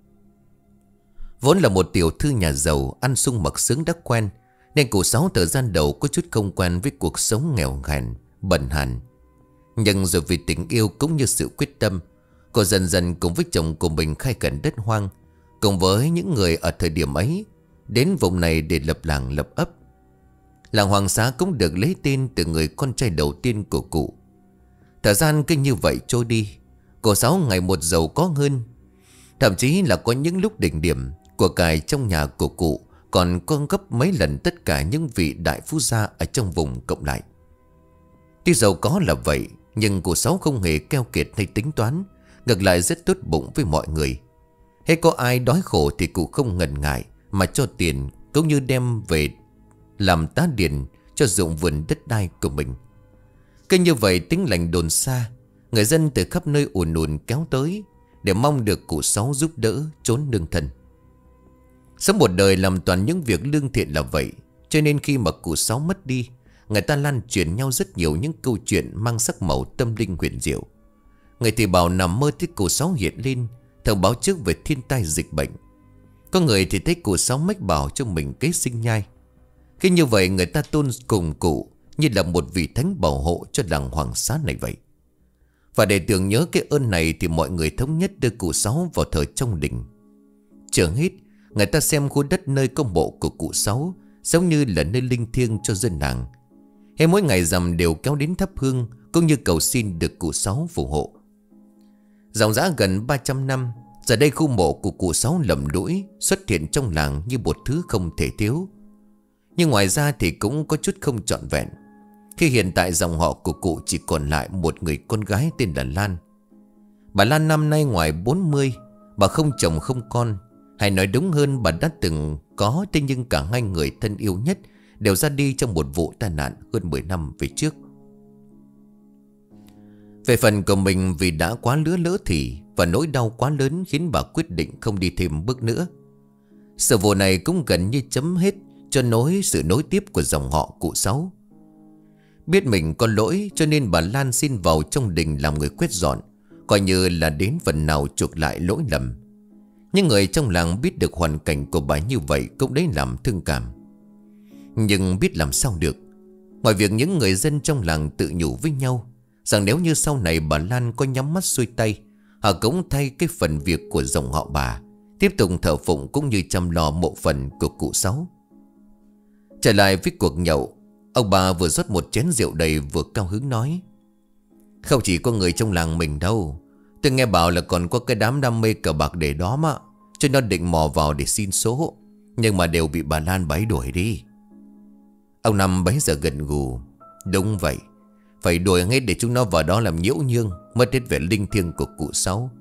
Vốn là một tiểu thư nhà giàu, ăn sung mặc sướng đã quen, nên cụ Sáu thời gian đầu có chút không quen với cuộc sống nghèo hèn, bần hàn. Nhưng rồi vì tình yêu cũng như sự quyết tâm, cô dần dần cùng với chồng của mình khai khẩn đất hoang, cùng với những người ở thời điểm ấy, đến vùng này để lập làng lập ấp. Làng Hoàng Xá cũng được lấy tên từ người con trai đầu tiên của cụ. Thời gian cứ như vậy trôi đi, cô Sáu ngày một giàu có hơn. Thậm chí là có những lúc đỉnh điểm, của cải trong nhà của cụ còn có gấp mấy lần tất cả những vị đại phú gia ở trong vùng cộng lại. Tuy giàu có là vậy, nhưng cụ Sáu không hề keo kiệt hay tính toán, ngược lại rất tốt bụng với mọi người. Hay có ai đói khổ thì cụ không ngần ngại mà cho tiền, cũng như đem về làm tá điền cho ruộng vườn đất đai của mình. Cứ như vậy tiếng lành đồn xa, người dân từ khắp nơi ùn ùn kéo tới để mong được cụ Sáu giúp đỡ trốn nương thân. Sống một đời làm toàn những việc lương thiện là vậy, cho nên khi mà cụ Sáu mất đi, người ta lan truyền nhau rất nhiều những câu chuyện mang sắc màu tâm linh huyền diệu. Người thì bảo nằm mơ thấy cụ Sáu hiện lên, thông báo trước về thiên tai dịch bệnh. Có người thì thấy cụ Sáu mách bảo cho mình kế sinh nhai. Khi như vậy người ta tôn cùng cụ như là một vị thánh bảo hộ cho làng Hoàng Xá này vậy. Và để tưởng nhớ cái ơn này thì mọi người thống nhất đưa cụ Sáu vào thờ trong đình. Chưa hết, người ta xem khu đất nơi có mộ của cụ Sáu giống như là nơi linh thiêng cho dân làng. Hay mỗi ngày rằm đều kéo đến thắp hương, cũng như cầu xin được cụ Sáu phù hộ. Dòng dã gần 300 năm, giờ đây khu mộ của cụ Sáu lầm lũi xuất hiện trong làng như một thứ không thể thiếu. Nhưng ngoài ra thì cũng có chút không trọn vẹn, khi hiện tại dòng họ của cụ chỉ còn lại một người con gái tên là Lan. Bà Lan năm nay ngoài 40, bà không chồng không con. Hay nói đúng hơn, bà đã từng có, thế nhưng cả hai người thân yêu nhất đều ra đi trong một vụ tai nạn hơn 10 năm về trước. Về phần của mình, vì đã quá lỡ thì và nỗi đau quá lớn khiến bà quyết định không đi thêm bước nữa. Sự vụ này cũng gần như chấm hết cho sự nối tiếp của dòng họ cụ Sáu. Biết mình có lỗi cho nên bà Lan xin vào trong đình làm người quét dọn, coi như là đến phần nào chuộc lại lỗi lầm. Nhưng người trong làng biết được hoàn cảnh của bà như vậy cũng đấy làm thương cảm. Nhưng biết làm sao được, ngoài việc những người dân trong làng tự nhủ với nhau rằng nếu như sau này bà Lan có nhắm mắt xuôi tay, họ cũng thay cái phần việc của dòng họ bà, tiếp tục thờ phụng cũng như chăm lo mộ phần của cụ Sáu. Trở lại với cuộc nhậu, ông bà vừa rót một chén rượu đầy vừa cao hứng nói: Không chỉ có người trong làng mình đâu, tôi nghe bảo là còn có cái đám đam mê cờ bạc để đó mà, cho nó định mò vào để xin số, nhưng mà đều bị bà Lan bái đuổi đi. Ông Năm bấy giờ gật gù: Đúng vậy, phải đuổi hết để chúng nó vào đó làm nhiễu nhương, mất hết vẻ linh thiêng của cụ Sáu.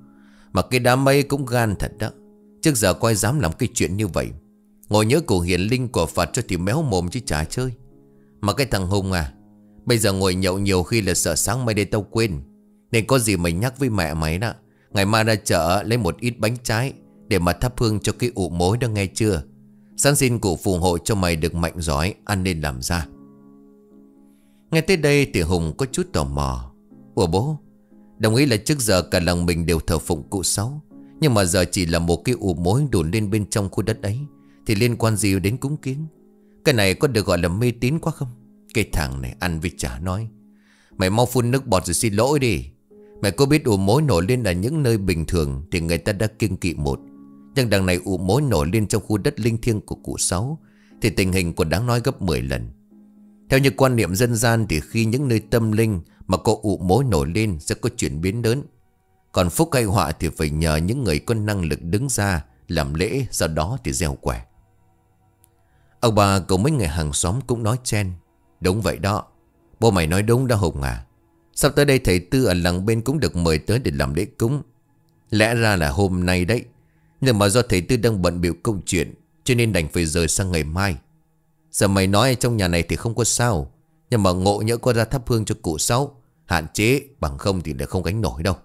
Mà cái đám mây cũng gan thật đó. Trước giờ coi dám làm cái chuyện như vậy. Ngồi nhớ cổ hiền linh của Phật cho thì méo mồm chứ chả chơi. Mà cái thằng Hùng à, bây giờ ngồi nhậu nhiều khi là sợ sáng mai đây tao quên. Nên có gì mày nhắc với mẹ mày đó. Ngày mai ra chợ lấy một ít bánh trái để mà thắp hương cho cái ụ mối đó, nghe chưa? Sáng xin cụ phù hộ cho mày được mạnh giỏi, ăn nên làm ra. Nghe tới đây thì Hùng có chút tò mò. Ủa bố, đồng ý là trước giờ cả làng mình đều thờ phụng cụ Sáu, nhưng mà giờ chỉ là một cái ụ mối đồn lên bên trong khu đất ấy, thì liên quan gì đến cúng kiến? Cái này có được gọi là mê tín quá không? Cái thằng này ăn với chả nói. Mày mau phun nước bọt rồi xin lỗi đi. Mày có biết ụ mối nổi lên ở những nơi bình thường thì người ta đã kiêng kỵ một. Nhưng đằng này ụ mối nổi lên trong khu đất linh thiêng của cụ Sáu thì tình hình còn đáng nói gấp 10 lần. Theo như quan niệm dân gian thì khi những nơi tâm linh mà có ụ mối nổi lên sẽ có chuyển biến lớn. Còn phúc hay họa thì phải nhờ những người có năng lực đứng ra làm lễ, sau đó thì gieo quẻ. Ông bà cùng mấy người hàng xóm cũng nói chen. Đúng vậy đó, bố mày nói đúng đó Hùng à. Sắp tới đây thầy Tư ở làng bên cũng được mời tới để làm lễ cúng. Lẽ ra là hôm nay đấy, nhưng mà do thầy Tư đang bận bịu công chuyện cho nên đành phải rời sang ngày mai. Giờ mày nói trong nhà này thì không có sao, nhưng mà ngộ nhỡ có ra thắp hương cho cụ Sáu, hạn chế, bằng không thì lại không gánh nổi đâu.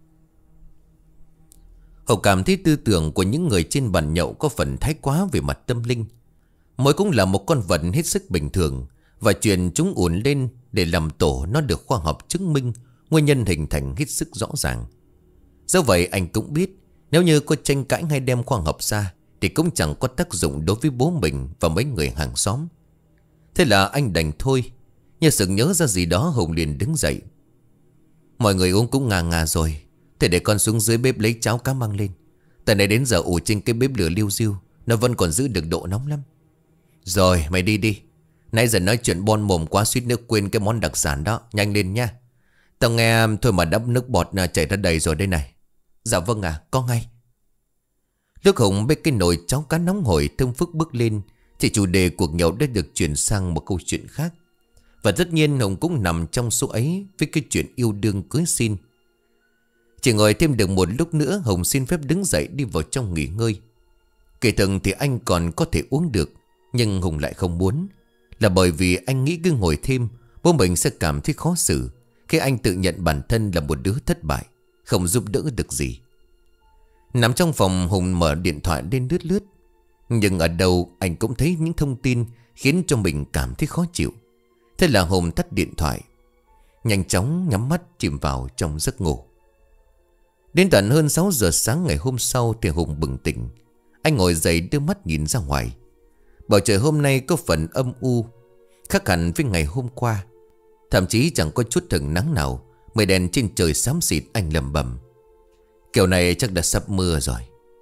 Hậu cảm thấy tư tưởng của những người trên bàn nhậu có phần thái quá về mặt tâm linh. Mối cũng là một con vật hết sức bình thường, và chuyện chúng ùn lên để làm tổ nó được khoa học chứng minh, nguyên nhân hình thành hết sức rõ ràng. Do vậy anh cũng biết, nếu như có tranh cãi hay đem khoa học ra thì cũng chẳng có tác dụng đối với bố mình và mấy người hàng xóm. Thế là anh đành thôi. Như sực nhớ ra gì đó, Hùng liền đứng dậy. Mọi người uống cũng ngà ngà rồi, thế để con xuống dưới bếp lấy cháo cá mang lên. Từ này đến giờ ủ trên cái bếp lửa liu riu, nó vẫn còn giữ được độ nóng lắm. Rồi mày đi đi, nãy giờ nói chuyện bon mồm quá suýt nữa quên cái món đặc sản đó. Nhanh lên nha. Tao nghe thôi mà đắp nước bọt chảy ra đầy rồi đây này. Dạ vâng ạ, có ngay. Lúc Hùng bê cái nồi cháo cá nóng hổi thơm phức bước lên thì chủ đề cuộc nhậu đã được chuyển sang một câu chuyện khác. Và tất nhiên Hùng cũng nằm trong số ấy với cái chuyện yêu đương cưới xin. Chỉ ngồi thêm được một lúc nữa, Hùng xin phép đứng dậy đi vào trong nghỉ ngơi. Kể từng thì anh còn có thể uống được, nhưng Hùng lại không muốn. Là bởi vì anh nghĩ cứ ngồi thêm, bố mình sẽ cảm thấy khó xử khi anh tự nhận bản thân là một đứa thất bại, không giúp đỡ được gì. Nằm trong phòng, Hùng mở điện thoại lên lướt lướt. Nhưng ở đâu anh cũng thấy những thông tin khiến cho mình cảm thấy khó chịu. Thế là Hùng tắt điện thoại, nhanh chóng nhắm mắt chìm vào trong giấc ngủ. Đến tận hơn 6 giờ sáng ngày hôm sau thì Hùng bừng tỉnh. Anh ngồi dậy đưa mắt nhìn ra ngoài. Bầu trời hôm nay có phần âm u, khác hẳn với ngày hôm qua. Thậm chí chẳng có chút thần nắng nào. Mây đen trên trời xám xịt, anh lầm bầm. Kiểu này chắc đã sắp mưa rồi.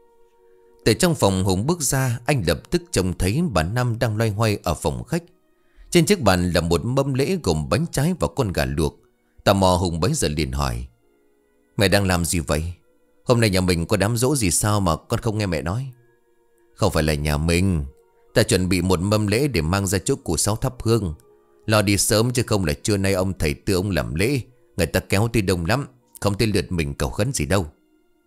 Từ trong phòng Hùng bước ra, anh lập tức trông thấy bà Năm đang loay hoay ở phòng khách. Trên chiếc bàn là một mâm lễ gồm bánh trái và con gà luộc. Tò mò Hùng bấy giờ liền hỏi. Mẹ đang làm gì vậy? Hôm nay nhà mình có đám giỗ gì sao mà con không nghe mẹ nói? Không phải là nhà mình. Ta chuẩn bị một mâm lễ để mang ra chỗ cụ Sáu thắp hương. Lo đi sớm chứ không là trưa nay ông thầy Tư ông làm lễ, người ta kéo tới đông lắm, không tới lượt mình cầu khấn gì đâu.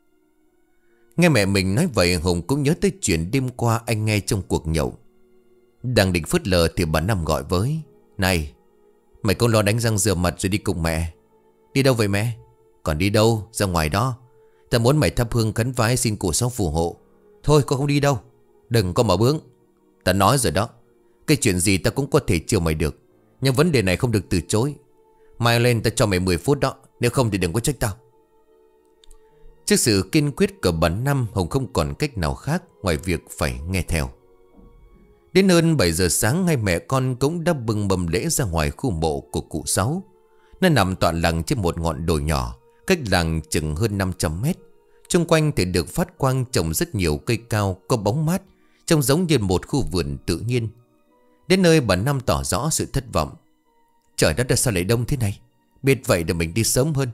Nghe mẹ mình nói vậy, Hùng cũng nhớ tới chuyện đêm qua anh nghe trong cuộc nhậu. Đang định phớt lờ thì bà Năm gọi với. Này, mày cũng lo đánh răng rửa mặt rồi đi cùng mẹ. Đi đâu vậy mẹ? Còn đi đâu, ra ngoài đó. Ta muốn mày thắp hương khấn vái xin cụ Sáu phù hộ. Thôi con không đi đâu. Đừng có mà bướng. Ta nói rồi đó, cái chuyện gì ta cũng có thể chiều mày được, nhưng vấn đề này không được từ chối. Mai lên ta cho mày 10 phút đó, nếu không thì đừng có trách tao. Trước sự kiên quyết của bà Năm, Hùng không còn cách nào khác ngoài việc phải nghe theo. Đến hơn 7 giờ sáng, hai mẹ con cũng đã bưng mâm lễ ra ngoài khu mộ của cụ Sáu. Nó nằm tọa lặng trên một ngọn đồi nhỏ, cách làng chừng hơn 500 mét. Xung quanh thì được phát quang trồng rất nhiều cây cao có bóng mát, trông giống như một khu vườn tự nhiên. Đến nơi bà Năm tỏ rõ sự thất vọng. Trời đất, sao lại đông thế này? Biết vậy để mình đi sớm hơn.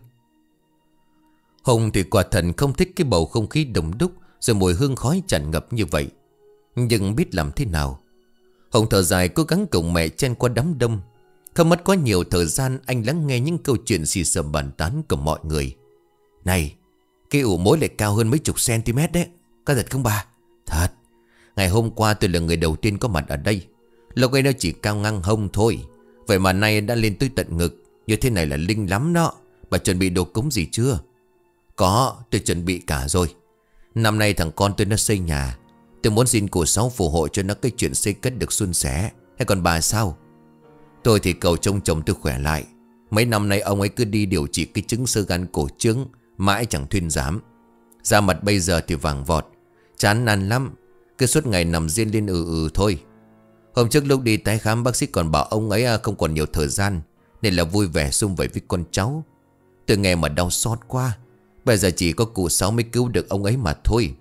Hùng thì quả thật không thích cái bầu không khí đông đúc rồi mùi hương khói tràn ngập như vậy. Nhưng biết làm thế nào. Hùng thở dài cố gắng cùng mẹ chen qua đám đông. Không mất quá nhiều thời gian, anh lắng nghe những câu chuyện xì xầm bàn tán của mọi người. Này, Cái ụ mối lại cao hơn mấy chục cm đấy. Có thật không bà? Thật. Ngày hôm qua tôi là người đầu tiên có mặt ở đây. Lúc ấy nó chỉ cao ngang hông thôi. Vậy mà nay đã lên tới tận ngực. Như thế này là linh lắm đó. Bà chuẩn bị đồ cúng gì chưa? Có, tôi chuẩn bị cả rồi. Năm nay thằng con tôi nó xây nhà. Tôi muốn xin cụ Sáu phù hộ cho nó cái chuyện xây cất được suôn sẻ. Hay còn bà sao? Tôi thì cầu trông chồng tôi khỏe lại. Mấy năm nay ông ấy cứ đi điều trị cái chứng xơ gan cổ trướng, mãi chẳng thuyên giảm. Da mặt bây giờ thì vàng vọt, chán nản lắm. Cứ suốt ngày nằm riêng lên thôi. Hôm trước lúc đi tái khám, bác sĩ còn bảo ông ấy không còn nhiều thời gian, nên là vui vẻ sum vầy với con cháu. Tôi nghe mà đau xót quá. Bây giờ chỉ có cụ Sáu mới cứu được ông ấy mà thôi.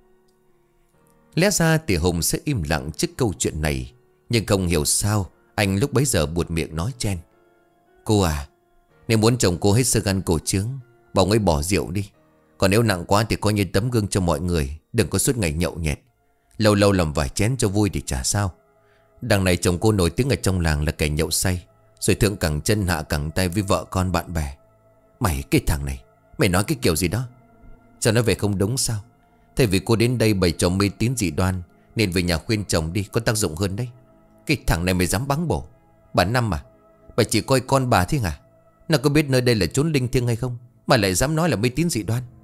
Lẽ ra thì Hùng sẽ im lặng trước câu chuyện này, nhưng không hiểu sao anh lúc bấy giờ buột miệng nói chen. Cô à, nếu muốn chồng cô hết xơ gan cổ trướng, bảo ông ấy bỏ rượu đi. Còn nếu nặng quá thì coi như tấm gương cho mọi người. Đừng có suốt ngày nhậu nhẹt. Lâu lâu làm vài chén cho vui thì chả sao. Đằng này chồng cô nổi tiếng ở trong làng là kẻ nhậu say, rồi thượng cẳng chân hạ cẳng tay với vợ con bạn bè. Mày cái thằng này, mày nói cái kiểu gì đó? Cho nó về không đúng sao? Thay vì cô đến đây bày trò mê tín dị đoan, nên về nhà khuyên chồng đi, có tác dụng hơn đấy. Cái thằng này mày dám báng bổ. Bà Năm à, bà chỉ coi con bà thế hả? Nó có biết nơi đây là chốn linh thiêng hay không mà lại dám nói là mê tín dị đoan?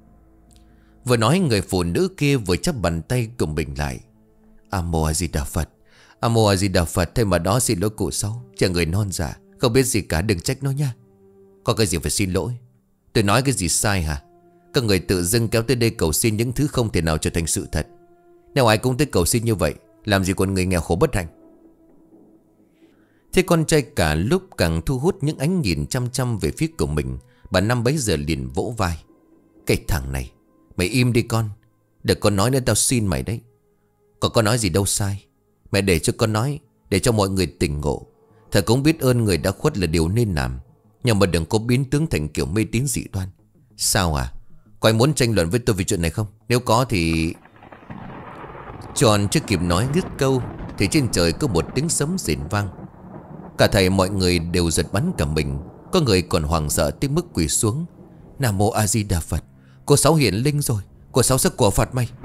Vừa nói người phụ nữ kia vừa chắp bàn tay cùng mình lại. A Di Đà Phật, A Di Đà Phật. Thế mà đó xin lỗi cụ Sáu, trẻ người non dạ, không biết gì cả, đừng trách nó nha. Có cái gì phải xin lỗi? Tôi nói cái gì sai hả? Các người tự dưng kéo tới đây cầu xin những thứ không thể nào trở thành sự thật. Nếu ai cũng tới cầu xin như vậy, làm gì còn người nghèo khổ bất hạnh. Thế con trai cả lúc càng thu hút những ánh nhìn chăm chăm về phía của mình. Bà Năm bấy giờ liền vỗ vai. Cái thằng này, mày im đi con. Đừng con nói nữa, tao xin mày đấy. Còn con nói gì đâu sai. Mẹ để cho con nói, để cho mọi người tỉnh ngộ. Thầy cũng biết ơn người đã khuất là điều nên làm, nhưng mà đừng có biến tướng thành kiểu mê tín dị đoan. Sao à? Có ai muốn tranh luận với tôi về chuyện này không? Nếu có thì... Tròn chưa kịp nói dứt câu thì trên trời có một tiếng sấm rền vang. Cả thầy mọi người đều giật bắn cả mình. Có người còn hoảng sợ tới mức quỳ xuống. Nam Mô A Di Đà Phật, cô Sáu hiện linh rồi, cô Sáu sẽ của Phật mày.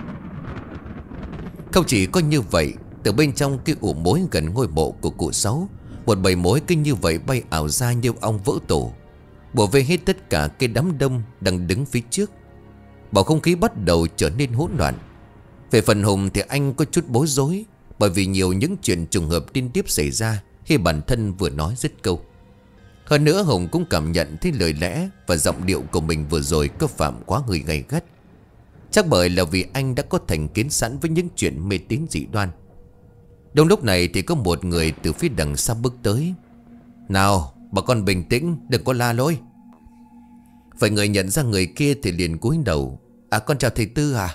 Không chỉ có như vậy, từ bên trong cái ụ mối gần ngôi mộ của cụ Sáu, một bầy mối kinh như vậy bay ảo ra như ong vỡ tổ, bủa vây hết tất cả cái đám đông đang đứng phía trước. Bầu không khí bắt đầu trở nên hỗn loạn. Về phần Hùng thì anh có chút bối rối, bởi vì nhiều những chuyện trùng hợp liên tiếp xảy ra khi bản thân vừa nói dứt câu. Hơn nữa Hùng cũng cảm nhận thấy lời lẽ và giọng điệu của mình vừa rồi có phạm quá hơi gay gắt. Chắc bởi là vì anh đã có thành kiến sẵn với những chuyện mê tín dị đoan. Đúng lúc này thì có một người từ phía đằng xa bước tới. Nào, bà con bình tĩnh, đừng có la lối. Vậy người nhận ra người kia thì liền cúi đầu. À, con chào thầy Tư à?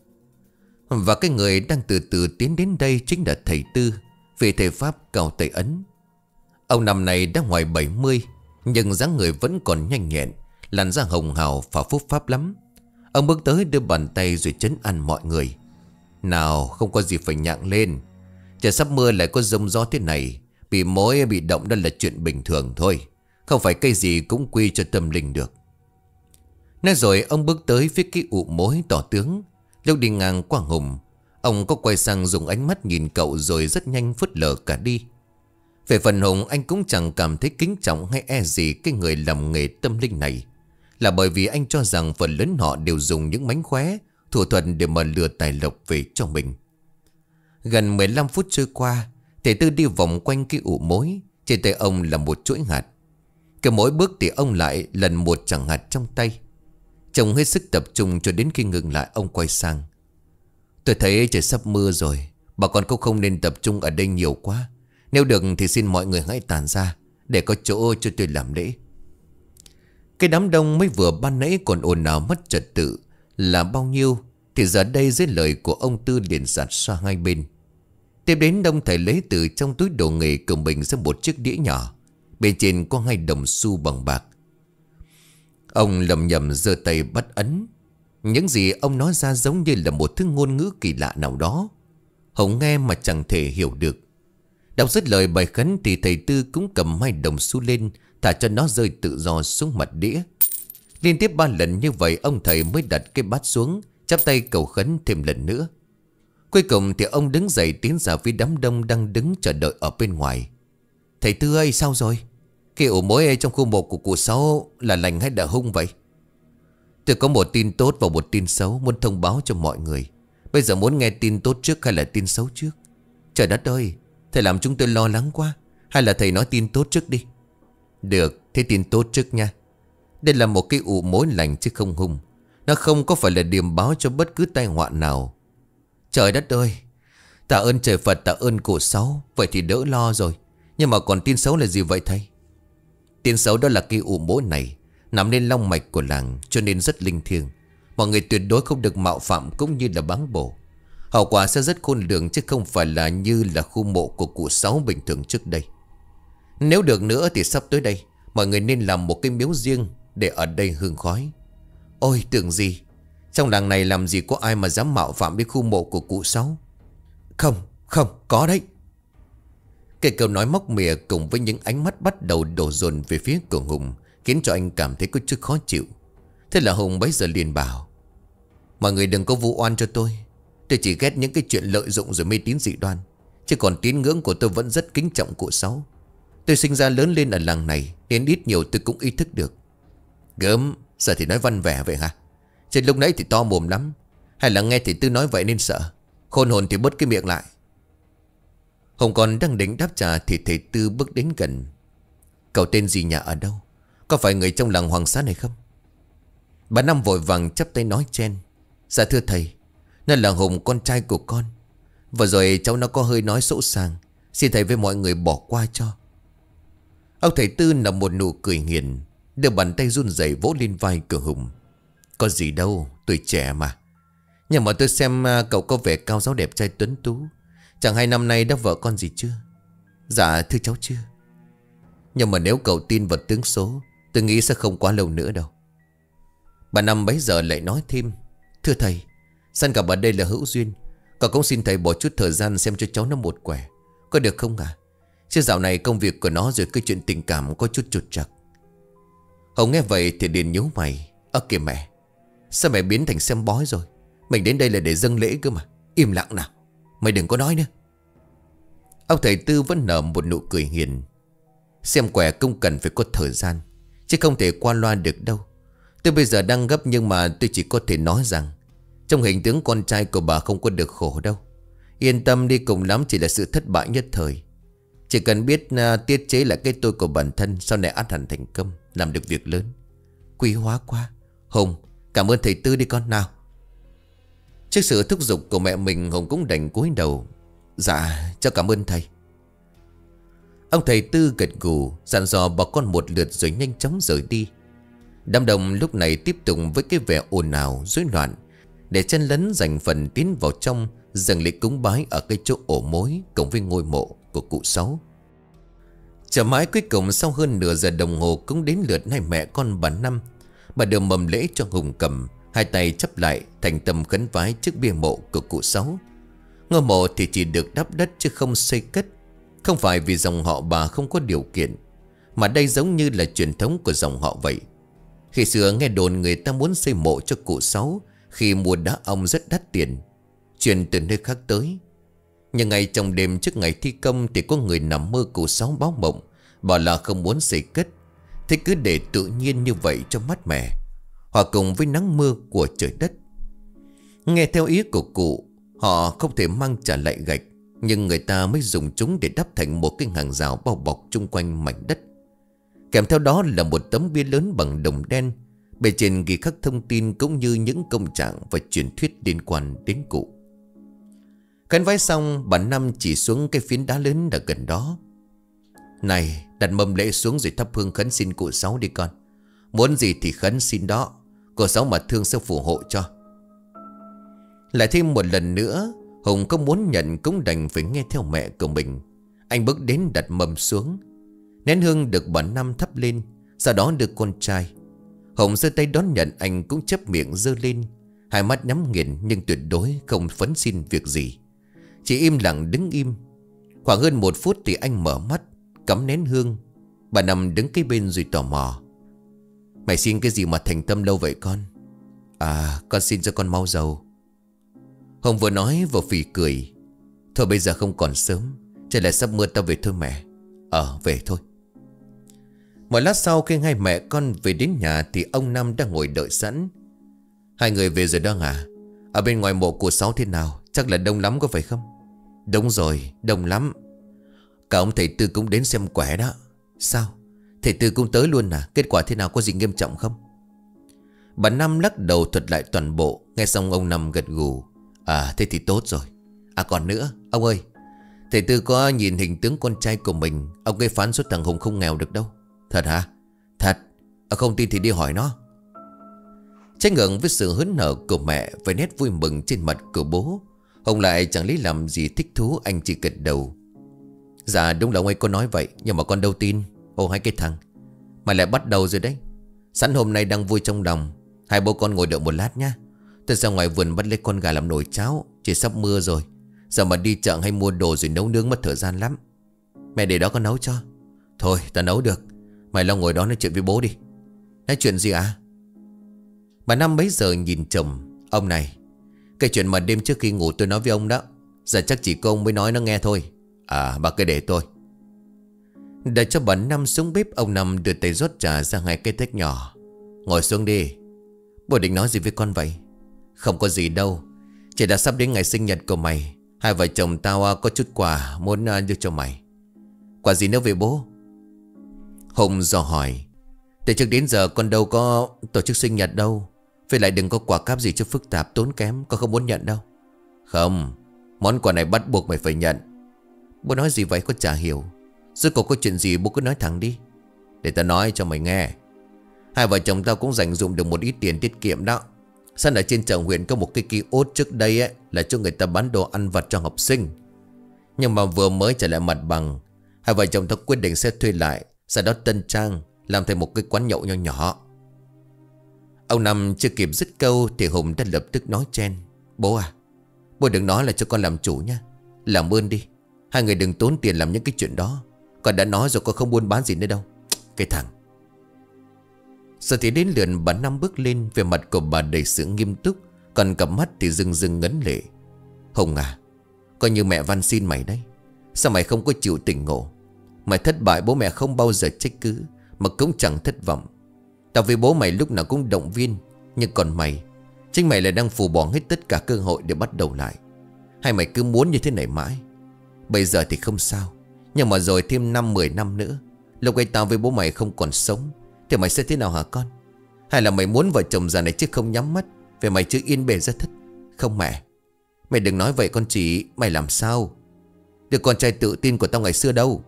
Và cái người đang từ từ tiến đến đây chính là thầy Tư, vị thầy Pháp cao tay ấn. Ông năm này đã ngoài 70, nhưng dáng người vẫn còn nhanh nhẹn, làn da hồng hào và phúc pháp lắm. Ông bước tới đưa bàn tay rồi trấn an mọi người. Nào, không có gì phải nhặng lên. Trời sắp mưa lại có giông gió thế này, bị mối bị động đó là chuyện bình thường thôi. Không phải cây gì cũng quy cho tâm linh được. Nói rồi ông bước tới phía cái ụ mối tỏ tướng. Lúc đi ngang qua Hùng, ông có quay sang dùng ánh mắt nhìn cậu rồi rất nhanh phớt lờ cả đi. Về phần Hùng, anh cũng chẳng cảm thấy kính trọng hay e gì cái người làm nghề tâm linh này, là bởi vì anh cho rằng phần lớn họ đều dùng những mánh khóe, thủ thuật để mà lừa tài lộc về cho mình. Gần 15 phút trôi qua, thầy Tư đi vòng quanh cái ụ mối. Trên tay ông là một chuỗi hạt. Cứ mỗi bước thì ông lại lần một chẳng hạt trong tay. Trông hết sức tập trung cho đến khi ngừng lại, ông quay sang. Tôi thấy trời sắp mưa rồi, bà con cũng không nên tập trung ở đây nhiều quá. Nếu được thì xin mọi người hãy tản ra, để có chỗ cho tôi làm lễ. Cái đám đông mới vừa ban nãy còn ồn ào mất trật tự là bao nhiêu, thì giờ đây dưới lời của ông Tư liền giạt xoa hai bên. Tiếp đến đông thầy lấy từ trong túi đồ nghề của mình ra một chiếc đĩa nhỏ, bên trên có 2 đồng xu bằng bạc. Ông lầm nhầm giơ tay bắt ấn. Những gì ông nói ra giống như là một thứ ngôn ngữ kỳ lạ nào đó, Hùng nghe mà chẳng thể hiểu được. Đọc dứt lời bài khấn thì thầy Tư cũng cầm 2 đồng xu lên, thả cho nó rơi tự do xuống mặt đĩa. Liên tiếp 3 lần như vậy ông thầy mới đặt cái bát xuống, chắp tay cầu khấn thêm lần nữa. Cuối cùng thì ông đứng dậy tiến ra phía đám đông đang đứng chờ đợi ở bên ngoài. Thầy Tư ơi, sao rồi? Cái ổ mối trong khu mộ của cụ Sáu là lành hay đã hung vậy? Tôi có một tin tốt và một tin xấu muốn thông báo cho mọi người. Bây giờ muốn nghe tin tốt trước hay là tin xấu trước? Trời đất ơi, thầy làm chúng tôi lo lắng quá. Hay là thầy nói tin tốt trước đi? Được, thế tin tốt trước nha. Đây là một cái ụ mối lành chứ không hung. Nó không có phải là điềm báo cho bất cứ tai họa nào. Trời đất ơi, tạ ơn trời Phật, tạ ơn cụ Sáu. Vậy thì đỡ lo rồi. Nhưng mà còn tin xấu là gì vậy thầy? Tin xấu đó là cái ụ mối này nằm lên long mạch của làng, cho nên rất linh thiêng. Mọi người tuyệt đối không được mạo phạm cũng như là báng bổ. Hậu quả sẽ rất khôn lường, chứ không phải là như là khu mộ của cụ Sáu bình thường trước đây. Nếu được nữa thì sắp tới đây mọi người nên làm một cái miếu riêng để ở đây hương khói. Ôi tưởng gì, trong làng này làm gì có ai mà dám mạo phạm đến khu mộ của cụ Sáu. Không, không, có đấy. Cái câu nói móc mỉa cùng với những ánh mắt bắt đầu đổ dồn về phía của Hùng khiến cho anh cảm thấy có chút khó chịu. Thế là Hùng bấy giờ liền bảo: mọi người đừng có vu oan cho tôi. Tôi chỉ ghét những cái chuyện lợi dụng rồi mê tín dị đoan. Chứ còn tín ngưỡng của tôi vẫn rất kính trọng cụ Sáu. Tôi sinh ra lớn lên ở làng này nên ít nhiều tôi cũng ý thức được. Gớm, giờ thì nói văn vẻ vậy hả? Trên lúc nãy thì to mồm lắm. Hay là nghe thì Tư nói vậy nên sợ? Khôn hồn thì bớt cái miệng lại. Hùng còn đang định đáp trả thì thầy Tư bước đến gần. Cậu tên gì, nhà ở đâu? Có phải người trong làng Hoàng Xá này không? Bà Năm vội vàng chắp tay nói chen: dạ thưa thầy, nó là Hùng, con trai của con. Vừa rồi cháu nó có hơi nói sỗ sàng, xin thầy với mọi người bỏ qua cho. Ông thầy Tư nở một nụ cười hiền, đưa bàn tay run rẩy vỗ lên vai của Hùng. Có gì đâu, tuổi trẻ mà. Nhưng mà tôi xem cậu có vẻ cao giáo đẹp trai tuấn tú. Chẳng hay năm nay đã vợ con gì chưa? Dạ thưa cháu chưa. Nhưng mà nếu cậu tin vào tướng số, tôi nghĩ sẽ không quá lâu nữa đâu. Bà Năm bấy giờ lại nói thêm: thưa thầy, săn gặp ở đây là hữu duyên. Cậu cũng xin thầy bỏ chút thời gian xem cho cháu nó một quẻ, có được không ạ? Chứ dạo này công việc của nó rồi cái chuyện tình cảm có chút trục trặc. Hồng nghe vậy thì liền nhíu mày: ơ kìa mẹ, sao mẹ biến thành xem bói rồi? Mình đến đây là để dâng lễ cơ mà. Im lặng nào, mày đừng có nói nữa. Ông thầy Tư vẫn nở một nụ cười hiền: xem quẻ cũng cần phải có thời gian, chứ không thể qua loa được đâu. Tôi bây giờ đang gấp, nhưng mà tôi chỉ có thể nói rằng trong hình tướng con trai của bà không có được khổ đâu. Yên tâm đi, cùng lắm chỉ là sự thất bại nhất thời. Chỉ cần biết tiết chế lại cái tôi của bản thân, sau này ắt hẳn thành công, làm được việc lớn. Quý hóa quá. Hùng, cảm ơn thầy Tư đi con nào. Trước sự thúc giục của mẹ mình, Hùng cũng đành cúi đầu: dạ cháu cảm ơn thầy. Ông thầy Tư gật gù dặn dò bà con một lượt rồi nhanh chóng rời đi. Đám đông lúc này tiếp tục với cái vẻ ồn ào rối loạn, để chen lấn giành phần tiến vào trong dâng lễ cúng bái ở cái chỗ ổ mối cùng với ngôi mộ của cụ Sáu. Chờ mãi cuối cùng sau hơn nửa giờ đồng hồ cũng đến lượt hai mẹ con bà Năm. Bà đưa mầm lễ cho Hùng cầm, hai tay chắp lại thành tâm khấn vái trước bia mộ của cụ Sáu. Ngôi mộ thì chỉ được đắp đất chứ không xây cất. Không phải vì dòng họ bà không có điều kiện, mà đây giống như là truyền thống của dòng họ vậy. Khi xưa nghe đồn người ta muốn xây mộ cho cụ Sáu khi mua đá ong rất đắt tiền, chuyển từ nơi khác tới. Nhưng ngay trong đêm trước ngày thi công thì có người nằm mơ cụ Sáu báo mộng, bảo là không muốn xây cất, thế cứ để tự nhiên như vậy cho mát mẻ, hòa cùng với nắng mưa của trời đất. Nghe theo ý của cụ, họ không thể mang trả lại gạch, nhưng người ta mới dùng chúng để đắp thành một cái hàng rào bao bọc chung quanh mảnh đất. Kèm theo đó là một tấm bia lớn bằng đồng đen, bề trên ghi khắc thông tin cũng như những công trạng và truyền thuyết liên quan đến cụ. Khấn vái xong, bà Năm chỉ xuống cái phiến đá lớn ở gần đó. Này, đặt mâm lễ xuống rồi thắp hương khấn xin cụ Sáu đi con. Muốn gì thì khấn xin đó, cụ Sáu mà thương sẽ phù hộ cho. Lại thêm một lần nữa, Hùng không muốn nhận cũng đành phải nghe theo mẹ của mình. Anh bước đến đặt mâm xuống. Nén hương được bà Năm thắp lên, sau đó được con trai. Hùng giơ tay đón nhận, anh cũng chép miệng giơ lên, hai mắt nhắm nghiền nhưng tuyệt đối không phấn xin việc gì, chỉ im lặng đứng im. Khoảng hơn 1 phút thì anh mở mắt, cắm nén hương. Bà Năm đứng kế bên rồi tò mò: Mày xin cái gì mà thành tâm lâu vậy con? À, con xin cho con mau giàu. Hồng vừa nói vừa phì cười. Thôi bây giờ không còn sớm, trời lại sắp mưa, tao về thôi mẹ. Về thôi. Một lát sau khi hai mẹ con về đến nhà thì ông Năm đang ngồi đợi sẵn. Hai người về rồi đó à? Ở bên ngoài mộ của Sáu thế nào? Chắc là đông lắm có phải không? Đúng rồi, đông lắm. Cả ông thầy Tư cũng đến xem quẻ đó. Sao? Thầy Tư cũng tới luôn à? Kết quả thế nào, có gì nghiêm trọng không? Bà Năm lắc đầu thuật lại toàn bộ. Nghe xong ông Năm gật gù. À thế thì tốt rồi. À còn nữa, ông ơi, thầy Tư có nhìn hình tướng con trai của mình. Ông ấy phán số thằng Hùng không nghèo được đâu. Thật hả? Thật. Không tin thì đi hỏi nó. Trái ngưỡng với sự hớn nở của mẹ và nét vui mừng trên mặt của bố, Hùng lại chẳng lấy làm gì thích thú. Anh chỉ gật đầu. Dạ đúng là ông ấy có nói vậy, nhưng mà con đâu tin. Hai cái thằng mà lại bắt đầu rồi đấy. Sẵn hôm nay đang vui trong lòng, hai bố con ngồi đợi một lát nhá. Tôi ra ngoài vườn bắt lấy con gà làm nồi cháo. Chỉ sắp mưa rồi, giờ mà đi chợ hay mua đồ rồi nấu nướng mất thời gian lắm. Mẹ để đó con nấu cho. Thôi ta nấu được. Mày lo ngồi đó nói chuyện với bố đi. Nói chuyện gì à? Bà Năm bấy giờ nhìn chồng. Ông này, cái chuyện mà đêm trước khi ngủ tôi nói với ông đó, giờ chắc chỉ có ông mới nói nó nghe thôi. À bà cứ để tôi. Để cho bà Năm xuống bếp, ông Năm đưa tay rót trà ra hai cái tách nhỏ. Ngồi xuống đi. Bố định nói gì với con vậy? Không có gì đâu, chỉ đã sắp đến ngày sinh nhật của mày. Hai vợ chồng tao có chút quà muốn đưa cho mày. Quà gì nữa vậy bố? Hùng dò hỏi. Từ trước đến giờ con đâu có tổ chức sinh nhật đâu. Với lại đừng có quà cáp gì cho phức tạp tốn kém, con không muốn nhận đâu. Không, món quà này bắt buộc mày phải nhận. Bố nói gì vậy con chả hiểu. Rốt cuộc có chuyện gì bố cứ nói thẳng đi. Để tao nói cho mày nghe. Hai vợ chồng tao cũng dành dụm được một ít tiền tiết kiệm đó. Sẵn ở trên chợ huyện có một cái kiosk trước đây ấy, là cho người ta bán đồ ăn vặt cho học sinh. Nhưng mà vừa mới trở lại mặt bằng, hai vợ chồng tao quyết định sẽ thuê lại, sau đó tân trang, làm thành một cái quán nhậu nho nhỏ. Ông Năm chưa kịp dứt câu thì Hùng đã lập tức nói chen. Bố à, bố đừng nói là cho con làm chủ nha. Làm ơn đi, hai người đừng tốn tiền làm những cái chuyện đó. Con đã nói rồi, con không buôn bán gì nữa đâu. Cái thằng. Giờ thì đến lượt bà Năm bước lên. Về mặt của bà đầy sự nghiêm túc, còn cặp mắt thì rưng rưng ngấn lệ. Hùng à, coi như mẹ van xin mày đấy. Sao mày không có chịu tỉnh ngộ? Mày thất bại bố mẹ không bao giờ trách cứ, mà cũng chẳng thất vọng. Tao với bố mày lúc nào cũng động viên. Nhưng còn mày, chính mày lại đang phù bỏ hết tất cả cơ hội để bắt đầu lại. Hay mày cứ muốn như thế này mãi? Bây giờ thì không sao, nhưng mà rồi thêm 5-10 năm nữa, lúc ấy tao với bố mày không còn sống, thì mày sẽ thế nào hả con? Hay là mày muốn vợ chồng già này chứ không nhắm mắt về mày chứ yên bề ra thất? Không mẹ, mày đừng nói vậy con chỉ. Mày làm sao đứa con trai tự tin của tao ngày xưa đâu.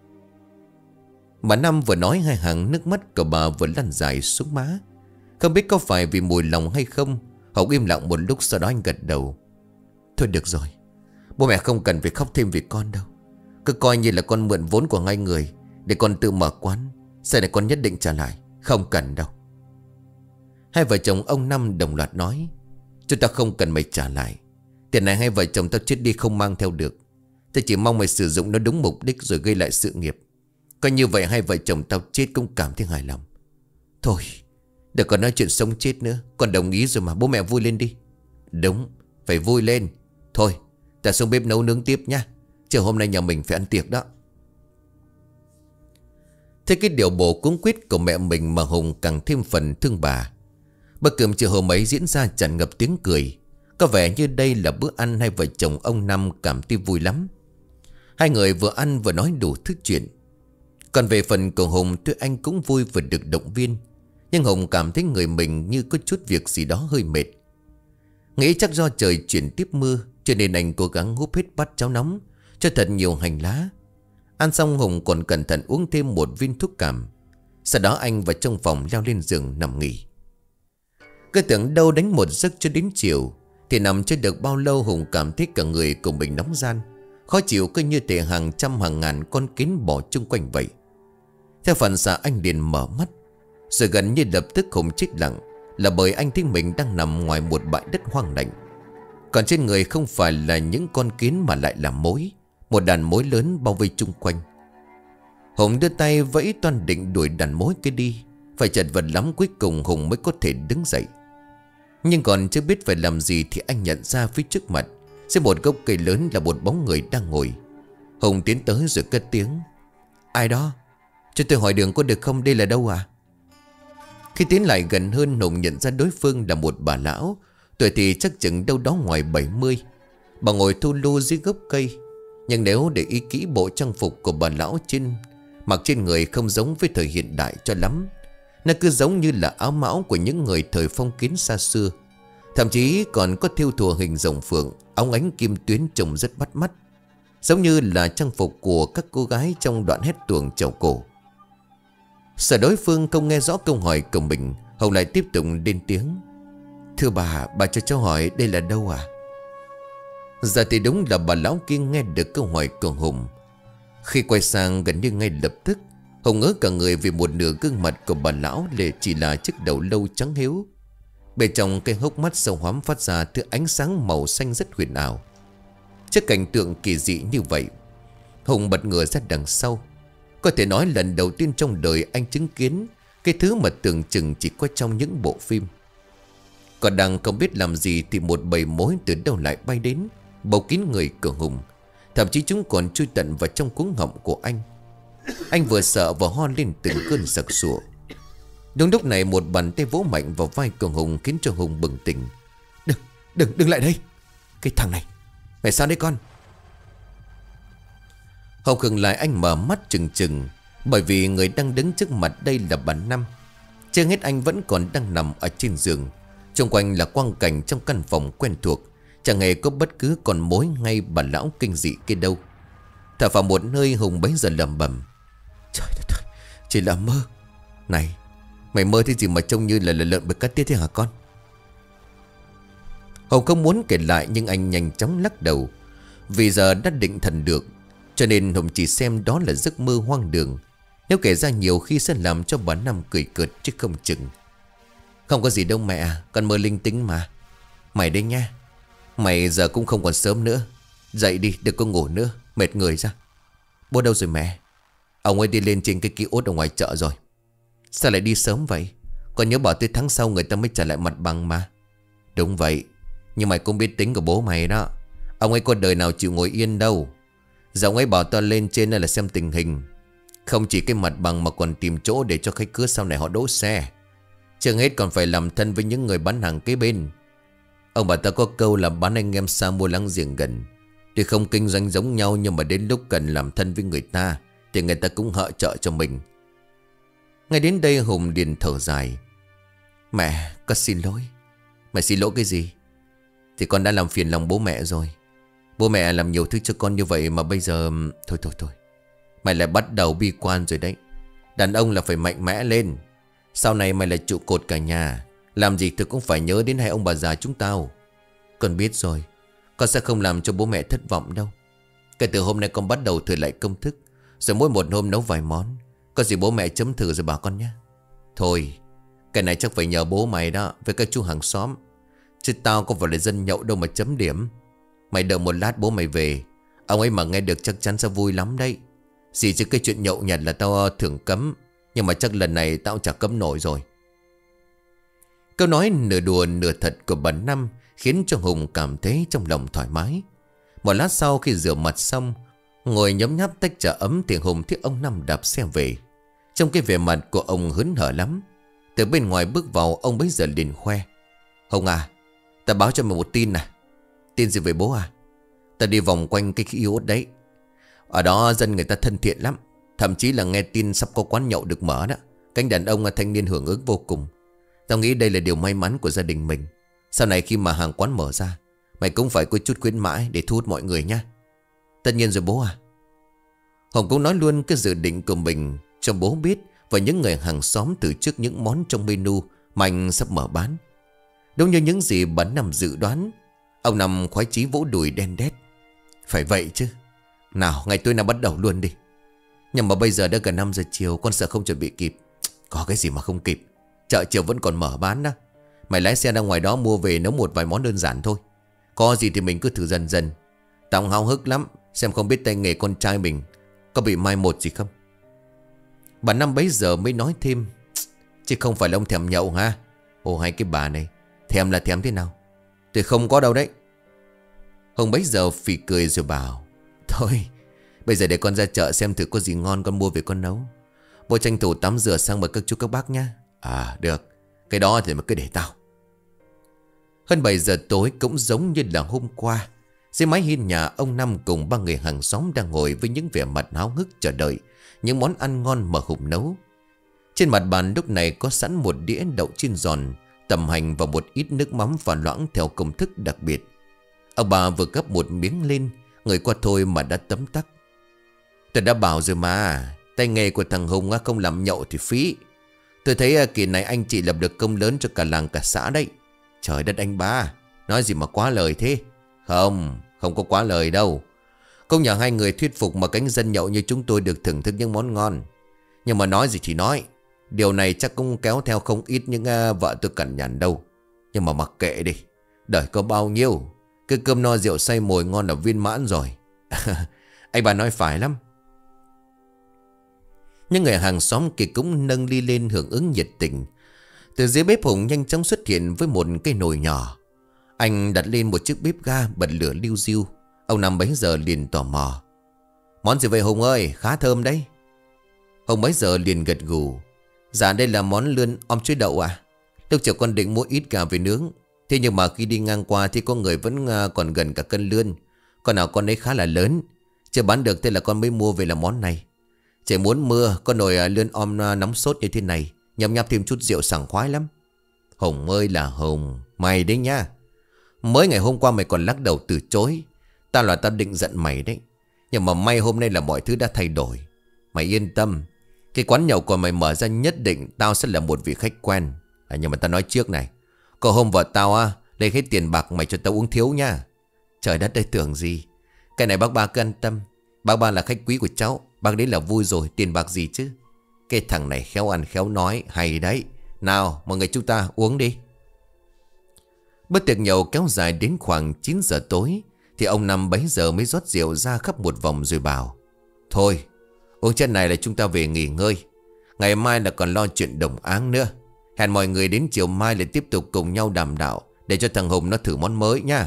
Bà Năm vừa nói hai hàng nước mắt của bà vừa lăn dài xuống má. Không biết có phải vì mùi lòng hay không, Hậu im lặng một lúc, sau đó anh gật đầu. Thôi được rồi, bố mẹ không cần phải khóc thêm vì con đâu. Cứ coi như là con mượn vốn của hai người để con tự mở quán. Sau này con nhất định trả lại. Không cần đâu. Hai vợ chồng ông Năm đồng loạt nói. Chúng ta không cần mày trả lại. Tiền này hai vợ chồng tao chết đi không mang theo được. Tao chỉ mong mày sử dụng nó đúng mục đích rồi gây lại sự nghiệp. Coi như vậy hai vợ chồng tao chết cũng cảm thấy hài lòng. Thôi, đừng còn nói chuyện sống chết nữa. Con đồng ý rồi mà, bố mẹ vui lên đi. Đúng, phải vui lên. Thôi, ta xuống bếp nấu nướng tiếp nhá. Chiều hôm nay nhà mình phải ăn tiệc đó. Thế cái điều bộ cuống quýt của mẹ mình mà Hùng càng thêm phần thương bà. Bữa cơm chiều hôm ấy diễn ra tràn ngập tiếng cười. Có vẻ như đây là bữa ăn hai vợ chồng ông Năm cảm thấy vui lắm. Hai người vừa ăn vừa nói đủ thứ chuyện. Còn về phần của Hùng, tuy anh cũng vui và được động viên, nhưng Hùng cảm thấy người mình như có chút việc gì đó hơi mệt. Nghĩ chắc do trời chuyển tiếp mưa, cho nên anh cố gắng húp hết bát cháo nóng, cho thật nhiều hành lá. Ăn xong Hùng còn cẩn thận uống thêm một viên thuốc cảm. Sau đó anh vào trong phòng leo lên giường nằm nghỉ. Cứ tưởng đâu đánh một giấc cho đến chiều, thì nằm chưa được bao lâu Hùng cảm thấy cả người của mình nóng ran, khó chịu cứ như thể hàng trăm hàng ngàn con kiến bò chung quanh vậy. Theo phản xạ anh liền mở mắt. Rồi gần như lập tức Hùng chết lặng, là bởi anh thấy mình đang nằm ngoài một bãi đất hoang lạnh. Còn trên người không phải là những con kiến mà lại là mối, một đàn mối lớn bao vây chung quanh. Hùng đưa tay vẫy toan định đuổi đàn mối kia đi, Phải chật vật lắm cuối cùng Hùng mới có thể đứng dậy. Nhưng còn chưa biết phải làm gì thì anh nhận ra phía trước mặt, dưới một gốc cây lớn là một bóng người đang ngồi. Hùng tiến tới rồi cất tiếng: Ai đó? Cho tôi hỏi đường có được không? Đây là đâu à? Khi tiến lại gần hơn, Hùng nhận ra đối phương là một bà lão, tuổi thì chắc chừng đâu đó ngoài 70. Bà ngồi thu lu dưới gốc cây. Nhưng nếu để ý kỹ bộ trang phục của bà lão mặc trên người không giống với thời hiện đại cho lắm. Nó cứ giống như là áo mão của những người thời phong kiến xa xưa. Thậm chí còn có thêu thùa hình rồng phượng, óng ánh kim tuyến trông rất bắt mắt, giống như là trang phục của các cô gái trong đoạn hét tuồng chầu cổ. Sợ đối phương không nghe rõ câu hỏi của mình, Hồng lại tiếp tục lên tiếng: Thưa bà cho cháu hỏi đây là đâu à? Giờ thì đúng là bà lão kia nghe được câu hỏi của Hùng. Khi quay sang gần như ngay lập tức, Hùng ngỡ cả người vì một nửa gương mặt của bà lão lệ chỉ là chiếc đầu lâu trắng hiếu. Bên trong cái hốc mắt sâu hoắm phát ra thứ ánh sáng màu xanh rất huyền ảo. Trước cảnh tượng kỳ dị như vậy, Hùng bật ngửa ra đằng sau. Có thể nói lần đầu tiên trong đời anh chứng kiến cái thứ mà tưởng chừng chỉ có trong những bộ phim. Còn đang không biết làm gì thì một bầy mối từ đâu lại bay đến, bầu kín người của Hùng. Thậm chí chúng còn chui tận vào trong cuống họng của anh. Anh vừa sợ vừa ho lên từng cơn sặc sụa. Đúng lúc này một bàn tay vỗ mạnh vào vai của Hùng khiến cho Hùng bừng tỉnh. Đừng lại đây. Cái thằng này, mày sao đấy con? Hùng khựng lại, anh mở mắt trừng trừng, bởi vì người đang đứng trước mặt đây là bà Năm. Chưa hết anh vẫn còn đang nằm ở trên giường. Xung quanh là quang cảnh trong căn phòng quen thuộc, chẳng hề có bất cứ con mối ngay bà lão kinh dị kia đâu. Thở vào một hơi, Hùng bấy giờ lẩm bẩm: Trời đất ơi, chỉ là mơ. Này, mày mơ thế gì mà trông như là lợn bị cắt tiết thế hả con? Hùng không muốn kể lại nhưng anh nhanh chóng lắc đầu. Vì giờ đã định thần được, cho nên Hùng chỉ xem đó là giấc mơ hoang đường. Nếu kể ra nhiều khi sẽ làm cho bà Năm cười cợt chứ không chừng. Không có gì đâu mẹ à, con mơ linh tinh mà. Mày đây nha, mày giờ cũng không còn sớm nữa. Dậy đi, đừng có ngủ nữa, mệt người ra. Bố đâu rồi mẹ? Ông ấy đi lên trên cái kiosk ở ngoài chợ rồi. Sao lại đi sớm vậy? Con nhớ bảo tới tháng sau người ta mới trả lại mặt bằng mà. Đúng vậy, nhưng mày cũng biết tính của bố mày đó. Ông ấy có đời nào chịu ngồi yên đâu. Giờ ông ấy bảo tao lên trên là xem tình hình. Không chỉ cái mặt bằng mà còn tìm chỗ để cho khách cứa sau này họ đỗ xe. Chưa hết còn phải làm thân với những người bán hàng kế bên. Ông bà ta có câu là bán anh em xa mua láng giềng gần. Tuy không kinh doanh giống nhau, nhưng mà đến lúc cần làm thân với người ta thì người ta cũng hợ trợ cho mình. Ngay đến đây Hùng liền thở dài: Mẹ, con xin lỗi. Mẹ xin lỗi cái gì? Thì con đã làm phiền lòng bố mẹ rồi. Bố mẹ làm nhiều thứ cho con như vậy mà bây giờ... Thôi mày lại bắt đầu bi quan rồi đấy. Đàn ông là phải mạnh mẽ lên. Sau này mày là trụ cột cả nhà. Làm gì thì cũng phải nhớ đến hai ông bà già chúng tao. Con biết rồi, con sẽ không làm cho bố mẹ thất vọng đâu. Kể từ hôm nay con bắt đầu thử lại công thức, rồi mỗi một hôm nấu vài món. Có gì bố mẹ chấm thử rồi bảo con nhé. Thôi, cái này chắc phải nhờ bố mày đó, với các chú hàng xóm. Chứ tao có phải là dân nhậu đâu mà chấm điểm. Mày đợi một lát bố mày về, ông ấy mà nghe được chắc chắn sẽ vui lắm đấy. Gì chứ cái chuyện nhậu nhặt là tao thường cấm, nhưng mà chắc lần này tao chả cấm nổi rồi. Câu nói nửa đùa nửa thật của bà Năm khiến cho Hùng cảm thấy trong lòng thoải mái. Một lát sau khi rửa mặt xong, ngồi nhấm nháp tách trà ấm thì Hùng thấy ông Năm đạp xe về. Trong cái vẻ mặt của ông hớn hở lắm. Từ bên ngoài bước vào, ông bấy giờ liền khoe: Hùng à, ta báo cho mày một tin nè. Tin gì về bố à? Ta đi vòng quanh cái kiosk đấy. Ở đó dân người ta thân thiện lắm. Thậm chí là nghe tin sắp có quán nhậu được mở đó. Cánh đàn ông thanh niên hưởng ứng vô cùng. Tao nghĩ đây là điều may mắn của gia đình mình. Sau này khi mà hàng quán mở ra, mày cũng phải có chút khuyến mãi để thu hút mọi người nha. Tất nhiên rồi bố à. Hồng cũng nói luôn cái dự định của mình cho bố biết và những người hàng xóm từ trước những món trong menu mà anh sắp mở bán. Đúng như những gì bà Năm dự đoán, ông Năm khoái chí vỗ đùi đen đét: Phải vậy chứ. Nào, ngày tối nào bắt đầu luôn đi. Nhưng mà bây giờ đã gần 5 giờ chiều, con sợ không chuẩn bị kịp. Có cái gì mà không kịp, chợ chiều vẫn còn mở bán đó. Mày lái xe ra ngoài đó mua về nấu một vài món đơn giản thôi. Có gì thì mình cứ thử dần dần. Tao háo hức lắm, xem không biết tay nghề con trai mình có bị mai một gì không. Bà Năm bấy giờ mới nói thêm: Chứ không phải là ông thèm nhậu ha? Ồ hai cái bà này, thèm là thèm thế nào? Tôi không có đâu đấy. Hùng bấy giờ phì cười rồi bảo: Thôi bây giờ để con ra chợ xem thử có gì ngon con mua về con nấu. Bố tranh thủ tắm rửa sang mời các chú các bác nhá. À được, cái đó thì mà cứ để tao. Hơn 7 giờ tối cũng giống như là hôm qua, dưới mái hiên nhà ông Năm cùng ba người hàng xóm đang ngồi với những vẻ mặt háo hức chờ đợi những món ăn ngon mà Hùng nấu. Trên mặt bàn lúc này có sẵn một đĩa đậu chiên giòn, tầm hành và một ít nước mắm pha loãng theo công thức đặc biệt. Ông bà vừa gắp một miếng lên, người qua thôi mà đã tấm tắc. Tôi đã bảo rồi mà, tay nghề của thằng Hùng không làm nhậu thì phí. Tôi thấy kỳ này anh chị lập được công lớn cho cả làng cả xã đấy. Trời đất anh ba, nói gì mà quá lời thế. Không có quá lời đâu. Công nhận hai người thuyết phục mà cánh dân nhậu như chúng tôi được thưởng thức những món ngon. Nhưng mà nói gì thì nói, điều này chắc cũng kéo theo không ít những vợ tôi cằn nhằn đâu. Nhưng mà mặc kệ đi, đời có bao nhiêu, cái cơm no rượu say mồi ngon là viên mãn rồi. Anh bà nói phải lắm. Nhưng người hàng xóm kia cũng nâng ly lên hưởng ứng nhiệt tình. Từ dưới bếp Hùng nhanh chóng xuất hiện với một cái nồi nhỏ. Anh đặt lên một chiếc bếp ga, bật lửa liu riu. Ông Năm bấy giờ liền tò mò: Món gì vậy Hùng ơi, khá thơm đấy. Hùng bấy giờ liền gật gù: Dạ đây là món lươn om chuối đậu à. Lúc chiều con định mua ít gà về nướng, thế nhưng mà khi đi ngang qua thì có người vẫn còn gần cả cân lươn. Con nào con ấy khá là lớn, chưa bán được, thế là con mới mua về làm món này. Trời muốn mưa, con nồi lươn om nóng sốt như thế này, nhấm nháp thêm chút rượu sảng khoái lắm. Hùng ơi là Hùng, mày đấy nha. Mới ngày hôm qua mày còn lắc đầu từ chối. Tao là tao định giận mày đấy, nhưng mà may hôm nay là mọi thứ đã thay đổi. Mày yên tâm, cái quán nhậu của mày mở ra nhất định tao sẽ là một vị khách quen. Nhưng mà tao nói trước này, có hôm vợ tao lấy hết tiền bạc mày cho tao uống thiếu nha. Trời đất ơi tưởng gì. Cái này bác ba cứ an tâm, bác ba là khách quý của cháu, bác đấy là vui rồi, tiền bạc gì chứ. Cái thằng này khéo ăn khéo nói, hay đấy. Nào mọi người chúng ta uống đi. Bữa tiệc nhậu kéo dài đến khoảng 9 giờ tối, thì ông Năm bấy giờ mới rót rượu ra khắp một vòng rồi bảo: Thôi uống chân này là chúng ta về nghỉ ngơi, ngày mai là còn lo chuyện đồng áng nữa. Hẹn mọi người đến chiều mai để tiếp tục cùng nhau đàm đạo, để cho thằng Hùng nó thử món mới nha.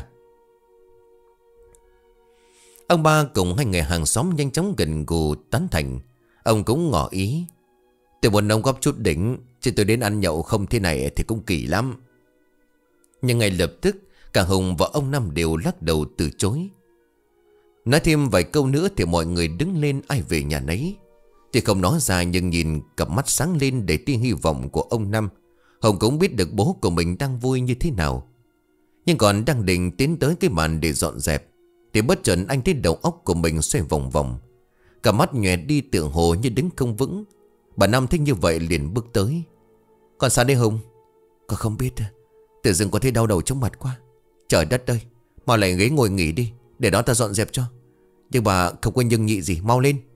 Ông ba cùng hai người hàng xóm nhanh chóng gần gù tán thành. Ông cũng ngỏ ý: Tôi muốn đóng góp chút đỉnh, chứ tôi đến ăn nhậu không thế này thì cũng kỳ lắm. Nhưng ngay lập tức cả Hùng và ông Năm đều lắc đầu từ chối. Nói thêm vài câu nữa thì mọi người đứng lên ai về nhà nấy. Thì không nói ra nhưng nhìn cặp mắt sáng lên để tia hy vọng của ông Năm, Hùng cũng biết được bố của mình đang vui như thế nào. Nhưng còn đang định tiến tới cái bàn để dọn dẹp, thì bất chợt anh thấy đầu óc của mình xoay vòng vòng, cả mắt nhòe đi tựa hồ như đứng không vững. Bà Năm thấy như vậy liền bước tới: Còn sao đây Hùng? Con không biết, tự dưng có thấy đau đầu chóng mặt quá. Trời đất ơi, mau lại ghế ngồi nghỉ đi, để đó ta dọn dẹp cho. Nhưng bà không có nhưng nhị gì, mau lên.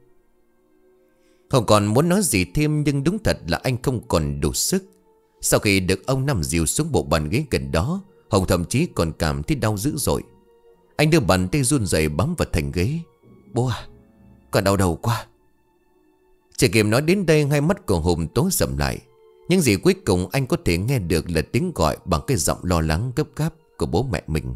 Hùng còn muốn nói gì thêm, nhưng đúng thật là anh không còn đủ sức. Sau khi được ông Năm dìu xuống bộ bàn ghế gần đó, Hùng thậm chí còn cảm thấy đau dữ dội. Anh đưa bàn tay run rẩy bám vào thành ghế: Bố à, con đau đầu quá. Chỉ kịp nói đến đây, hai mắt của Hùng tối sầm lại. Nhưng gì cuối cùng anh có thể nghe được là tiếng gọi bằng cái giọng lo lắng gấp gáp của bố mẹ mình.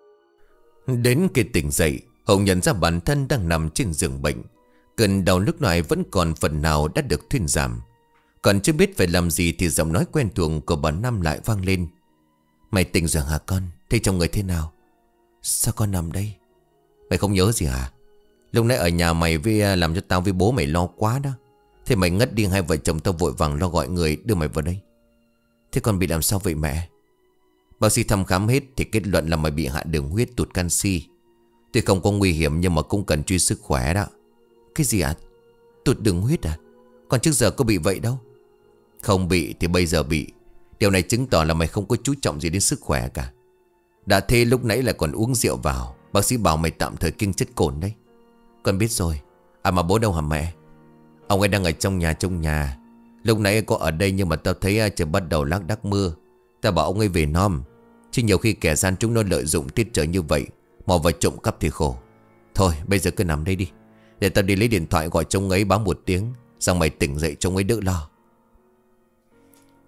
Đến khi tỉnh dậy, Hùng nhận ra bản thân đang nằm trên giường bệnh. Cơn đau lúc này vẫn còn phần nào đã được thuyên giảm. Còn chưa biết phải làm gì thì giọng nói quen thuộc của bà Năm lại vang lên: Mày tỉnh rồi hả con? Thấy trong người thế nào? Sao con nằm đây? Mày không nhớ gì hả? Lúc nãy ở nhà mày làm cho tao với bố mày lo quá đó. Thế mày ngất đi, hai vợ chồng tao vội vàng lo gọi người đưa mày vào đây. Thế con bị làm sao vậy mẹ? Bác sĩ thăm khám hết thì kết luận là mày bị hạ đường huyết, tụt canxi. Tuy không có nguy hiểm nhưng mà cũng cần truy sức khỏe đó. Cái gì ạ? Tụt đường huyết à? Còn trước giờ có bị vậy đâu. Không bị thì bây giờ bị. Điều này chứng tỏ là mày không có chú trọng gì đến sức khỏe cả. Đã thế lúc nãy lại còn uống rượu vào. Bác sĩ bảo mày tạm thời kiêng chất cồn đấy. Con biết rồi. À mà bố đâu hả mẹ? Ông ấy đang ở trong nhà. Lúc nãy có ở đây nhưng mà tao thấy trời bắt đầu lác đác mưa. Tao bảo ông ấy về nom. Chứ nhiều khi kẻ gian chúng nó lợi dụng tiết trời như vậy, mò vào trộm cắp thì khổ. Thôi bây giờ cứ nằm đây đi, để tao đi lấy điện thoại gọi trông ấy báo một tiếng, xong mày tỉnh dậy trông ấy đỡ lo.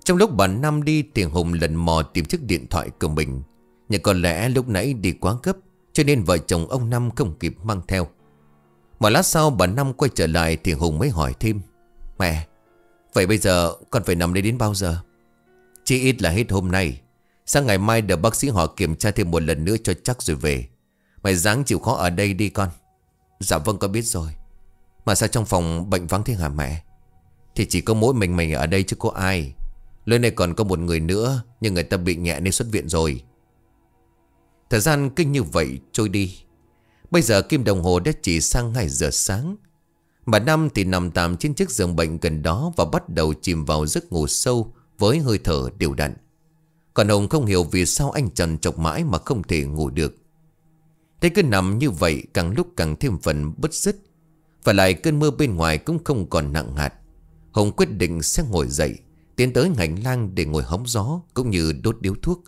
Trong lúc bà Năm đi thì Hùng lần mò tìm chiếc điện thoại của mình. Nhưng có lẽ lúc nãy đi quá gấp, cho nên vợ chồng ông Năm không kịp mang theo. Một lát sau bà Năm quay trở lại thì Hùng mới hỏi thêm: Mẹ, vậy bây giờ con phải nằm đây đến bao giờ? Chỉ ít là hết hôm nay. Sang ngày mai đợi bác sĩ họ kiểm tra thêm một lần nữa cho chắc rồi về. Mày ráng chịu khó ở đây đi con. Dạ vâng, con biết rồi. Mà sao trong phòng bệnh vắng thế hả mẹ? Thì chỉ có mỗi mình ở đây chứ có ai. Nơi này còn có một người nữa, nhưng người ta bị nhẹ nên xuất viện rồi. Thời gian cứ như vậy trôi đi. Bây giờ kim đồng hồ đã chỉ sang 2 giờ sáng. Bà Năm thì nằm tạm trên chiếc giường bệnh gần đó và bắt đầu chìm vào giấc ngủ sâu với hơi thở đều đặn. Còn Hùng không hiểu vì sao anh trằn trọc mãi mà không thể ngủ được. Thế cứ nằm như vậy càng lúc càng thêm phần bứt rứt. Và lại cơn mưa bên ngoài cũng không còn nặng hạt. Hùng quyết định sẽ ngồi dậy, tiến tới hành lang để ngồi hóng gió cũng như đốt điếu thuốc.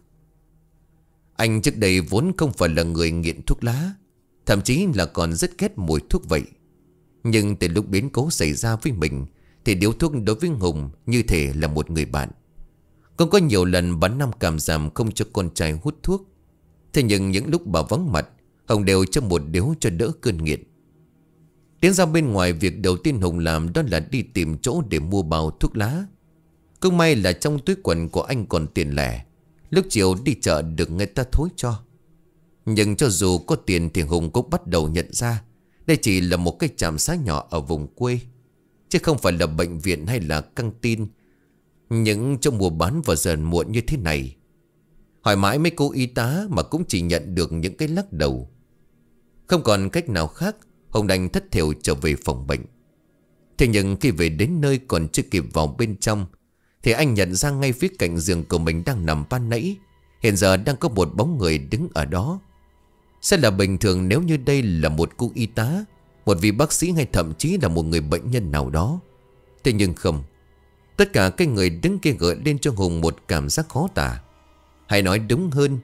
Anh trước đây vốn không phải là người nghiện thuốc lá, thậm chí là còn rất ghét mùi thuốc vậy. Nhưng từ lúc biến cố xảy ra với mình thì điếu thuốc đối với Hùng như thể là một người bạn. Cũng có nhiều lần bà Năm cảm giảm không cho con trai hút thuốc. Thế nhưng những lúc bà vắng mặt, Hùng đều cho một điếu cho đỡ cơn nghiện. Tiến ra bên ngoài, việc đầu tiên Hùng làm đó là đi tìm chỗ để mua bao thuốc lá. Cũng may là trong túi quần của anh còn tiền lẻ. Lúc chiều đi chợ được người ta thối cho. Nhưng cho dù có tiền thì Hùng cũng bắt đầu nhận ra đây chỉ là một cái trạm xá nhỏ ở vùng quê, chứ không phải là bệnh viện hay là căng tin những chỗ mua bán vào giờ muộn như thế này. Hỏi mãi mấy cô y tá mà cũng chỉ nhận được những cái lắc đầu. Không còn cách nào khác, Hùng đành thất thểu trở về phòng bệnh. Thế nhưng khi về đến nơi còn chưa kịp vào bên trong thì anh nhận ra ngay phía cạnh giường của mình đang nằm ban nãy, hiện giờ đang có một bóng người đứng ở đó. Sẽ là bình thường nếu như đây là một cô y tá, một vị bác sĩ hay thậm chí là một người bệnh nhân nào đó. Thế nhưng không. Tất cả cái người đứng kia gợi lên cho Hùng một cảm giác khó tả. Hay nói đúng hơn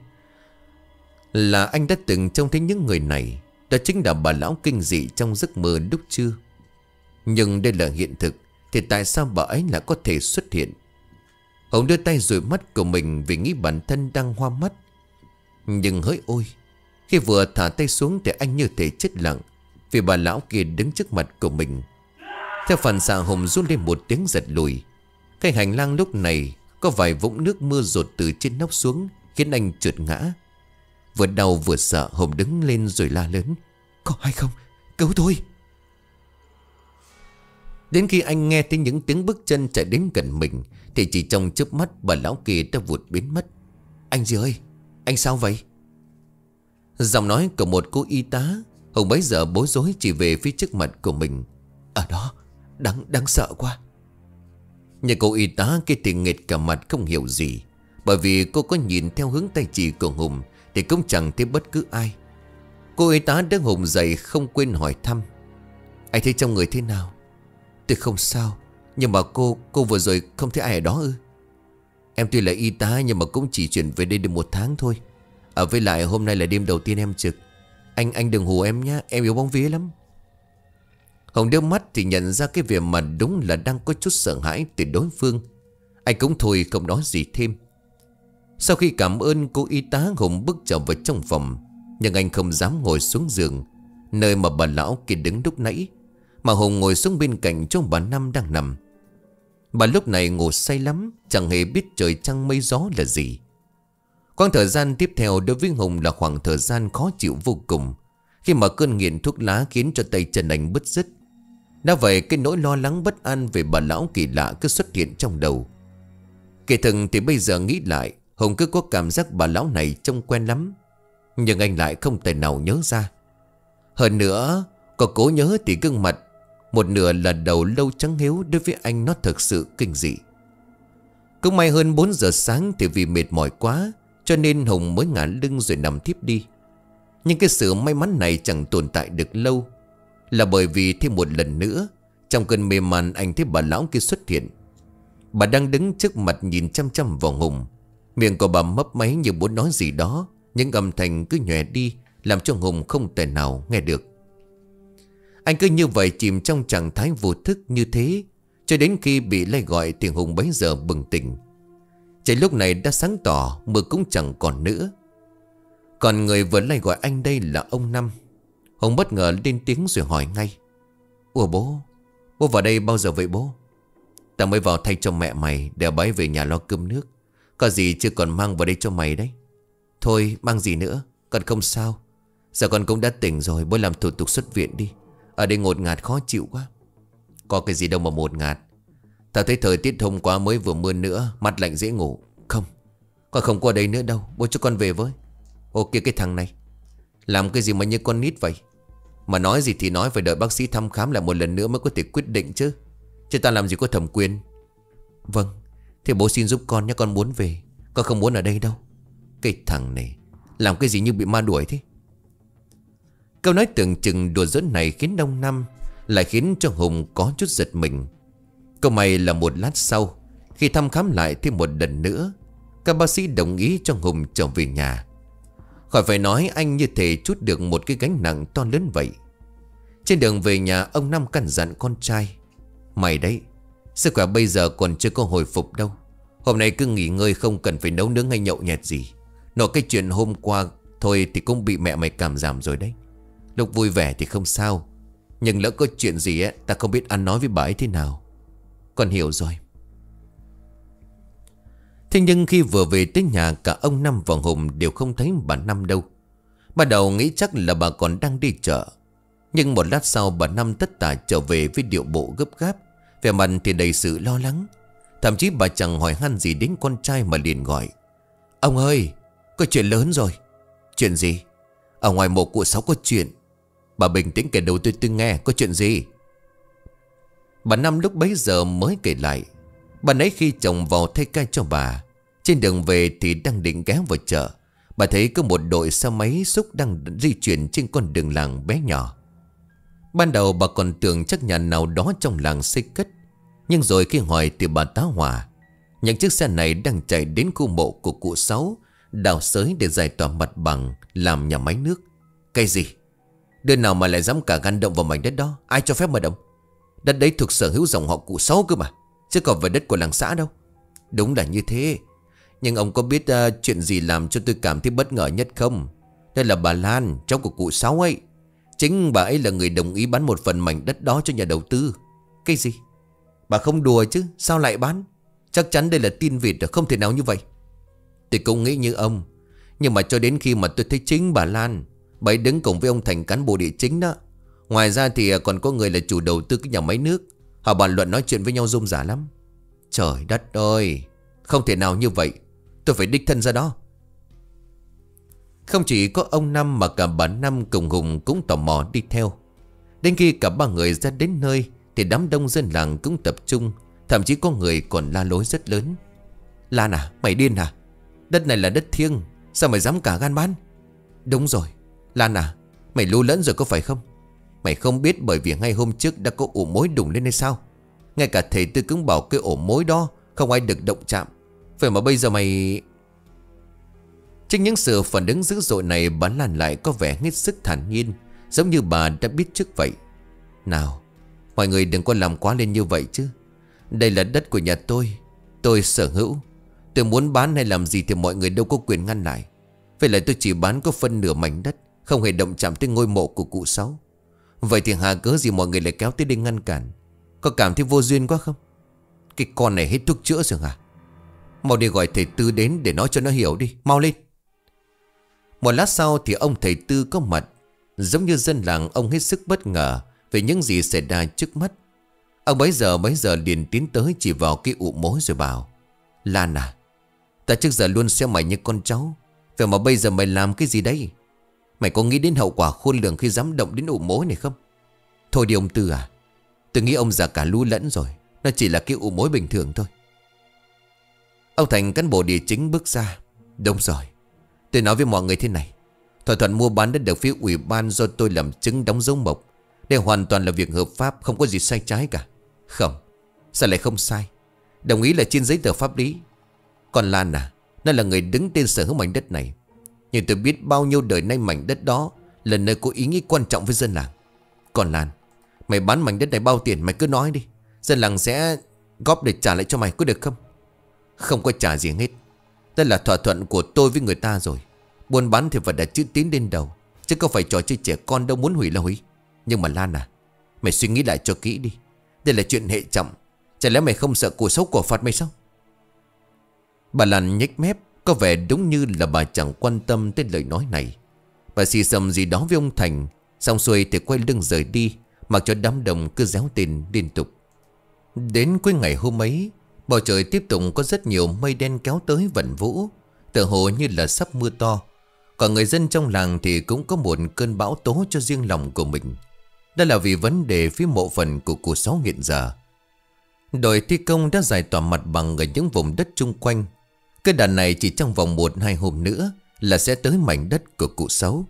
là anh đã từng trông thấy những người này. Đó chính là bà lão kinh dị trong giấc mơ lúc trưa. Nhưng đây là hiện thực, thì tại sao bà ấy lại có thể xuất hiện? Hùng đưa tay dụi mắt của mình vì nghĩ bản thân đang hoa mắt. Nhưng hỡi ôi, khi vừa thả tay xuống thì anh như thể chết lặng, vì bà lão kia đứng trước mặt của mình. Theo phản xạ, Hùng rút lên một tiếng giật lùi. Cái hành lang lúc này có vài vũng nước mưa dột từ trên nóc xuống, khiến anh trượt ngã. Vừa đau vừa sợ, Hùng đứng lên rồi la lớn: Có ai không? Cứu tôi! Đến khi anh nghe thấy những tiếng bước chân chạy đến gần mình thì chỉ trong chớp mắt bà lão kia đã vụt biến mất. Anh gì ơi, anh sao vậy? Giọng nói của một cô y tá. Hùng bấy giờ bối rối chỉ về phía trước mặt của mình. Ở đó, đáng sợ quá. Nhưng cô y tá kia thì nghệt cả mặt không hiểu gì, bởi vì cô có nhìn theo hướng tay chỉ của Hùng thì cũng chẳng thấy bất cứ ai. Cô y tá đỡ Hùng dậy không quên hỏi thăm: Anh thấy trong người thế nào? Tôi không sao, nhưng mà cô vừa rồi không thấy ai ở đó ư? Em tuy là y tá nhưng mà cũng chỉ chuyển về đây được 1 tháng thôi. Với lại hôm nay là đêm đầu tiên em trực. Anh đừng hù em nhá, em yếu bóng vía lắm. Hùng đưa mắt thì nhận ra cái việc mà đúng là đang có chút sợ hãi từ đối phương. Anh cũng thôi không nói gì thêm. Sau khi cảm ơn cô y tá, Hùng bước trở vào trong phòng. Nhưng anh không dám ngồi xuống giường nơi mà bà lão kia đứng lúc nãy, mà Hùng ngồi xuống bên cạnh chỗ bà Năm đang nằm. Bà lúc này ngủ say lắm, chẳng hề biết trời trăng mây gió là gì. Quãng thời gian tiếp theo đối với Hùng là khoảng thời gian khó chịu vô cùng, khi mà cơn nghiện thuốc lá khiến cho tay chân anh bứt rứt. Đã vậy cái nỗi lo lắng bất an về bà lão kỳ lạ cứ xuất hiện trong đầu. Kể thực thì bây giờ nghĩ lại, Hùng cứ có cảm giác bà lão này trông quen lắm, nhưng anh lại không thể nào nhớ ra. Hơn nữa, có cố nhớ thì gương mặt một nửa là đầu lâu trắng hiếu đối với anh nó thực sự kinh dị. Cũng may hơn 4 giờ sáng thì vì mệt mỏi quá cho nên Hùng mới ngả lưng rồi nằm thiếp đi. Nhưng cái sự may mắn này chẳng tồn tại được lâu, là bởi vì thêm một lần nữa trong cơn mê man anh thấy bà lão kia xuất hiện. Bà đang đứng trước mặt nhìn chăm chăm vào Hùng. Miệng của bà mấp máy như muốn nói gì đó, những âm thanh cứ nhòe đi làm cho Hùng không thể nào nghe được. Anh cứ như vậy chìm trong trạng thái vô thức như thế cho đến khi bị lay gọi thì Hùng bấy giờ bừng tỉnh. Trời lúc này đã sáng tỏ, mưa cũng chẳng còn nữa. Còn người vừa lay gọi anh đây là ông Năm. Hùng bất ngờ lên tiếng rồi hỏi ngay: Ủa bố, bố vào đây bao giờ vậy bố? Tao mới vào thay cho mẹ mày để bái về nhà lo cơm nước. Có gì chưa còn mang vào đây cho mày đấy. Thôi mang gì nữa, con không sao. Giờ con cũng đã tỉnh rồi, bố làm thủ tục xuất viện đi. Ở đây ngột ngạt khó chịu quá. Có cái gì đâu mà ngột ngạt. Tao thấy thời tiết hôm qua mới vừa mưa nữa, mặt lạnh dễ ngủ. Không, con không qua đây nữa đâu, bố cho con về với. Ô kìa cái thằng này, làm cái gì mà như con nít vậy? Mà nói gì thì nói, phải đợi bác sĩ thăm khám lại một lần nữa mới có thể quyết định chứ. Chứ ta làm gì có thẩm quyền. Vâng, thì bố xin giúp con nhé, con muốn về. Con không muốn ở đây đâu. Cái thằng này làm cái gì như bị ma đuổi thế. Câu nói tưởng chừng đùa giỡn này khiến ông Năm lại khiến cho Hùng có chút giật mình. Câu may là một lát sau, khi thăm khám lại thêm một lần nữa, các bác sĩ đồng ý cho Hùng trở về nhà. Khỏi phải nói, anh như thể trút được một cái gánh nặng to lớn vậy. Trên đường về nhà, ông Năm căn dặn con trai: Mày đấy, sức khỏe bây giờ còn chưa có hồi phục đâu. Hôm nay cứ nghỉ ngơi, không cần phải nấu nướng hay nhậu nhẹt gì. Nội cái chuyện hôm qua thôi thì cũng bị mẹ mày cảm giảm rồi đấy. Lúc vui vẻ thì không sao, nhưng lỡ có chuyện gì á, ta không biết ăn nói với bà ấy thế nào. Con hiểu rồi. Thế nhưng khi vừa về tới nhà, cả ông Năm và Hùng đều không thấy bà Năm đâu. Ban đầu nghĩ chắc là bà còn đang đi chợ. Nhưng một lát sau, bà Năm tất tả trở về với điệu bộ gấp gáp, vẻ mặt thì đầy sự lo lắng. Thậm chí bà chẳng hỏi han gì đến con trai mà liền gọi: Ông ơi, có chuyện lớn rồi. Chuyện gì? Ở ngoài mộ cụ Sáu có chuyện. Bà bình tĩnh kể đầu tôi nghe, có chuyện gì? Bà Năm lúc bấy giờ mới kể lại. Bà nãy khi chồng vào thay ca cho bà, trên đường về thì đang định ghé vào chợ, bà thấy có một đội xe máy xúc đang di chuyển trên con đường làng bé nhỏ. Ban đầu bà còn tưởng chắc nhà nào đó trong làng xây cất. Nhưng rồi khi hỏi thì bà tá hỏa: những chiếc xe này đang chạy đến khu mộ của cụ Sáu, đào xới để giải tỏa mặt bằng làm nhà máy nước. Cái gì? Đứa nào mà lại dám cả gan động vào mảnh đất đó? Ai cho phép mà động? Đất đấy thuộc sở hữu dòng họ cụ Sáu cơ mà, chứ còn về đất của làng xã đâu. Đúng là như thế. Nhưng ông có biết chuyện gì làm cho tôi cảm thấy bất ngờ nhất không? Đây là bà Lan, cháu của cụ Sáu ấy. Chính bà ấy là người đồng ý bán một phần mảnh đất đó cho nhà đầu tư. Cái gì? Bà không đùa chứ? Sao lại bán? Chắc chắn đây là tin vịt rồi, không thể nào như vậy. Tôi cũng nghĩ như ông. Nhưng mà cho đến khi mà tôi thấy chính bà Lan, bà ấy đứng cùng với ông Thành, cán bộ địa chính đó. Ngoài ra thì còn có người là chủ đầu tư cái nhà máy nước. Họ bàn luận nói chuyện với nhau rôm rả lắm. Trời đất ơi, không thể nào như vậy. Tôi phải đích thân ra đó. Không chỉ có ông Năm mà cả bà Năm cùng Hùng cũng tò mò đi theo. Đến khi cả ba người ra đến nơi thì đám đông dân làng cũng tập trung. Thậm chí có người còn la lối rất lớn: Lan à, mày điên à? Đất này là đất thiêng, sao mày dám cả gan bán? Đúng rồi, Lan à, mày lu lẫn rồi có phải không? Mày không biết bởi vì ngay hôm trước đã có ổ mối đùng lên hay sao? Ngay cả thầy Tư cũng bảo cái ổ mối đó không ai được động chạm. Vậy mà bây giờ mày... Trên những sự phản ứng dữ dội này, bà Lan lại có vẻ hết sức thản nhiên, giống như bà đã biết trước vậy. Nào, mọi người đừng có làm quá lên như vậy chứ. Đây là đất của nhà tôi sở hữu. Tôi muốn bán hay làm gì thì mọi người đâu có quyền ngăn lại. Vậy là tôi chỉ bán có phân nửa mảnh đất, không hề động chạm tới ngôi mộ của cụ Sáu. Vậy thì hà cớ gì mọi người lại kéo tới đây ngăn cản? Có cảm thấy vô duyên quá không? Cái con này hết thuốc chữa rồi hả? Mau đi gọi thầy Tư đến để nói cho nó hiểu đi, mau lên. Một lát sau thì ông thầy Tư có mặt. Giống như dân làng, ông hết sức bất ngờ về những gì xảy ra trước mắt. Ông bấy giờ liền tiến tới chỉ vào cái ụ mối rồi bảo: Lan à, ta trước giờ luôn xem mày như con cháu. Vậy mà bây giờ mày làm cái gì đấy? Mày có nghĩ đến hậu quả khôn lường khi dám động đến ụ mối này không? Thôi đi ông Tư à, tôi nghĩ ông già cả lú lẫn rồi. Nó chỉ là cái ụ mối bình thường thôi. Ông Thành, cán bộ địa chính bước ra: Đúng rồi, tôi nói với mọi người thế này. Thỏa thuận mua bán đất được phía ủy ban do tôi làm chứng đóng dấu mộc. Đây hoàn toàn là việc hợp pháp, không có gì sai trái cả. Không, sao lại không sai? Đồng ý là trên giấy tờ pháp lý. Còn Lan à, nó là người đứng tên sở hữu mảnh đất này. Nhưng tôi biết bao nhiêu đời nay mảnh đất đó là nơi có ý nghĩa quan trọng với dân làng. Còn Lan, mày bán mảnh đất này bao tiền mày cứ nói đi, dân làng sẽ góp để trả lại cho mày, có được không? Không có trả gì hết. Đây là thỏa thuận của tôi với người ta rồi. Buôn bán thì phải đặt chữ tín lên đầu, chứ không phải trò chơi trẻ con đâu, muốn hủy là hủy. Nhưng mà Lan à, mày suy nghĩ lại cho kỹ đi. Đây là chuyện hệ trọng. Chả lẽ mày không sợ của xấu của phạt mày sao? Bà Lan nhếch mép, có vẻ đúng như là bà chẳng quan tâm tới lời nói này. Bà xì xầm gì đó với ông Thành, xong xuôi thì quay lưng rời đi, mặc cho đám đông cứ réo tên liên tục. Đến cuối ngày hôm ấy, bầu trời tiếp tục có rất nhiều mây đen kéo tới vần vũ, tựa hồ như là sắp mưa to. Còn người dân trong làng thì cũng có một cơn bão tố cho riêng lòng của mình. Đó là vì vấn đề phía mộ phần của cụ Sáu hiện giờ. Đội thi công đã giải tỏa mặt bằng ở những vùng đất chung quanh. Cái đàn này chỉ trong vòng 1-2 hôm nữa là sẽ tới mảnh đất của cụ Sáu.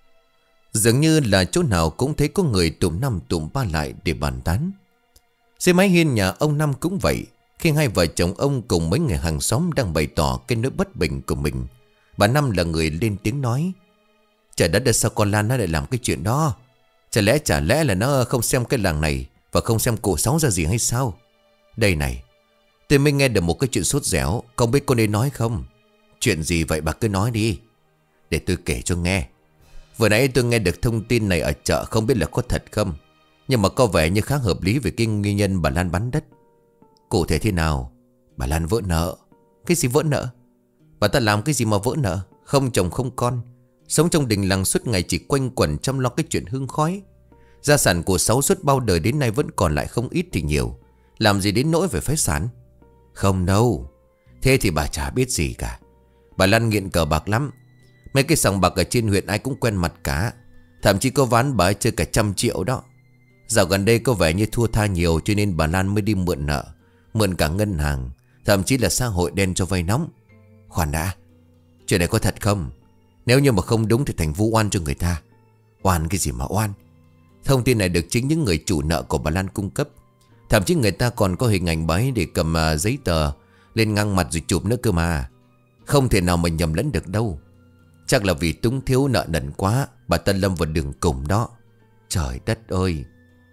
Dường như là chỗ nào cũng thấy có người tụm năm tụm ba lại để bàn tán. Dưới mái hiên nhà ông Năm cũng vậy. Khi hai vợ chồng ông cùng mấy người hàng xóm đang bày tỏ cái nỗi bất bình của mình, bà Năm là người lên tiếng nói: trời đất ơi, sao con Lan nó lại làm cái chuyện đó? Chả lẽ là nó không xem cái làng này và không xem cụ Sáu ra gì hay sao? Đây này, tôi mới nghe được một cái chuyện sốt dẻo, không biết con nên nói không? Chuyện gì vậy bà cứ nói đi, để tôi kể cho nghe. Vừa nãy tôi nghe được thông tin này ở chợ, không biết là có thật không, nhưng mà có vẻ như khá hợp lý về cái nguyên nhân bà Lan bán đất. Cụ thể thế nào? Bà Lan vỡ nợ. Cái gì vỡ nợ? Bà ta làm cái gì mà vỡ nợ? Không chồng không con, sống trong đình làng suốt ngày chỉ quanh quẩn chăm lo cái chuyện hương khói. Gia sản của Sáu suốt bao đời đến nay vẫn còn lại không ít thì nhiều, làm gì đến nỗi phải phá sản? Không đâu. Thế thì bà chả biết gì cả. Bà Lan nghiện cờ bạc lắm. Mấy cái sòng bạc ở trên huyện ai cũng quen mặt cả. Thậm chí có ván bà ấy chơi cả 100 triệu đó. Dạo gần đây có vẻ như thua tha nhiều, cho nên bà Lan mới đi mượn nợ, mượn cả ngân hàng, thậm chí là xã hội đen cho vay nóng. Khoan đã, chuyện này có thật không? Nếu như mà không đúng thì thành vu oan cho người ta. Oan cái gì mà oan? Thông tin này được chính những người chủ nợ của bà Lan cung cấp. Thậm chí người ta còn có hình ảnh bà ấy để cầm giấy tờ lên ngang mặt rồi chụp nữa cơ mà. Không thể nào mà nhầm lẫn được đâu. Chắc là vì túng thiếu nợ nần quá, bà ta lâm vào đường cùng đó. Trời đất ơi!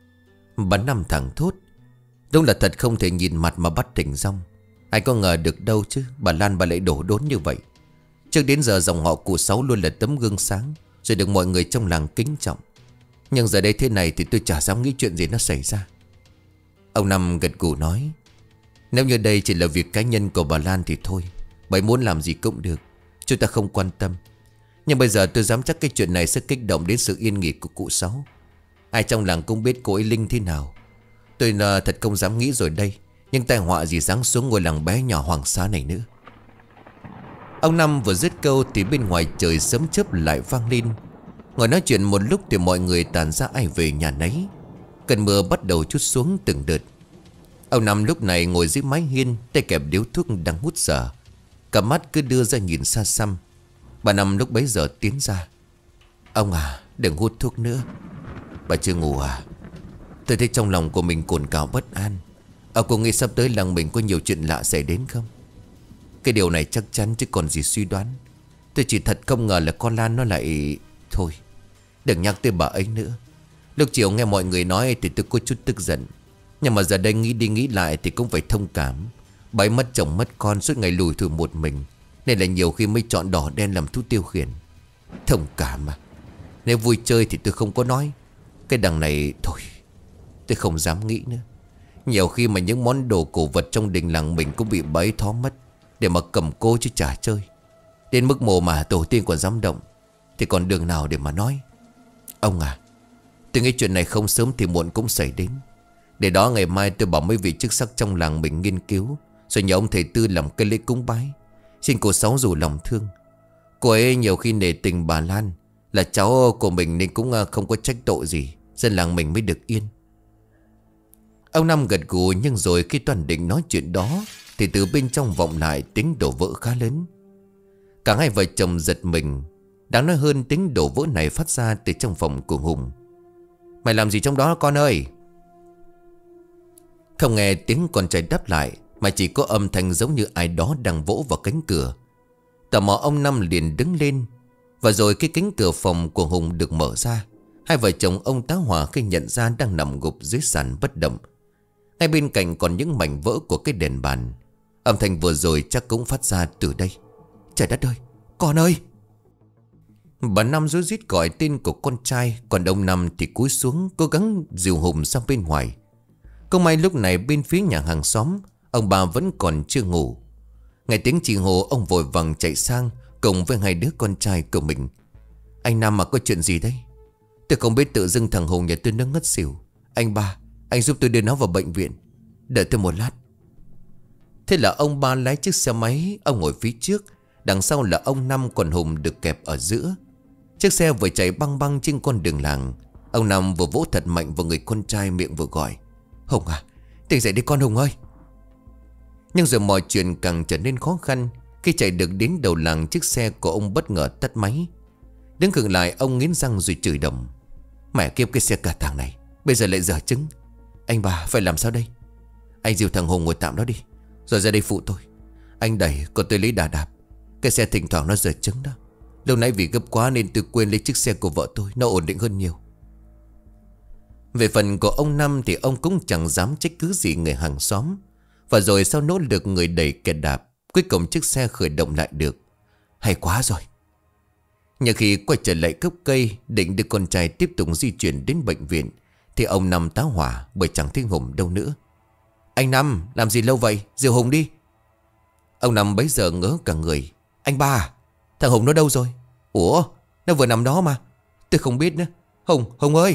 Bà Năm thẳng thốt. Đúng là thật không thể nhìn mặt mà bắt tỉnh rong. Ai có ngờ được đâu chứ, bà Lan bà lại đổ đốn như vậy. Trước đến giờ dòng họ cụ Sáu luôn là tấm gương sáng, rồi được mọi người trong làng kính trọng. Nhưng giờ đây thế này thì tôi chả dám nghĩ chuyện gì nó xảy ra. Ông Năm gật gù nói: nếu như đây chỉ là việc cá nhân của bà Lan thì thôi, bà muốn làm gì cũng được, chúng ta không quan tâm. Nhưng bây giờ tôi dám chắc cái chuyện này sẽ kích động đến sự yên nghỉ của cụ Sáu. Ai trong làng cũng biết cô ấy linh thế nào. Tôi thật không dám nghĩ rồi đây. Nhưng tai họa gì giáng xuống ngôi làng bé nhỏ hoàng xá này nữa. Ông Năm vừa dứt câu thì bên ngoài trời sấm chớp lại vang lên. Ngồi nói chuyện một lúc thì mọi người tản ra ai về nhà nấy. Cơn mưa bắt đầu trút xuống từng đợt. Ông Năm lúc này ngồi dưới mái hiên, tay kẹp điếu thuốc đang hút dở, cả mắt cứ đưa ra nhìn xa xăm. Bà Năm lúc bấy giờ tiến ra: ông à, đừng hút thuốc nữa. Bà chưa ngủ à? Tôi thấy trong lòng của mình cồn cào bất an. Ông có nghĩ sắp tới làng mình có nhiều chuyện lạ xảy đến không? Cái điều này chắc chắn chứ còn gì suy đoán. Tôi chỉ thật không ngờ là con Lan nó lại... Thôi, đừng nhắc tới bà ấy nữa. Lúc chiều nghe mọi người nói thì tôi có chút tức giận. Nhưng mà giờ đây nghĩ đi nghĩ lại thì cũng phải thông cảm. Bà ấy mất chồng mất con, suốt ngày lủi thủi một mình, nên là nhiều khi mới chọn đỏ đen làm thú tiêu khiển. Thông cảm à? Nếu vui chơi thì tôi không có nói. Cái đằng này thôi, tôi không dám nghĩ nữa. Nhiều khi mà những món đồ cổ vật trong đình làng mình cũng bị bà ấy thó mất, để mà cầm cố chứ chả chơi. Đến mức mồ mà tổ tiên còn dám động thì còn đường nào để mà nói. Ông à, tôi nghĩ chuyện này không sớm thì muộn cũng xảy đến. Để đó ngày mai tôi bảo mấy vị chức sắc trong làng mình nghiên cứu, rồi nhờ ông thầy Tư làm cái lễ cúng bái, xin cô Sáu rủ lòng thương. Cô ấy nhiều khi nể tình bà Lan, là cháu của mình nên cũng không có trách tội gì, dân làng mình mới được yên. Ông Năm gật gù, nhưng rồi khi toàn định nói chuyện đó thì từ bên trong vọng lại tiếng đổ vỡ khá lớn. Cả hai vợ chồng giật mình. Đáng nói hơn, tiếng đổ vỡ này phát ra từ trong phòng của Hùng. Mày làm gì trong đó con ơi? Không nghe tiếng con trai đáp lại, mà chỉ có âm thanh giống như ai đó đang vỗ vào cánh cửa. Tò mò ông Năm liền đứng lên. Và rồi cái cánh cửa phòng của Hùng được mở ra. Hai vợ chồng ông tá hỏa khi nhận ra đang nằm gục dưới sàn bất động. Ngay bên cạnh còn những mảnh vỡ của cái đèn bàn. Âm thanh vừa rồi chắc cũng phát ra từ đây. Trời đất ơi, con ơi! Bà Năm rối rít gọi tên của con trai. Còn ông Năm thì cúi xuống cố gắng dìu Hùng sang bên ngoài. Không may lúc này bên phía nhà hàng xóm, ông bà vẫn còn chưa ngủ. Nghe tiếng chị Hồ, ông vội vàng chạy sang cùng với hai đứa con trai của mình. Anh Năm mà có chuyện gì đấy? Tôi không biết, tự dưng thằng Hùng nhà tôi nó ngất xỉu. Anh ba, anh giúp tôi đưa nó vào bệnh viện. Đợi tôi một lát. Thế là ông ba lái chiếc xe máy. Ông ngồi phía trước, đằng sau là ông Năm, còn Hùng được kẹp ở giữa. Chiếc xe vừa chạy băng băng trên con đường làng. Ông Năm vừa vỗ thật mạnh vào người con trai, miệng vừa gọi: Hùng à, tỉnh dậy đi con Hùng ơi. Nhưng rồi mọi chuyện càng trở nên khó khăn. Khi chạy được đến đầu làng, chiếc xe của ông bất ngờ tắt máy. Đứng khựng lại, ông nghiến răng rồi chửi đầm: Mẹ kiếp cái xe cả thằng này, bây giờ lại dở trứng. Anh bà phải làm sao đây? Anh dìu thằng Hùng ngồi tạm đó đi, rồi ra đây phụ tôi. Anh đẩy, còn tôi lấy đà đạp. Cái xe thỉnh thoảng nó dở trứng đó. Lúc nãy vì gấp quá nên tôi quên lấy chiếc xe của vợ tôi, nó ổn định hơn nhiều. Về phần của ông Năm thì ông cũng chẳng dám trách cứ gì người hàng xóm. Và rồi sau nỗ lực người đẩy kẻ đạp, cuối cùng chiếc xe khởi động lại được. Hay quá rồi. Nhưng khi quay trở lại gốc cây định đưa con trai tiếp tục di chuyển đến bệnh viện, thì ông Năm tá hỏa bởi chẳng thấy Hùng đâu nữa. Anh Năm, làm gì lâu vậy? Dìu Hùng đi. Ông Năm bấy giờ ngớ cả người. Anh ba, thằng Hùng nó đâu rồi? Ủa, nó vừa nằm đó mà. Tôi không biết nữa. Hùng ơi!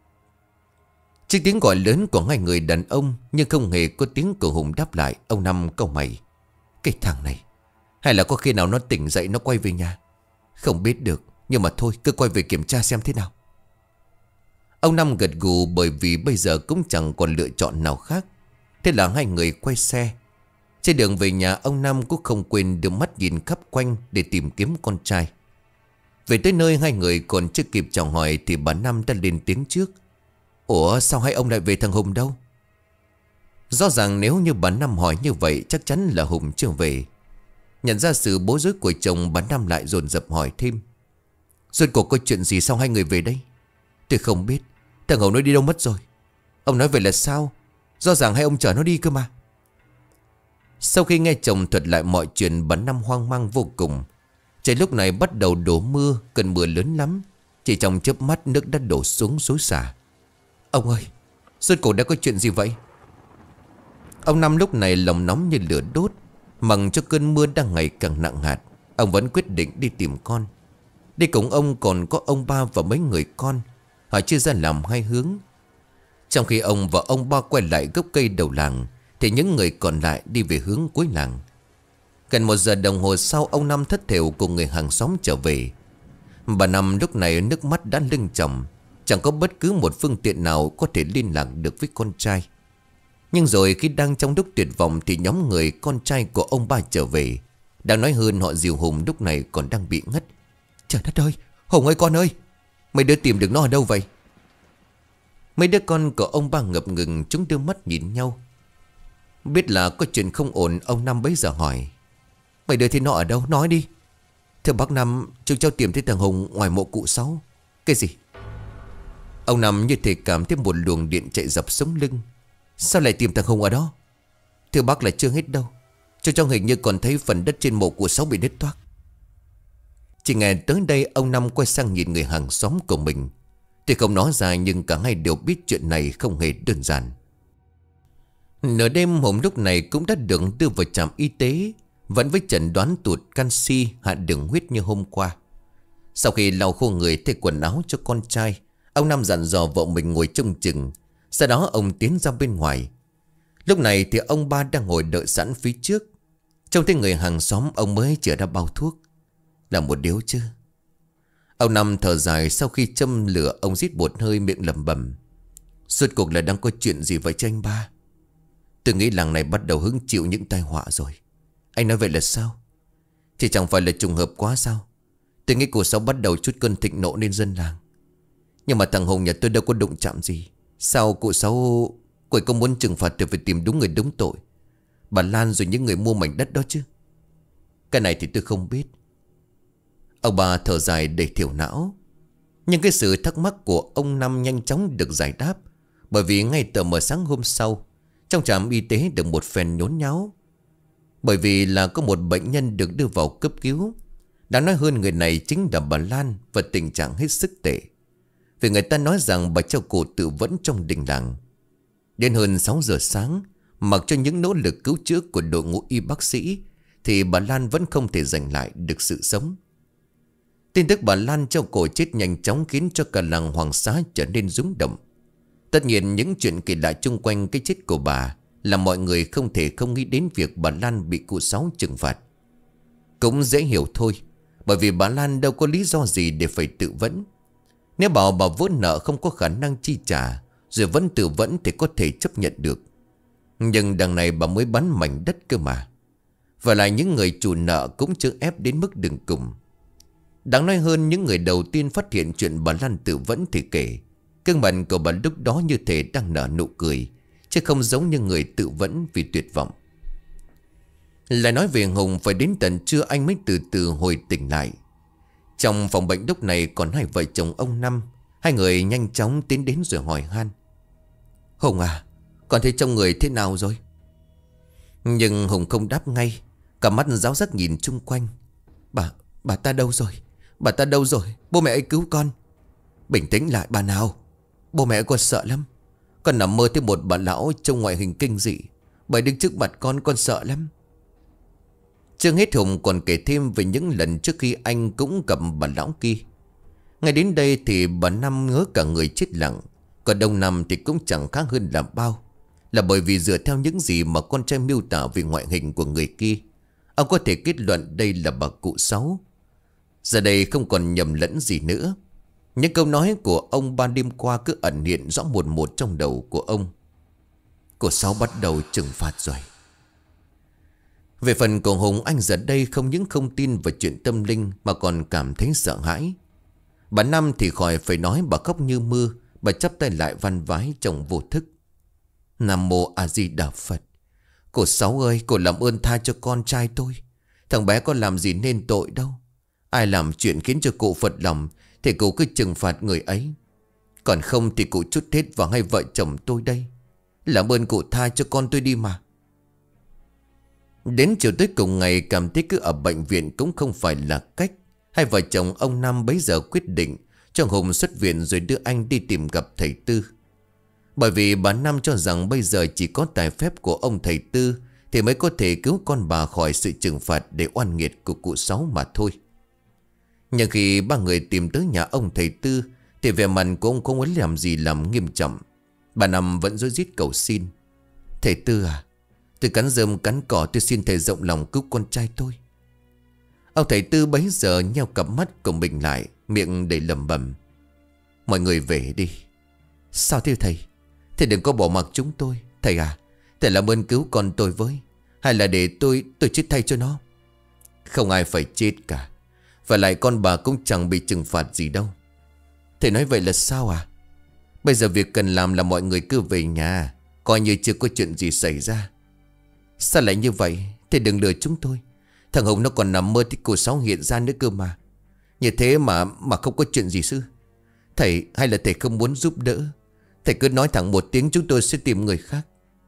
Chiếc tiếng gọi lớn của hai người đàn ông, nhưng không hề có tiếng của Hùng đáp lại. Ông Năm cau mày: Cái thằng này, hay là có khi nào nó tỉnh dậy nó quay về nhà? Không biết được, nhưng mà thôi, cứ quay về kiểm tra xem thế nào. Ông Năm gật gù, bởi vì bây giờ cũng chẳng còn lựa chọn nào khác. Thế là hai người quay xe. Trên đường về nhà, ông Năm cũng không quên đưa mắt nhìn khắp quanh để tìm kiếm con trai. Về tới nơi, hai người còn chưa kịp chào hỏi thì bà Năm đã lên tiếng trước: Ủa, sao hai ông lại về, thằng Hùng đâu? Rõ ràng nếu như bà Năm hỏi như vậy, chắc chắn là Hùng chưa về. Nhận ra sự bối rối của chồng, bà Năm lại dồn dập hỏi thêm: Rốt cuộc có chuyện gì, sao hai người về đây? Tôi không biết, thằng Hùng nó đi đâu mất rồi. Ông nói vậy là sao? Rõ ràng hai ông chở nó đi cơ mà. Sau khi nghe chồng thuật lại mọi chuyện, bà Năm hoang mang vô cùng. Trời lúc này bắt đầu đổ mưa, cơn mưa lớn lắm. Chỉ trong chớp mắt nước đã đổ xuống xối xả. Ông ơi, rốt cuộc đã có chuyện gì vậy? Ông Năm lúc này lòng nóng như lửa đốt. Mặc cho cơn mưa đang ngày càng nặng hạt, ông vẫn quyết định đi tìm con. Đi cùng ông còn có ông ba và mấy người con. Họ chia ra làm hai hướng. Trong khi ông và ông ba quay lại gốc cây đầu làng, thì những người còn lại đi về hướng cuối làng. Gần 1 giờ đồng hồ sau, ông Năm thất thểu cùng người hàng xóm trở về. Bà Năm lúc này nước mắt đã lưng chồng. Chẳng có bất cứ một phương tiện nào có thể liên lạc được với con trai. Nhưng rồi khi đang trong lúc tuyệt vọng thì nhóm người con trai của ông ba trở về. Đang nói hơn, họ dìu Hùng lúc này còn đang bị ngất. Trời đất ơi, Hùng ơi con ơi, mấy đứa tìm được nó ở đâu vậy? Mấy đứa con của ông ba ngập ngừng, chúng đưa mắt nhìn nhau. Biết là có chuyện không ổn, ông Năm bấy giờ hỏi: Mấy đứa thì nó ở đâu, nói đi. Thưa bác Năm, chúng cháu tìm thấy thằng Hùng ngoài mộ cụ Sáu. Cái gì? Ông Năm như thể cảm thấy một luồng điện chạy dọc sống lưng. Sao lại tìm thằng Hùng ở đó? Thưa bác là chưa hết đâu. Chúng cháu hình như còn thấy phần đất trên mộ của Sáu bị nứt toác. Chỉ nghe tới đây, ông Năm quay sang nhìn người hàng xóm của mình. Tuy không nói ra, nhưng cả hai đều biết chuyện này không hề đơn giản. Nửa đêm, Hùng lúc này cũng đã được đưa vào trạm y tế, vẫn với chẩn đoán tụt canxi, hạ đường huyết như hôm qua. Sau khi lau khô người, thay quần áo cho con trai, ông Năm dặn dò vợ mình ngồi trông chừng. Sau đó ông tiến ra bên ngoài. Lúc này thì ông ba đang ngồi đợi sẵn phía trước. Trông thấy người hàng xóm, ông mới chở ra bao thuốc. Là một điếu chứ? Ông Năm thở dài. Sau khi châm lửa, ông rít một hơi, miệng lẩm bẩm: Rốt cuộc là đang có chuyện gì vậy chứ anh ba? Tôi nghĩ làng này bắt đầu hứng chịu những tai họa rồi. Anh nói vậy là sao? Thì chẳng phải là trùng hợp quá sao? Tôi nghĩ cô Sáu bắt đầu chút cơn thịnh nộ nên dân làng. Nhưng mà thằng Hùng nhà tôi đâu có đụng chạm gì. Sao cụ Sáu cô ấy có muốn trừng phạt tôi phải tìm đúng người đúng tội, bà Lan rồi những người mua mảnh đất đó chứ? Cái này thì tôi không biết. Ông bà thở dài để thiểu não. Nhưng cái sự thắc mắc của ông Năm nhanh chóng được giải đáp. Bởi vì ngay tờ mờ sáng hôm sau, trong trạm y tế được một phen nhốn nháo. Bởi vì là có một bệnh nhân được đưa vào cấp cứu. Đáng nói hơn, người này chính là bà Lan, và tình trạng hết sức tệ. Vì người ta nói rằng bà treo cổ tự vẫn trong đình làng. Đến hơn 6 giờ sáng, mặc cho những nỗ lực cứu chữa của đội ngũ y bác sĩ, thì bà Lan vẫn không thể giành lại được sự sống. Tin tức bà Lan treo cổ chết nhanh chóng khiến cho cả làng Hoàng Xá trở nên rúng động. Tất nhiên những chuyện kỳ lạ chung quanh cái chết của bà làm mọi người không thể không nghĩ đến việc bà Lan bị cụ Sáu trừng phạt. Cũng dễ hiểu thôi, bởi vì bà Lan đâu có lý do gì để phải tự vẫn. Nếu bảo bà vỡ nợ không có khả năng chi trả rồi vẫn tự vẫn thì có thể chấp nhận được. Nhưng đằng này bà mới bán mảnh đất cơ mà. Và lại những người chủ nợ cũng chưa ép đến mức đường cùng. Đáng nói hơn, những người đầu tiên phát hiện chuyện bà Lan tự vẫn thì kể gương mặt của bà lúc đó như thể đang nở nụ cười, chứ không giống như người tự vẫn vì tuyệt vọng. Lại nói về Hùng, phải đến tận trưa anh mới từ từ hồi tỉnh lại. Trong phòng bệnh lúc này còn hai vợ chồng ông Năm. Hai người nhanh chóng tiến đến rồi hỏi han: Hùng à, con thấy trong người thế nào rồi? Nhưng Hùng không đáp ngay, cả mắt ráo rắc nhìn chung quanh. Bà ta đâu rồi? Bà ta đâu rồi? Bố mẹ ấy cứu con. Bình tĩnh lại bà nào. Bố mẹ con sợ lắm. Con nằm mơ thấy một bà lão trông ngoại hình kinh dị. Bà đứng trước mặt con sợ lắm. Chưa hết, Hùng còn kể thêm về những lần trước khi anh cũng gặp bà lão kia. Ngay đến đây thì bà Năm ngớ cả người chết lặng. Còn ông Năm thì cũng chẳng khác hơn là bao. Là bởi vì dựa theo những gì mà con trai miêu tả về ngoại hình của người kia, ông có thể kết luận đây là bà cụ Sáu. Giờ đây không còn nhầm lẫn gì nữa. Những câu nói của ông ban đêm qua cứ ẩn hiện rõ một trong đầu của ông. Cụ Sáu bắt đầu trừng phạt rồi. Về phần của Hùng, anh giờ đây không những không tin vào chuyện tâm linh mà còn cảm thấy sợ hãi. Bà Năm thì khỏi phải nói, bà khóc như mưa. Bà chắp tay lại van vái trong vô thức: Nam Mô A Di Đà Phật. Cô Sáu ơi, cô làm ơn tha cho con trai tôi. Thằng bé có làm gì nên tội đâu. Ai làm chuyện khiến cho cụ phật lòng thì cụ cứ trừng phạt người ấy. Còn không thì cụ trút hết vào hai vợ chồng tôi đây. Làm ơn cụ tha cho con tôi đi mà. Đến chiều tới cùng ngày, cảm thấy cứ ở bệnh viện cũng không phải là cách. Hai vợ chồng ông Năm bấy giờ quyết định cho Hùng xuất viện rồi đưa anh đi tìm gặp thầy Tư. Bởi vì bà Năm cho rằng bây giờ chỉ có tài phép của ông thầy Tư thì mới có thể cứu con bà khỏi sự trừng phạt để oan nghiệt của cụ Sáu mà thôi. Nhưng khi ba người tìm tới nhà ông thầy Tư thì vẻ mặt của ông không muốn làm gì làm nghiêm trọng. Bà Năm vẫn rối rít cầu xin: Thầy Tư à, tôi cắn rơm cắn cỏ, tôi xin thầy rộng lòng cứu con trai tôi. Ông thầy Tư bấy giờ nheo cặp mắt của mình lại, miệng đầy lẩm bẩm: Mọi người về đi. Sao thế thầy? Thầy đừng có bỏ mặc chúng tôi. Thầy à, thầy làm ơn cứu con tôi với. Hay là để tôi chết thay cho nó? Không ai phải chết cả. Và lại con bà cũng chẳng bị trừng phạt gì đâu. Thầy nói vậy là sao à? Bây giờ việc cần làm là mọi người cứ về nhà, coi như chưa có chuyện gì xảy ra. Sao lại như vậy? Thầy đừng lừa chúng tôi. Thằng Hùng nó còn nằm mơ thì cô Sáu hiện ra nữa cơ mà. Như thế mà không có chuyện gì sư. Thầy, hay là thầy không muốn giúp đỡ? Thầy cứ nói thẳng một tiếng, chúng tôi sẽ tìm người khác.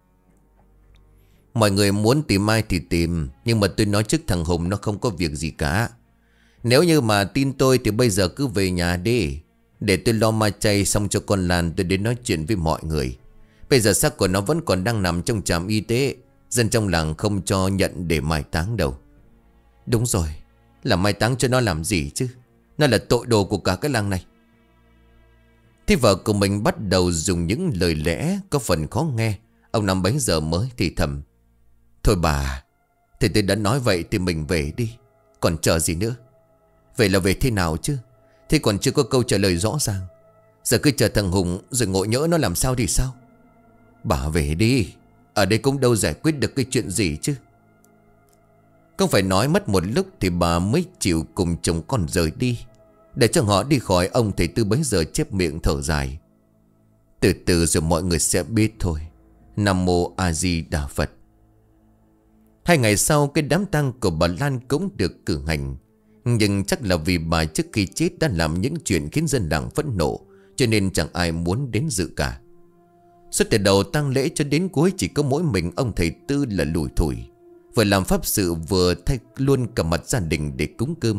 Mọi người muốn tìm ai thì tìm, nhưng mà tôi nói trước thằng Hùng nó không có việc gì cả. Nếu như mà tin tôi thì bây giờ cứ về nhà đi, để tôi lo ma chay xong cho con Lan tôi đến nói chuyện với mọi người. Bây giờ xác của nó vẫn còn đang nằm trong trạm y tế. Dân trong làng không cho nhận để mai táng đâu. Đúng rồi, là mai táng cho nó làm gì chứ? Nó là tội đồ của cả cái làng này. Thì vợ của mình bắt đầu dùng những lời lẽ có phần khó nghe. Ông Năm bấy giờ mới thì thầm: Thôi bà, thì tôi đã nói vậy thì mình về đi. Còn chờ gì nữa? Vậy là về thế nào chứ? Thế còn chưa có câu trả lời rõ ràng. Giờ cứ chờ thằng Hùng rồi ngộ nhỡ nó làm sao thì sao? Bà về đi. Ở đây cũng đâu giải quyết được cái chuyện gì chứ. Không phải nói mất một lúc thì bà mới chịu cùng chồng con rời đi. Để cho họ đi khỏi, ông thầy Tư bấy giờ chép miệng thở dài: Từ từ rồi mọi người sẽ biết thôi. Nam Mô A Di Đà Phật. 2 ngày sau, cái đám tang của bà Lan cũng được cử hành. Nhưng chắc là vì bà trước khi chết đã làm những chuyện khiến dân làng phẫn nộ, cho nên chẳng ai muốn đến dự cả. Suốt từ đầu tang lễ cho đến cuối chỉ có mỗi mình ông thầy Tư là lủi thủi. vừa làm pháp sự vừa thay luôn cả mặt gia đình để cúng cơm.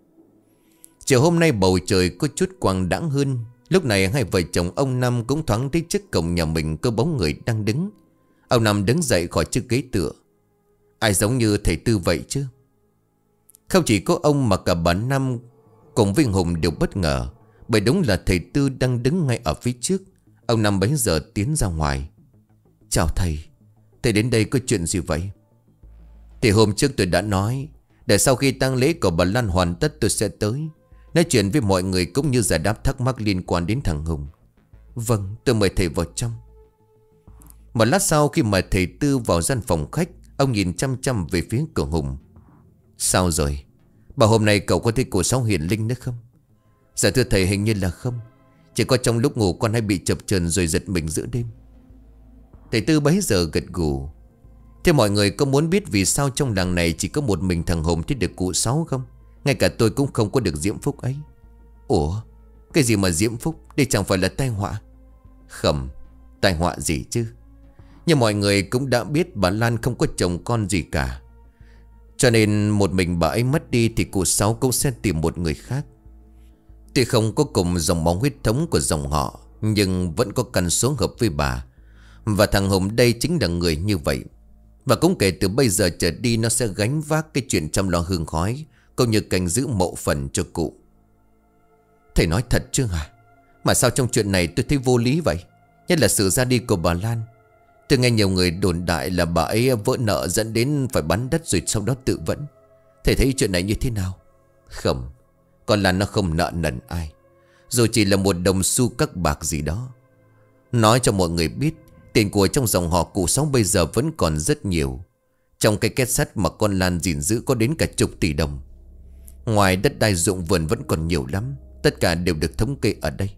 Chiều hôm nay bầu trời có chút quang đãng hơn. Lúc này hai vợ chồng ông Năm cũng thoáng thấy trước cổng nhà mình có bóng người đang đứng. Ông Năm đứng dậy khỏi chiếc ghế tựa. Ai giống như thầy Tư vậy chứ? Không chỉ có ông mà cả bà Năm cùng Vinh Hùng đều bất ngờ, bởi đúng là thầy Tư đang đứng ngay ở phía trước. Ông Năm bấy giờ tiến ra ngoài. Chào thầy, thầy đến đây có chuyện gì vậy? Thì hôm trước tôi đã nói, để sau khi tang lễ của bà Lan hoàn tất tôi sẽ tới, nói chuyện với mọi người cũng như giải đáp thắc mắc liên quan đến thằng Hùng. Vâng, tôi mời thầy vào trong. Một lát sau khi mời thầy Tư vào gian phòng khách, ông nhìn chăm chăm về phía cửa Hùng. Sao rồi? Bảo hôm nay cậu có thấy cô Sáu hiển linh nữa không? Dạ thưa thầy, hình như là không. Chỉ có trong lúc ngủ con hay bị chập chờn rồi giật mình giữa đêm. Thầy Tư bấy giờ gật gù. Thế mọi người có muốn biết vì sao trong làng này chỉ có một mình thằng Hùng thấy được cụ Sáu không? Ngay cả tôi cũng không có được diễm phúc ấy. Ủa? Cái gì mà diễm phúc? Đây chẳng phải là tai họa? Khẩm, tai họa gì chứ? Nhưng mọi người cũng đã biết bà Lan không có chồng con gì cả. Cho nên một mình bà ấy mất đi thì cụ Sáu cũng sẽ tìm một người khác. Tuy không có cùng dòng máu huyết thống của dòng họ, nhưng vẫn có căn số hợp với bà. Và thằng Hùng đây chính là người như vậy. Và cũng kể từ bây giờ trở đi nó sẽ gánh vác cái chuyện chăm lo hương khói, cũng như canh giữ mộ phần cho cụ. Thầy nói thật chứ hả? Mà sao trong chuyện này tôi thấy vô lý vậy? Nhất là sự ra đi của bà Lan. Tôi nghe nhiều người đồn đại là bà ấy vỡ nợ dẫn đến phải bán đất rồi sau đó tự vẫn. Thầy thấy chuyện này như thế nào? Không, còn là nó không nợ nần ai, dù chỉ là một đồng xu các bạc gì đó. Nói cho mọi người biết, tiền của trong dòng họ cụ Sáu bây giờ vẫn còn rất nhiều. Trong cái két sắt mà con Lan gìn giữ có đến cả chục tỷ đồng. Ngoài đất đai ruộng vườn vẫn còn nhiều lắm. Tất cả đều được thống kê ở đây.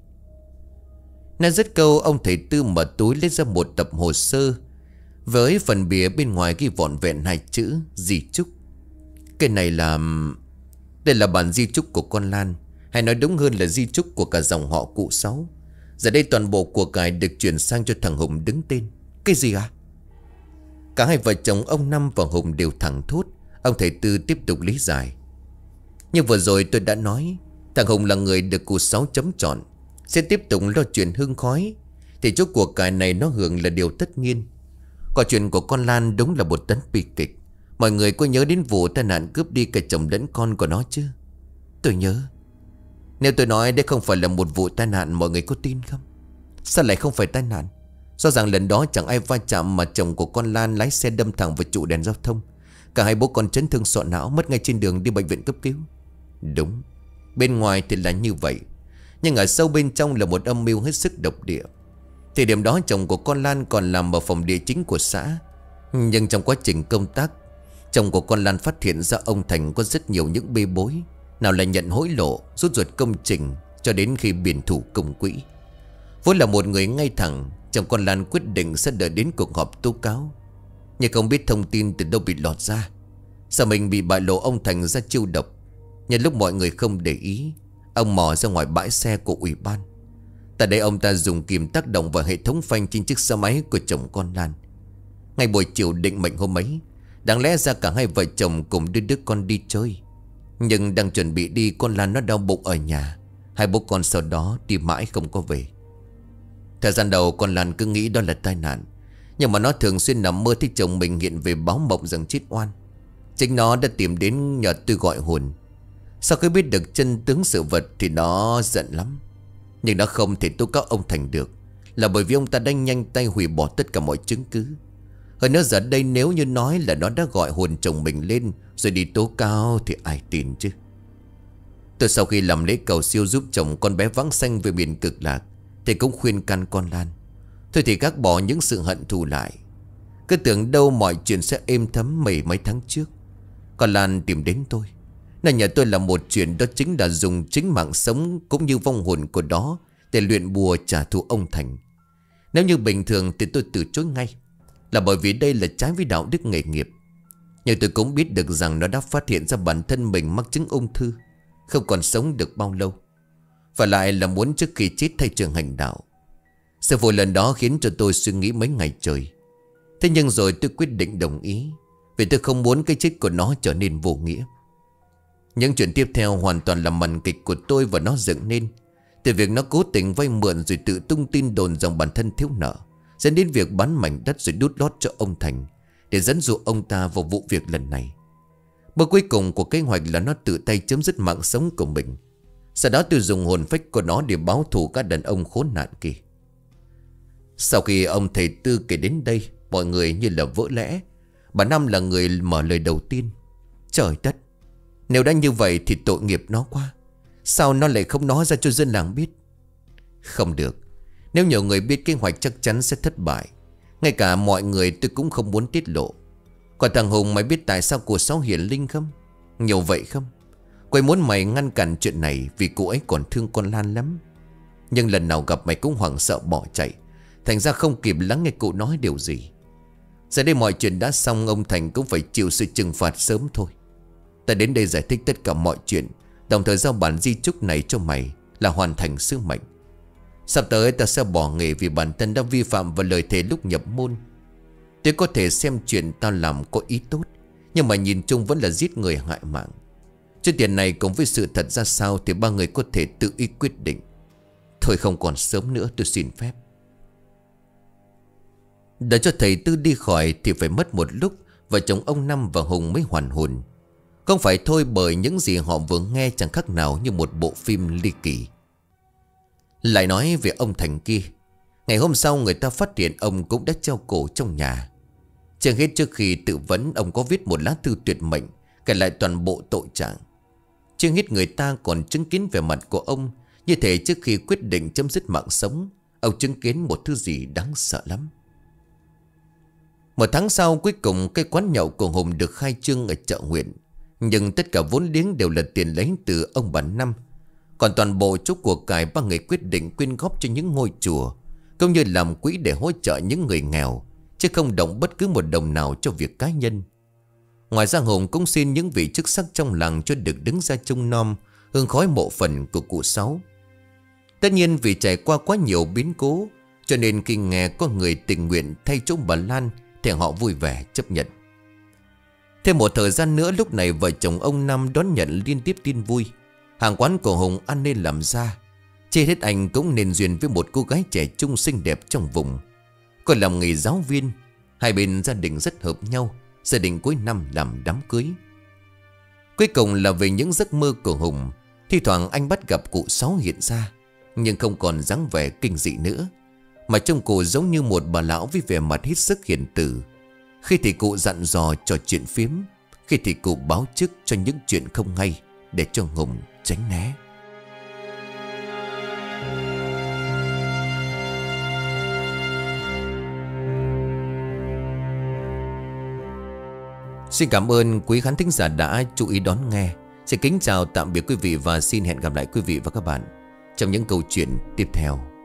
Nói dứt câu, ông thầy Tư mở túi lấy ra một tập hồ sơ, với phần bìa bên ngoài ghi vỏn vẹn 2 chữ di chúc. Cái này là... Đây là bản di chúc của con Lan, hay nói đúng hơn là di chúc của cả dòng họ cụ Sáu. Giờ đây toàn bộ của cải được chuyển sang cho thằng Hùng đứng tên. Cái gì à? Cả hai vợ chồng ông Năm và Hùng đều thẳng thốt. Ông thầy Tư tiếp tục lý giải. Nhưng vừa rồi tôi đã nói, thằng Hùng là người được cụ Sáu chấm chọn, sẽ tiếp tục lo chuyện hương khói, thì chút của cải này nó hưởng là điều tất nhiên. Còn chuyện của con Lan đúng là một tấn bi kịch. Mọi người có nhớ đến vụ tai nạn cướp đi cả chồng lẫn con của nó chứ? Tôi nhớ. Nếu tôi nói đây không phải là một vụ tai nạn, mọi người có tin không? Sao lại không phải tai nạn? Do rằng lần đó chẳng ai va chạm mà chồng của con Lan lái xe đâm thẳng vào trụ đèn giao thông. Cả hai bố con chấn thương sọ não, mất ngay trên đường đi bệnh viện cấp cứu. Đúng, bên ngoài thì là như vậy, nhưng ở sâu bên trong là một âm mưu hết sức độc địa. Thời điểm đó chồng của con Lan còn làm ở phòng địa chính của xã. Nhưng trong quá trình công tác, chồng của con Lan phát hiện ra ông Thành có rất nhiều những bê bối. Nào là nhận hối lộ, rút ruột công trình, cho đến khi biển thủ công quỹ. Vốn là một người ngay thẳng, chồng con Lan quyết định sẽ đợi đến cuộc họp tố cáo. Nhưng không biết thông tin từ đâu bị lọt ra. Sợ mình bị bại lộ, ông Thành ra chiêu độc. Nhân lúc mọi người không để ý, ông mò ra ngoài bãi xe của ủy ban. Tại đây ông ta dùng kìm tác động vào hệ thống phanh trên chiếc xe máy của chồng con Lan. Ngay buổi chiều định mệnh hôm ấy, đáng lẽ ra cả hai vợ chồng cùng đưa đứa con đi chơi. Nhưng đang chuẩn bị đi, con Lan nó đau bụng ở nhà. Hai bố con sau đó đi mãi không có về. Thời gian đầu con Lan cứ nghĩ đó là tai nạn, nhưng mà nó thường xuyên nằm mơ thấy chồng mình hiện về báo mộng rằng chết oan. Chính nó đã tìm đến nhờ tôi gọi hồn. Sau khi biết được chân tướng sự vật thì nó giận lắm. Nhưng nó không thể tố cáo ông Thành được, là bởi vì ông ta đã nhanh tay hủy bỏ tất cả mọi chứng cứ. Hơn nữa giờ đây nếu như nói là nó đã gọi hồn chồng mình lên rồi đi tố cáo thì ai tin chứ. Tôi sau khi làm lễ cầu siêu giúp chồng con bé vãng sanh về miền cực lạc, thì cũng khuyên can con Lan, thôi thì gác bỏ những sự hận thù lại. Cứ tưởng đâu mọi chuyện sẽ êm thấm. Mấy tháng trước con Lan tìm đến tôi. Nó nhờ tôi làm một chuyện, đó chính là dùng chính mạng sống cũng như vong hồn của đó để luyện bùa trả thù ông Thành. Nếu như bình thường thì tôi từ chối ngay, là bởi vì đây là trái với đạo đức nghề nghiệp. Nhưng tôi cũng biết được rằng nó đã phát hiện ra bản thân mình mắc chứng ung thư, không còn sống được bao lâu, và lại là muốn trước khi chết thay trường hành đạo. Sự vụ lần đó khiến cho tôi suy nghĩ mấy ngày trời. Thế nhưng rồi tôi quyết định đồng ý. Vì tôi không muốn cái chết của nó trở nên vô nghĩa. Những chuyện tiếp theo hoàn toàn là màn kịch của tôi và nó dựng nên. Từ việc nó cố tình vay mượn rồi tự tung tin đồn rằng bản thân thiếu nợ, dẫn đến việc bán mảnh đất rồi đút lót cho ông Thành để dẫn dụ ông ta vào vụ việc lần này. Bước cuối cùng của kế hoạch là nó tự tay chấm dứt mạng sống của mình. Sau đó tôi dùng hồn phách của nó để báo thù các đàn ông khốn nạn kia. Sau khi ông thầy Tư kể đến đây, mọi người như là vỡ lẽ. Bà Năm là người mở lời đầu tiên. Trời đất, nếu đã như vậy thì tội nghiệp nó quá. Sao nó lại không nói ra cho dân làng biết? Không được. Nếu nhiều người biết kế hoạch chắc chắn sẽ thất bại. Ngay cả mọi người tôi cũng không muốn tiết lộ. Còn thằng Hùng, mày biết tại sao cô Sáu hiển linh không? Nhiều vậy không? Cô ấy muốn mày ngăn cản chuyện này vì cô ấy còn thương con Lan lắm. Nhưng lần nào gặp mày cũng hoảng sợ bỏ chạy. Thành ra không kịp lắng nghe cụ nói điều gì. Giờ đây mọi chuyện đã xong, ông Thành cũng phải chịu sự trừng phạt sớm thôi. Ta đến đây giải thích tất cả mọi chuyện, đồng thời giao bản di chúc này cho mày là hoàn thành sứ mệnh. Sắp tới ta sẽ bỏ nghề vì bản thân đã vi phạm vào lời thề lúc nhập môn. Tôi có thể xem chuyện tao làm có ý tốt, nhưng mà nhìn chung vẫn là giết người hại mạng. Chút tiền này cùng với sự thật ra sao thì ba người có thể tự ý quyết định. Thôi không còn sớm nữa, tôi xin phép. Để cho thầy Tư đi khỏi thì phải mất một lúc, vợ chồng ông Năm và Hùng mới hoàn hồn. Không phải thôi, bởi những gì họ vừa nghe chẳng khác nào như một bộ phim ly kỳ. Lại nói về ông Thành kia, ngày hôm sau người ta phát hiện ông cũng đã treo cổ trong nhà. Chưa hết, trước khi tự vấn, ông có viết một lá thư tuyệt mệnh kể lại toàn bộ tội trạng. Chưa hết, người ta còn chứng kiến vẻ mặt của ông, như thể trước khi quyết định chấm dứt mạng sống, ông chứng kiến một thứ gì đáng sợ lắm. Một tháng sau, cuối cùng cái quán nhậu của Hùng được khai trương ở chợ huyện. Nhưng tất cả vốn liếng đều là tiền lấy từ ông bà Năm. Còn toàn bộ chút của cải, ba người quyết định quyên góp cho những ngôi chùa, cũng như làm quỹ để hỗ trợ những người nghèo, chứ không động bất cứ một đồng nào cho việc cá nhân. Ngoài ra Hùng cũng xin những vị chức sắc trong làng cho được đứng ra trông nom hương khói mộ phần của cụ Sáu. Tất nhiên vì trải qua quá nhiều biến cố, cho nên khi nghe có người tình nguyện thay chỗ bà Lan thì họ vui vẻ chấp nhận. Thêm một thời gian nữa, lúc này vợ chồng ông Năm đón nhận liên tiếp tin vui. Hàng quán của Hùng ăn nên làm ra. Trên hết anh cũng nên duyên với một cô gái trẻ trung xinh đẹp trong vùng. Cô làm nghề giáo viên. Hai bên gia đình rất hợp nhau. Gia đình cuối năm làm đám cưới. Cuối cùng là về những giấc mơ của Hùng. Thi thoảng anh bắt gặp cụ Sáu hiện ra, nhưng không còn dáng vẻ kinh dị nữa, mà trông cụ giống như một bà lão với vẻ mặt hết sức hiền từ. Khi thì cụ dặn dò trò chuyện phiếm, khi thì cụ báo trước cho những chuyện không hay để cho Hùng tránh né. Xin cảm ơn quý khán thính giả đã chú ý đón nghe. Xin kính chào tạm biệt quý vị và xin hẹn gặp lại quý vị và các bạn trong những câu chuyện tiếp theo.